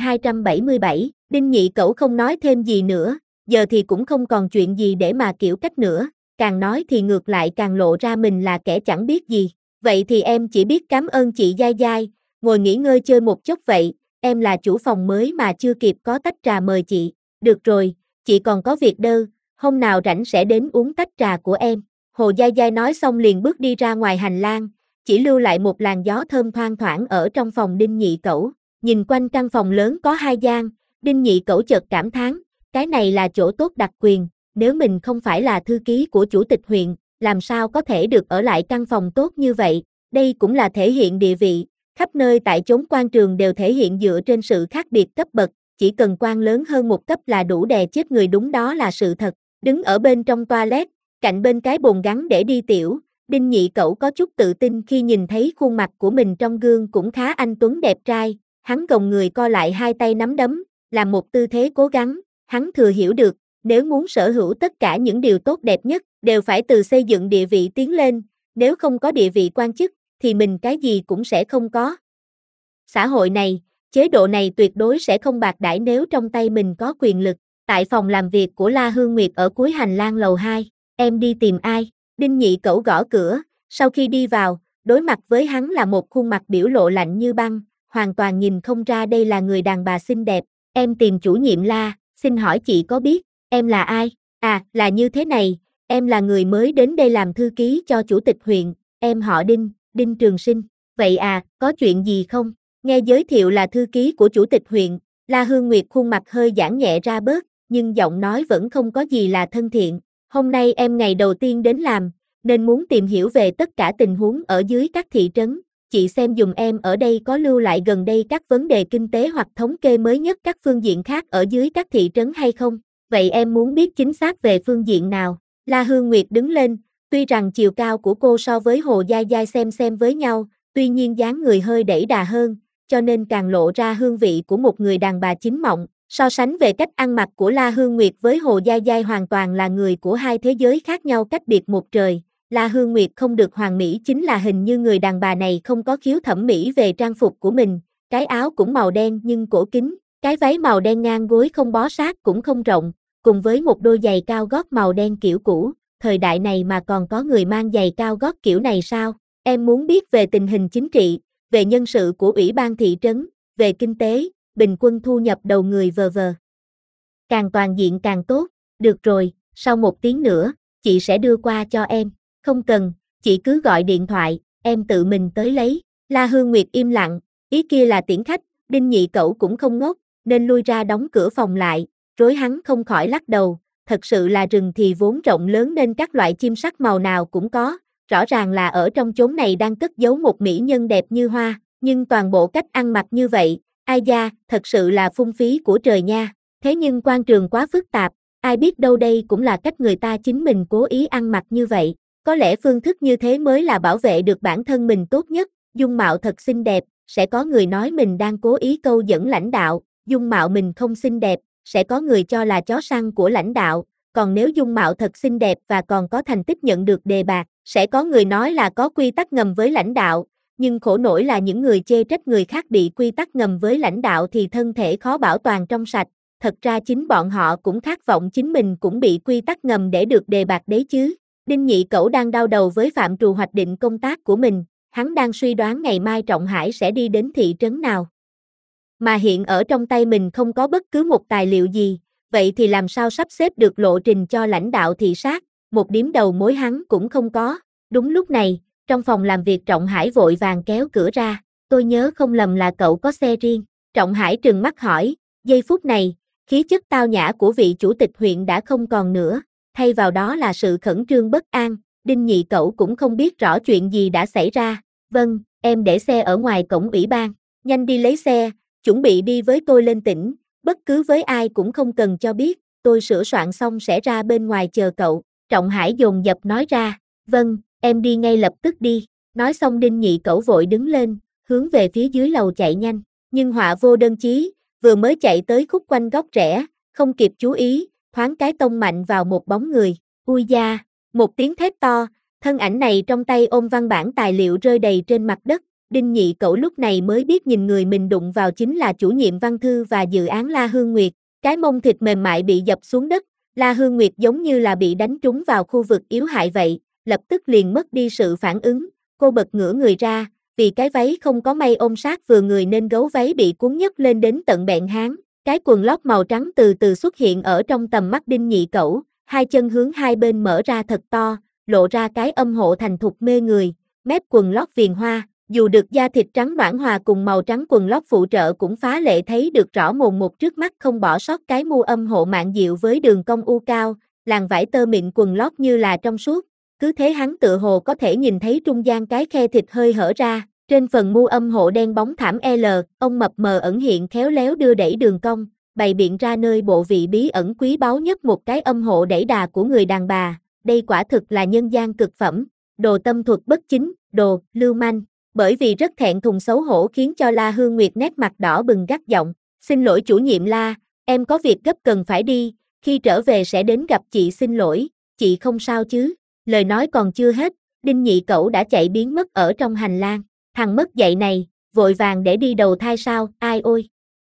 277, Đinh Nhị Cẩu không nói thêm gì nữa, giờ thì cũng không còn chuyện gì để mà kiểu cách nữa, càng nói thì ngược lại càng lộ ra mình là kẻ chẳng biết gì. Vậy thì em chỉ biết cảm ơn chị Dai Dai, ngồi nghỉ ngơi chơi một chút vậy, em là chủ phòng mới mà chưa kịp có tách trà mời chị. Được rồi, chị còn có việc đơ, hôm nào rảnh sẽ đến uống tách trà của em. Hồ Dai Dai nói xong liền bước đi ra ngoài hành lang, chỉ lưu lại một làn gió thơm thoang thoảng ở trong phòng Đinh Nhị Cẩu. Nhìn quanh căn phòng lớn có hai gian, Đinh Nhị Cẩu chợt cảm thán, cái này là chỗ tốt đặc quyền, nếu mình không phải là thư ký của chủ tịch huyện, làm sao có thể được ở lại căn phòng tốt như vậy, đây cũng là thể hiện địa vị, khắp nơi tại chốn quan trường đều thể hiện dựa trên sự khác biệt cấp bậc, chỉ cần quan lớn hơn một cấp là đủ đè chết người, đúng đó là sự thật. Đứng ở bên trong toilet, cạnh bên cái bồn gắn để đi tiểu, Đinh Nhị Cẩu có chút tự tin khi nhìn thấy khuôn mặt của mình trong gương cũng khá anh tuấn đẹp trai, hắn gồng người co lại hai tay nắm đấm, làm một tư thế cố gắng, hắn thừa hiểu được, nếu muốn sở hữu tất cả những điều tốt đẹp nhất, đều phải từ xây dựng địa vị tiến lên, nếu không có địa vị quan chức, thì mình cái gì cũng sẽ không có. Xã hội này, chế độ này tuyệt đối sẽ không bạc đãi nếu trong tay mình có quyền lực. Tại phòng làm việc của La Hương Nguyệt ở cuối hành lang lầu 2, em đi tìm ai? Đinh Nhị Cẩu gõ cửa, sau khi đi vào, đối mặt với hắn là một khuôn mặt biểu lộ lạnh như băng, hoàn toàn nhìn không ra đây là người đàn bà xinh đẹp. Em tìm chủ nhiệm La, xin hỏi chị có biết, em là ai? À, là như thế này, em là người mới đến đây làm thư ký cho chủ tịch huyện, em họ Đinh, Đinh Trường Sinh. Vậy à, có chuyện gì không? Nghe giới thiệu là thư ký của chủ tịch huyện, La Hương Nguyệt khuôn mặt hơi giãn nhẹ ra bớt, nhưng giọng nói vẫn không có gì là thân thiện. Hôm nay em ngày đầu tiên đến làm, nên muốn tìm hiểu về tất cả tình huống ở dưới các thị trấn. Chị xem dùm em ở đây có lưu lại gần đây các vấn đề kinh tế hoặc thống kê mới nhất các phương diện khác ở dưới các thị trấn hay không? Vậy em muốn biết chính xác về phương diện nào? La Hương Nguyệt đứng lên, tuy rằng chiều cao của cô so với Hồ Dai Dai xem với nhau, tuy nhiên dáng người hơi đẩy đà hơn, cho nên càng lộ ra hương vị của một người đàn bà chính mộng. So sánh về cách ăn mặc của La Hương Nguyệt với Hồ Dai Dai hoàn toàn là người của hai thế giới khác nhau cách biệt một trời. La Hương Nguyệt không được hoàn mỹ chính là hình như người đàn bà này không có khiếu thẩm mỹ về trang phục của mình, cái áo cũng màu đen nhưng cổ kính, cái váy màu đen ngang gối không bó sát cũng không rộng, cùng với một đôi giày cao gót màu đen kiểu cũ, thời đại này mà còn có người mang giày cao gót kiểu này sao? Em muốn biết về tình hình chính trị, về nhân sự của ủy ban thị trấn, về kinh tế, bình quân thu nhập đầu người vờ. Càng toàn diện càng tốt, được rồi, sau 1 tiếng nữa, chị sẽ đưa qua cho em, không cần, chị cứ gọi điện thoại, em tự mình tới lấy. La Hương Nguyệt im lặng, ý kia là tiễn khách, Đinh Nhị Cẩu cũng không ngốc, nên lui ra đóng cửa phòng lại, rối hắn không khỏi lắc đầu, thật sự là rừng thì vốn rộng lớn nên các loại chim sắc màu nào cũng có, rõ ràng là ở trong chốn này đang cất giấu một mỹ nhân đẹp như hoa, nhưng toàn bộ cách ăn mặc như vậy, ai da, thật sự là phung phí của trời nha. Thế nhưng quan trường quá phức tạp, ai biết đâu đây cũng là cách người ta chính mình cố ý ăn mặc như vậy. Có lẽ phương thức như thế mới là bảo vệ được bản thân mình tốt nhất, dung mạo thật xinh đẹp, sẽ có người nói mình đang cố ý câu dẫn lãnh đạo, dung mạo mình không xinh đẹp, sẽ có người cho là chó săn của lãnh đạo, còn nếu dung mạo thật xinh đẹp và còn có thành tích nhận được đề bạt, sẽ có người nói là có quy tắc ngầm với lãnh đạo, nhưng khổ nổi là những người chê trách người khác bị quy tắc ngầm với lãnh đạo thì thân thể khó bảo toàn trong sạch, thật ra chính bọn họ cũng khát vọng chính mình cũng bị quy tắc ngầm để được đề bạt đấy chứ. Đinh Nhị Cẩu đang đau đầu với phạm trù hoạch định công tác của mình, hắn đang suy đoán ngày mai Trọng Hải sẽ đi đến thị trấn nào. Mà hiện ở trong tay mình không có bất cứ một tài liệu gì, vậy thì làm sao sắp xếp được lộ trình cho lãnh đạo thị sát, một điểm đầu mối hắn cũng không có. Đúng lúc này, trong phòng làm việc Trọng Hải vội vàng kéo cửa ra, tôi nhớ không lầm là cậu có xe riêng. Trọng Hải trừng mắt hỏi, giây phút này, khí chất tao nhã của vị chủ tịch huyện đã không còn nữa, thay vào đó là sự khẩn trương bất an. Đinh Nhị Cẩu cũng không biết rõ chuyện gì đã xảy ra. Vâng, em để xe ở ngoài cổng ủy ban, nhanh đi lấy xe, chuẩn bị đi với tôi lên tỉnh, bất cứ với ai cũng không cần cho biết, tôi sửa soạn xong sẽ ra bên ngoài chờ cậu. Trọng Hải dồn dập nói ra, vâng, em đi ngay lập tức đi. Nói xong Đinh Nhị Cẩu vội đứng lên, hướng về phía dưới lầu chạy nhanh, nhưng họa vô đơn chí, vừa mới chạy tới khúc quanh góc rẽ, không kịp chú ý, thoáng cái tông mạnh vào một bóng người. Ui da, một tiếng thét to, thân ảnh này trong tay ôm văn bản tài liệu rơi đầy trên mặt đất. Đinh Nhị Cẩu lúc này mới biết nhìn người mình đụng vào chính là chủ nhiệm văn thư và dự án La Hương Nguyệt, cái mông thịt mềm mại bị dập xuống đất, La Hương Nguyệt giống như là bị đánh trúng vào khu vực yếu hại vậy, lập tức liền mất đi sự phản ứng, cô bật ngửa người ra, vì cái váy không có may ôm sát vừa người nên gấu váy bị cuốn nhấc lên đến tận bẹn háng, cái quần lót màu trắng từ từ xuất hiện ở trong tầm mắt Đinh Nhị Cẩu, hai chân hướng hai bên mở ra thật to, lộ ra cái âm hộ thành thục mê người, mép quần lót viền hoa. Dù được da thịt trắng nõn hòa cùng màu trắng quần lót phụ trợ cũng phá lệ thấy được rõ mồn một trước mắt không bỏ sót cái mu âm hộ mạn dịu với đường cong u cao, làn vải tơ mịn quần lót như là trong suốt, cứ thế hắn tựa hồ có thể nhìn thấy trung gian cái khe thịt hơi hở ra, trên phần mu âm hộ đen bóng thảm L, ông mập mờ ẩn hiện khéo léo đưa đẩy đường cong, bày biện ra nơi bộ vị bí ẩn quý báu nhất một cái âm hộ đẩy đà của người đàn bà, đây quả thực là nhân gian cực phẩm, đồ tâm thuật bất chính, đồ lưu manh. Bởi vì rất thẹn thùng xấu hổ khiến cho La Hương Nguyệt nét mặt đỏ bừng gắt giọng, xin lỗi chủ nhiệm La, em có việc gấp cần phải đi, khi trở về sẽ đến gặp chị xin lỗi, chị không sao chứ. Lời nói còn chưa hết, Đinh Nhị Cẩu đã chạy biến mất ở trong hành lang, thằng mất dạy này, vội vàng để đi đầu thai sao, ai ôi.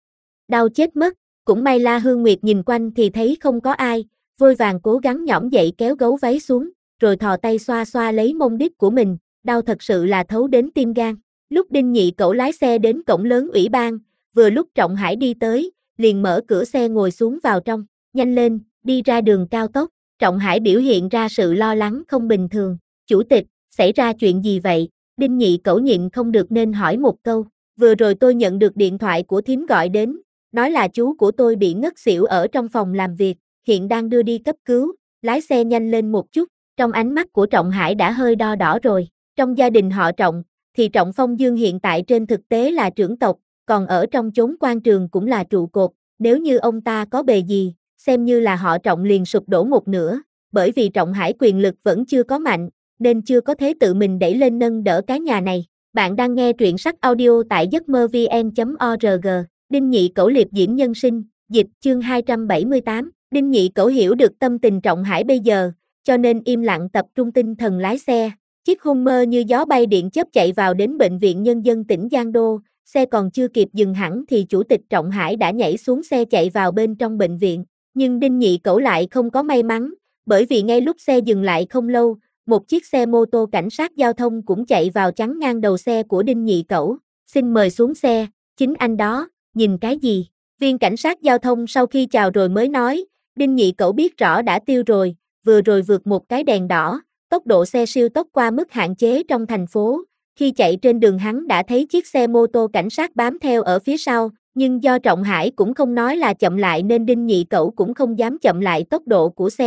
Đau chết mất, cũng may La Hương Nguyệt nhìn quanh thì thấy không có ai, vội vàng cố gắng nhõm dậy kéo gấu váy xuống, rồi thò tay xoa xoa lấy mông đít của mình. Đau thật sự là thấu đến tim gan. Lúc Đinh Nhị Cẩu lái xe đến cổng lớn ủy ban, vừa lúc Trọng Hải đi tới, liền mở cửa xe ngồi xuống vào trong, nhanh lên, đi ra đường cao tốc. Trọng Hải biểu hiện ra sự lo lắng không bình thường. Chủ tịch, xảy ra chuyện gì vậy? Đinh Nhị Cẩu nhịn không được nên hỏi một câu. Vừa rồi tôi nhận được điện thoại của thím gọi đến, nói là chú của tôi bị ngất xỉu ở trong phòng làm việc, hiện đang đưa đi cấp cứu, lái xe nhanh lên một chút. Trong ánh mắt của Trọng Hải đã hơi đo đỏ rồi. Trong gia đình họ Trọng, thì Trọng Phong Dương hiện tại trên thực tế là trưởng tộc, còn ở trong chốn quan trường cũng là trụ cột, nếu như ông ta có bề gì, xem như là họ Trọng liền sụp đổ một nửa, bởi vì Trọng Hải quyền lực vẫn chưa có mạnh, nên chưa có thế tự mình đẩy lên nâng đỡ cái nhà này. Bạn đang nghe truyện sách audio tại giấc mơ vn.org, Đinh Nhị Cẩu liệp diễm nhân sinh, dịch chương 278, Đinh Nhị Cẩu hiểu được tâm tình Trọng Hải bây giờ, cho nên im lặng tập trung tinh thần lái xe. Chiếc Hummer như gió bay điện chớp chạy vào đến Bệnh viện Nhân dân tỉnh Giang Đô, xe còn chưa kịp dừng hẳn thì Chủ tịch Trọng Hải đã nhảy xuống xe chạy vào bên trong bệnh viện. Nhưng Đinh Nhị Cẩu lại không có may mắn, bởi vì ngay lúc xe dừng lại không lâu, một chiếc xe mô tô cảnh sát giao thông cũng chạy vào chắn ngang đầu xe của Đinh Nhị Cẩu. Xin mời xuống xe, chính anh đó, nhìn cái gì? Viên cảnh sát giao thông sau khi chào rồi mới nói, Đinh Nhị Cẩu biết rõ đã tiêu rồi, vừa rồi vượt một cái đèn đỏ. Tốc độ xe siêu tốc qua mức hạn chế trong thành phố, khi chạy trên đường hắn đã thấy chiếc xe mô tô cảnh sát bám theo ở phía sau, nhưng do Trọng Hải cũng không nói là chậm lại nên Đinh Nhị Cẩu cũng không dám chậm lại tốc độ của xe,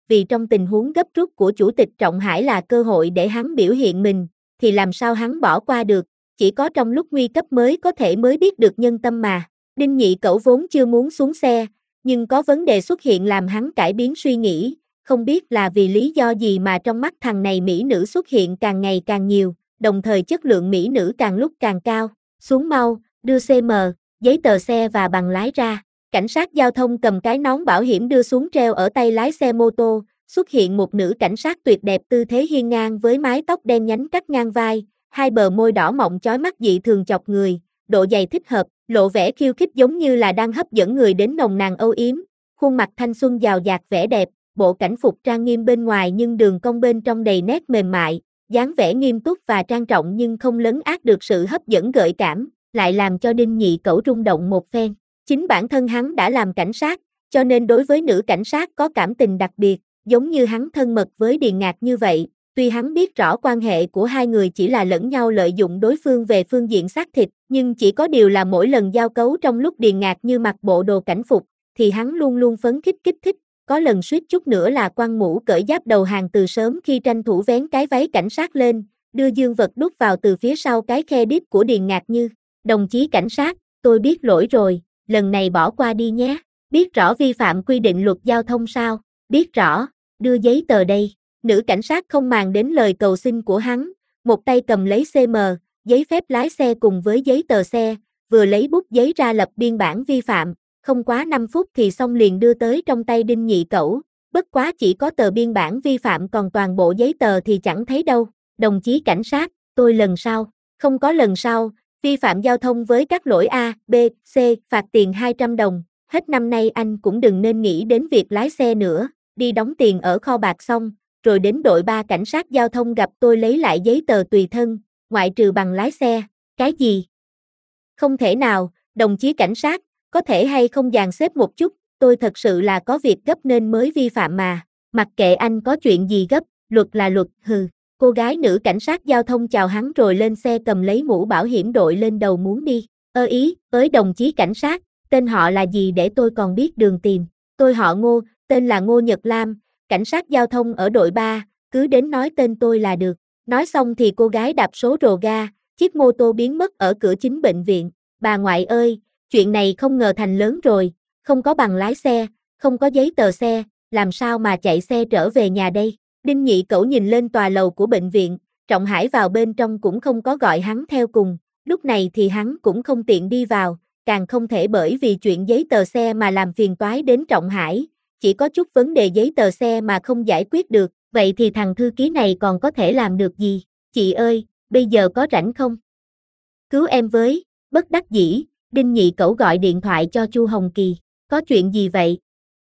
vì trong tình huống gấp rút của Chủ tịch Trọng Hải là cơ hội để hắn biểu hiện mình, thì làm sao hắn bỏ qua được, chỉ có trong lúc nguy cấp mới có thể mới biết được nhân tâm mà. Đinh Nhị Cẩu vốn chưa muốn xuống xe, nhưng có vấn đề xuất hiện làm hắn cải biến suy nghĩ, không biết là vì lý do gì mà trong mắt thằng này mỹ nữ xuất hiện càng ngày càng nhiều, đồng thời chất lượng mỹ nữ càng lúc càng cao. Xuống mau, đưa CM, giấy tờ xe và bằng lái ra. Cảnh sát giao thông cầm cái nón bảo hiểm đưa xuống treo ở tay lái xe mô tô, xuất hiện một nữ cảnh sát tuyệt đẹp tư thế hiên ngang với mái tóc đen nhánh cắt ngang vai, hai bờ môi đỏ mọng chói mắt dị thường chọc người, độ dày thích hợp, lộ vẻ khiêu khích giống như là đang hấp dẫn người đến nồng nàn âu yếm, khuôn mặt thanh xuân giàu dạt vẻ đẹp, bộ cảnh phục trang nghiêm bên ngoài nhưng đường cong bên trong đầy nét mềm mại, dáng vẻ nghiêm túc và trang trọng nhưng không lấn át được sự hấp dẫn gợi cảm, lại làm cho Đinh Nhị Cẩu rung động một phen. Chính bản thân hắn đã làm cảnh sát, cho nên đối với nữ cảnh sát có cảm tình đặc biệt, giống như hắn thân mật với Điền Ngạc như vậy. Tuy hắn biết rõ quan hệ của hai người chỉ là lẫn nhau lợi dụng đối phương về phương diện xác thịt, nhưng chỉ có điều là mỗi lần giao cấu trong lúc Điền Ngạc như mặc bộ đồ cảnh phục, thì hắn luôn luôn phấn khích kích thích, có lần suýt chút nữa là quăng mũ cởi giáp đầu hàng từ sớm khi tranh thủ vén cái váy cảnh sát lên, đưa dương vật đút vào từ phía sau cái khe đít của Điền Ngạc như, đồng chí cảnh sát, tôi biết lỗi rồi, lần này bỏ qua đi nhé, biết rõ vi phạm quy định luật giao thông sao, biết rõ, đưa giấy tờ đây. Nữ cảnh sát không màng đến lời cầu xin của hắn, một tay cầm lấy CM, giấy phép lái xe cùng với giấy tờ xe, vừa lấy bút giấy ra lập biên bản vi phạm, không quá 5 phút thì xong liền đưa tới trong tay Đinh Nhị Cẩu, bất quá chỉ có tờ biên bản vi phạm còn toàn bộ giấy tờ thì chẳng thấy đâu. Đồng chí cảnh sát, tôi lần sau, không có lần sau, vi phạm giao thông với các lỗi A, B, C, phạt tiền 200 đồng, hết năm nay anh cũng đừng nên nghĩ đến việc lái xe nữa, đi đóng tiền ở kho bạc xong, rồi đến đội 3 cảnh sát giao thông gặp tôi lấy lại giấy tờ tùy thân, ngoại trừ bằng lái xe. Cái gì? Không thể nào, đồng chí cảnh sát, có thể hay không dàn xếp một chút, tôi thật sự là có việc gấp nên mới vi phạm mà, mặc kệ anh có chuyện gì gấp, luật là luật, hừ. Cô gái nữ cảnh sát giao thông chào hắn rồi lên xe cầm lấy mũ bảo hiểm đội lên đầu muốn đi. Ới đồng chí cảnh sát, tên họ là gì để tôi còn biết đường tìm. Tôi họ Ngô, tên là Ngô Nhật Lam, cảnh sát giao thông ở đội 3, cứ đến nói tên tôi là được. Nói xong thì cô gái đạp số rồ ga, chiếc mô tô biến mất ở cửa chính bệnh viện. Bà ngoại ơi, chuyện này không ngờ thành lớn rồi, không có bằng lái xe, không có giấy tờ xe, làm sao mà chạy xe trở về nhà đây? Đinh Nhị Cẩu nhìn lên tòa lầu của bệnh viện, Trọng Hải vào bên trong cũng không có gọi hắn theo cùng, lúc này thì hắn cũng không tiện đi vào, càng không thể bởi vì chuyện giấy tờ xe mà làm phiền toái đến Trọng Hải, chỉ có chút vấn đề giấy tờ xe mà không giải quyết được, vậy thì thằng thư ký này còn có thể làm được gì? Chị ơi, bây giờ có rảnh không? Cứu em với, bất đắc dĩ, Đinh Nhị Cẩu gọi điện thoại cho Chu Hồng Kỳ, có chuyện gì vậy?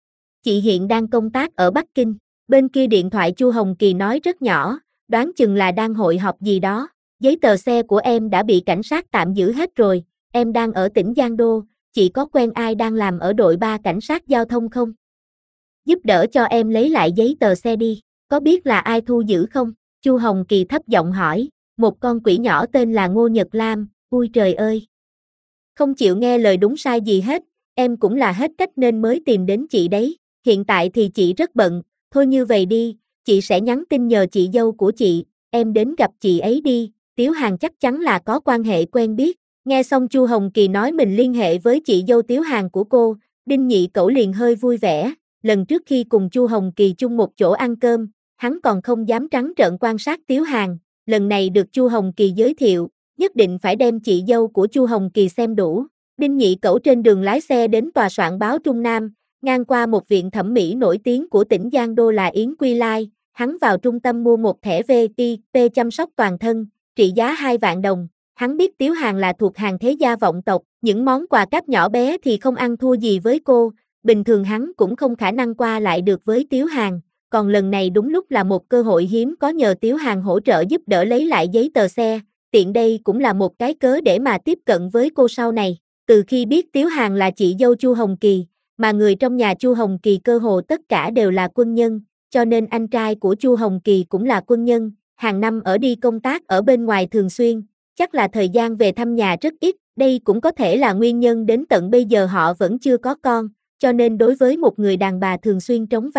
Chị hiện đang công tác ở Bắc Kinh. Bên kia điện thoại Chu Hồng Kỳ nói rất nhỏ, đoán chừng là đang hội họp gì đó. Giấy tờ xe của em đã bị cảnh sát tạm giữ hết rồi, em đang ở tỉnh Giang Đô, chị có quen ai đang làm ở đội 3 cảnh sát giao thông không? Giúp đỡ cho em lấy lại giấy tờ xe đi, có biết là ai thu giữ không? Chu Hồng Kỳ thấp giọng hỏi, một con quỷ nhỏ tên là Ngô Nhật Lam, ui trời ơi. Không chịu nghe lời đúng sai gì hết, em cũng là hết cách nên mới tìm đến chị đấy, hiện tại thì chị rất bận. Thôi như vậy đi, chị sẽ nhắn tin nhờ chị dâu của chị, em đến gặp chị ấy đi, Tiếu Hàn chắc chắn là có quan hệ quen biết. Nghe xong Chu Hồng Kỳ nói mình liên hệ với chị dâu Tiếu Hàn của cô, Đinh Nhị Cẩu liền hơi vui vẻ, lần trước khi cùng Chu Hồng Kỳ chung một chỗ ăn cơm, hắn còn không dám trắng trợn quan sát Tiếu Hàn, lần này được Chu Hồng Kỳ giới thiệu, nhất định phải đem chị dâu của Chu Hồng Kỳ xem đủ. Đinh Nhị Cẩu trên đường lái xe đến tòa soạn báo Trung Nam, ngang qua một viện thẩm mỹ nổi tiếng của tỉnh Giang Đô là Yến Quy Lai, hắn vào trung tâm mua một thẻ VIP chăm sóc toàn thân, trị giá 2 vạn đồng. Hắn biết Tiếu Hàn là thuộc hàng thế gia vọng tộc, những món quà cáp nhỏ bé thì không ăn thua gì với cô, bình thường hắn cũng không khả năng qua lại được với Tiếu Hàn, còn lần này đúng lúc là một cơ hội hiếm có nhờ Tiếu Hàn hỗ trợ giúp đỡ lấy lại giấy tờ xe, tiện đây cũng là một cái cớ để mà tiếp cận với cô sau này. Từ khi biết Tiếu Hàn là chị dâu Chu Hồng Kỳ, mà người trong nhà Chu Hồng Kỳ cơ hồ tất cả đều là quân nhân, cho nên anh trai của Chu Hồng Kỳ cũng là quân nhân, hàng năm ở đi công tác ở bên ngoài thường xuyên, chắc là thời gian về thăm nhà rất ít, đây cũng có thể là nguyên nhân đến tận bây giờ họ vẫn chưa có con, cho nên đối với một người đàn bà thường xuyên trống vắng,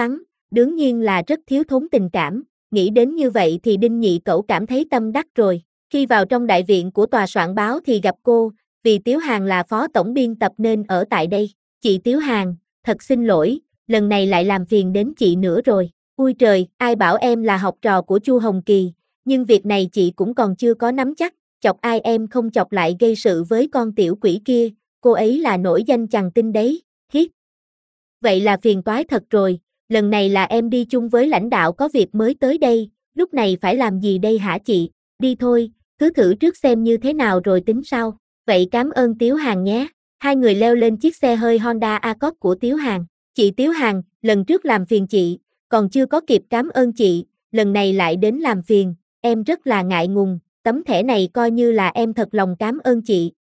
đương nhiên là rất thiếu thốn tình cảm, nghĩ đến như vậy thì Đinh Nhị Cẩu cảm thấy tâm đắc rồi. Khi vào trong đại viện của tòa soạn báo thì gặp cô, vì Tiếu Hàn là phó tổng biên tập nên ở tại đây. Chị Tiếu Hàn, thật xin lỗi, lần này lại làm phiền đến chị nữa rồi. Ui trời, ai bảo em là học trò của Chu Hồng Kỳ, nhưng việc này chị cũng còn chưa có nắm chắc, chọc ai em không chọc lại gây sự với con tiểu quỷ kia, cô ấy là nổi danh chằng tinh đấy, hiết. Vậy là phiền toái thật rồi, lần này là em đi chung với lãnh đạo có việc mới tới đây, lúc này phải làm gì đây hả chị? Đi thôi, cứ thử trước xem như thế nào rồi tính sau. Vậy cảm ơn Tiếu Hàn nhé. Hai người leo lên chiếc xe hơi Honda Accord của Tiếu Hàn. Chị Tiếu Hàn, lần trước làm phiền chị, còn chưa có kịp cảm ơn chị, lần này lại đến làm phiền, em rất là ngại ngùng, tấm thẻ này coi như là em thật lòng cảm ơn chị.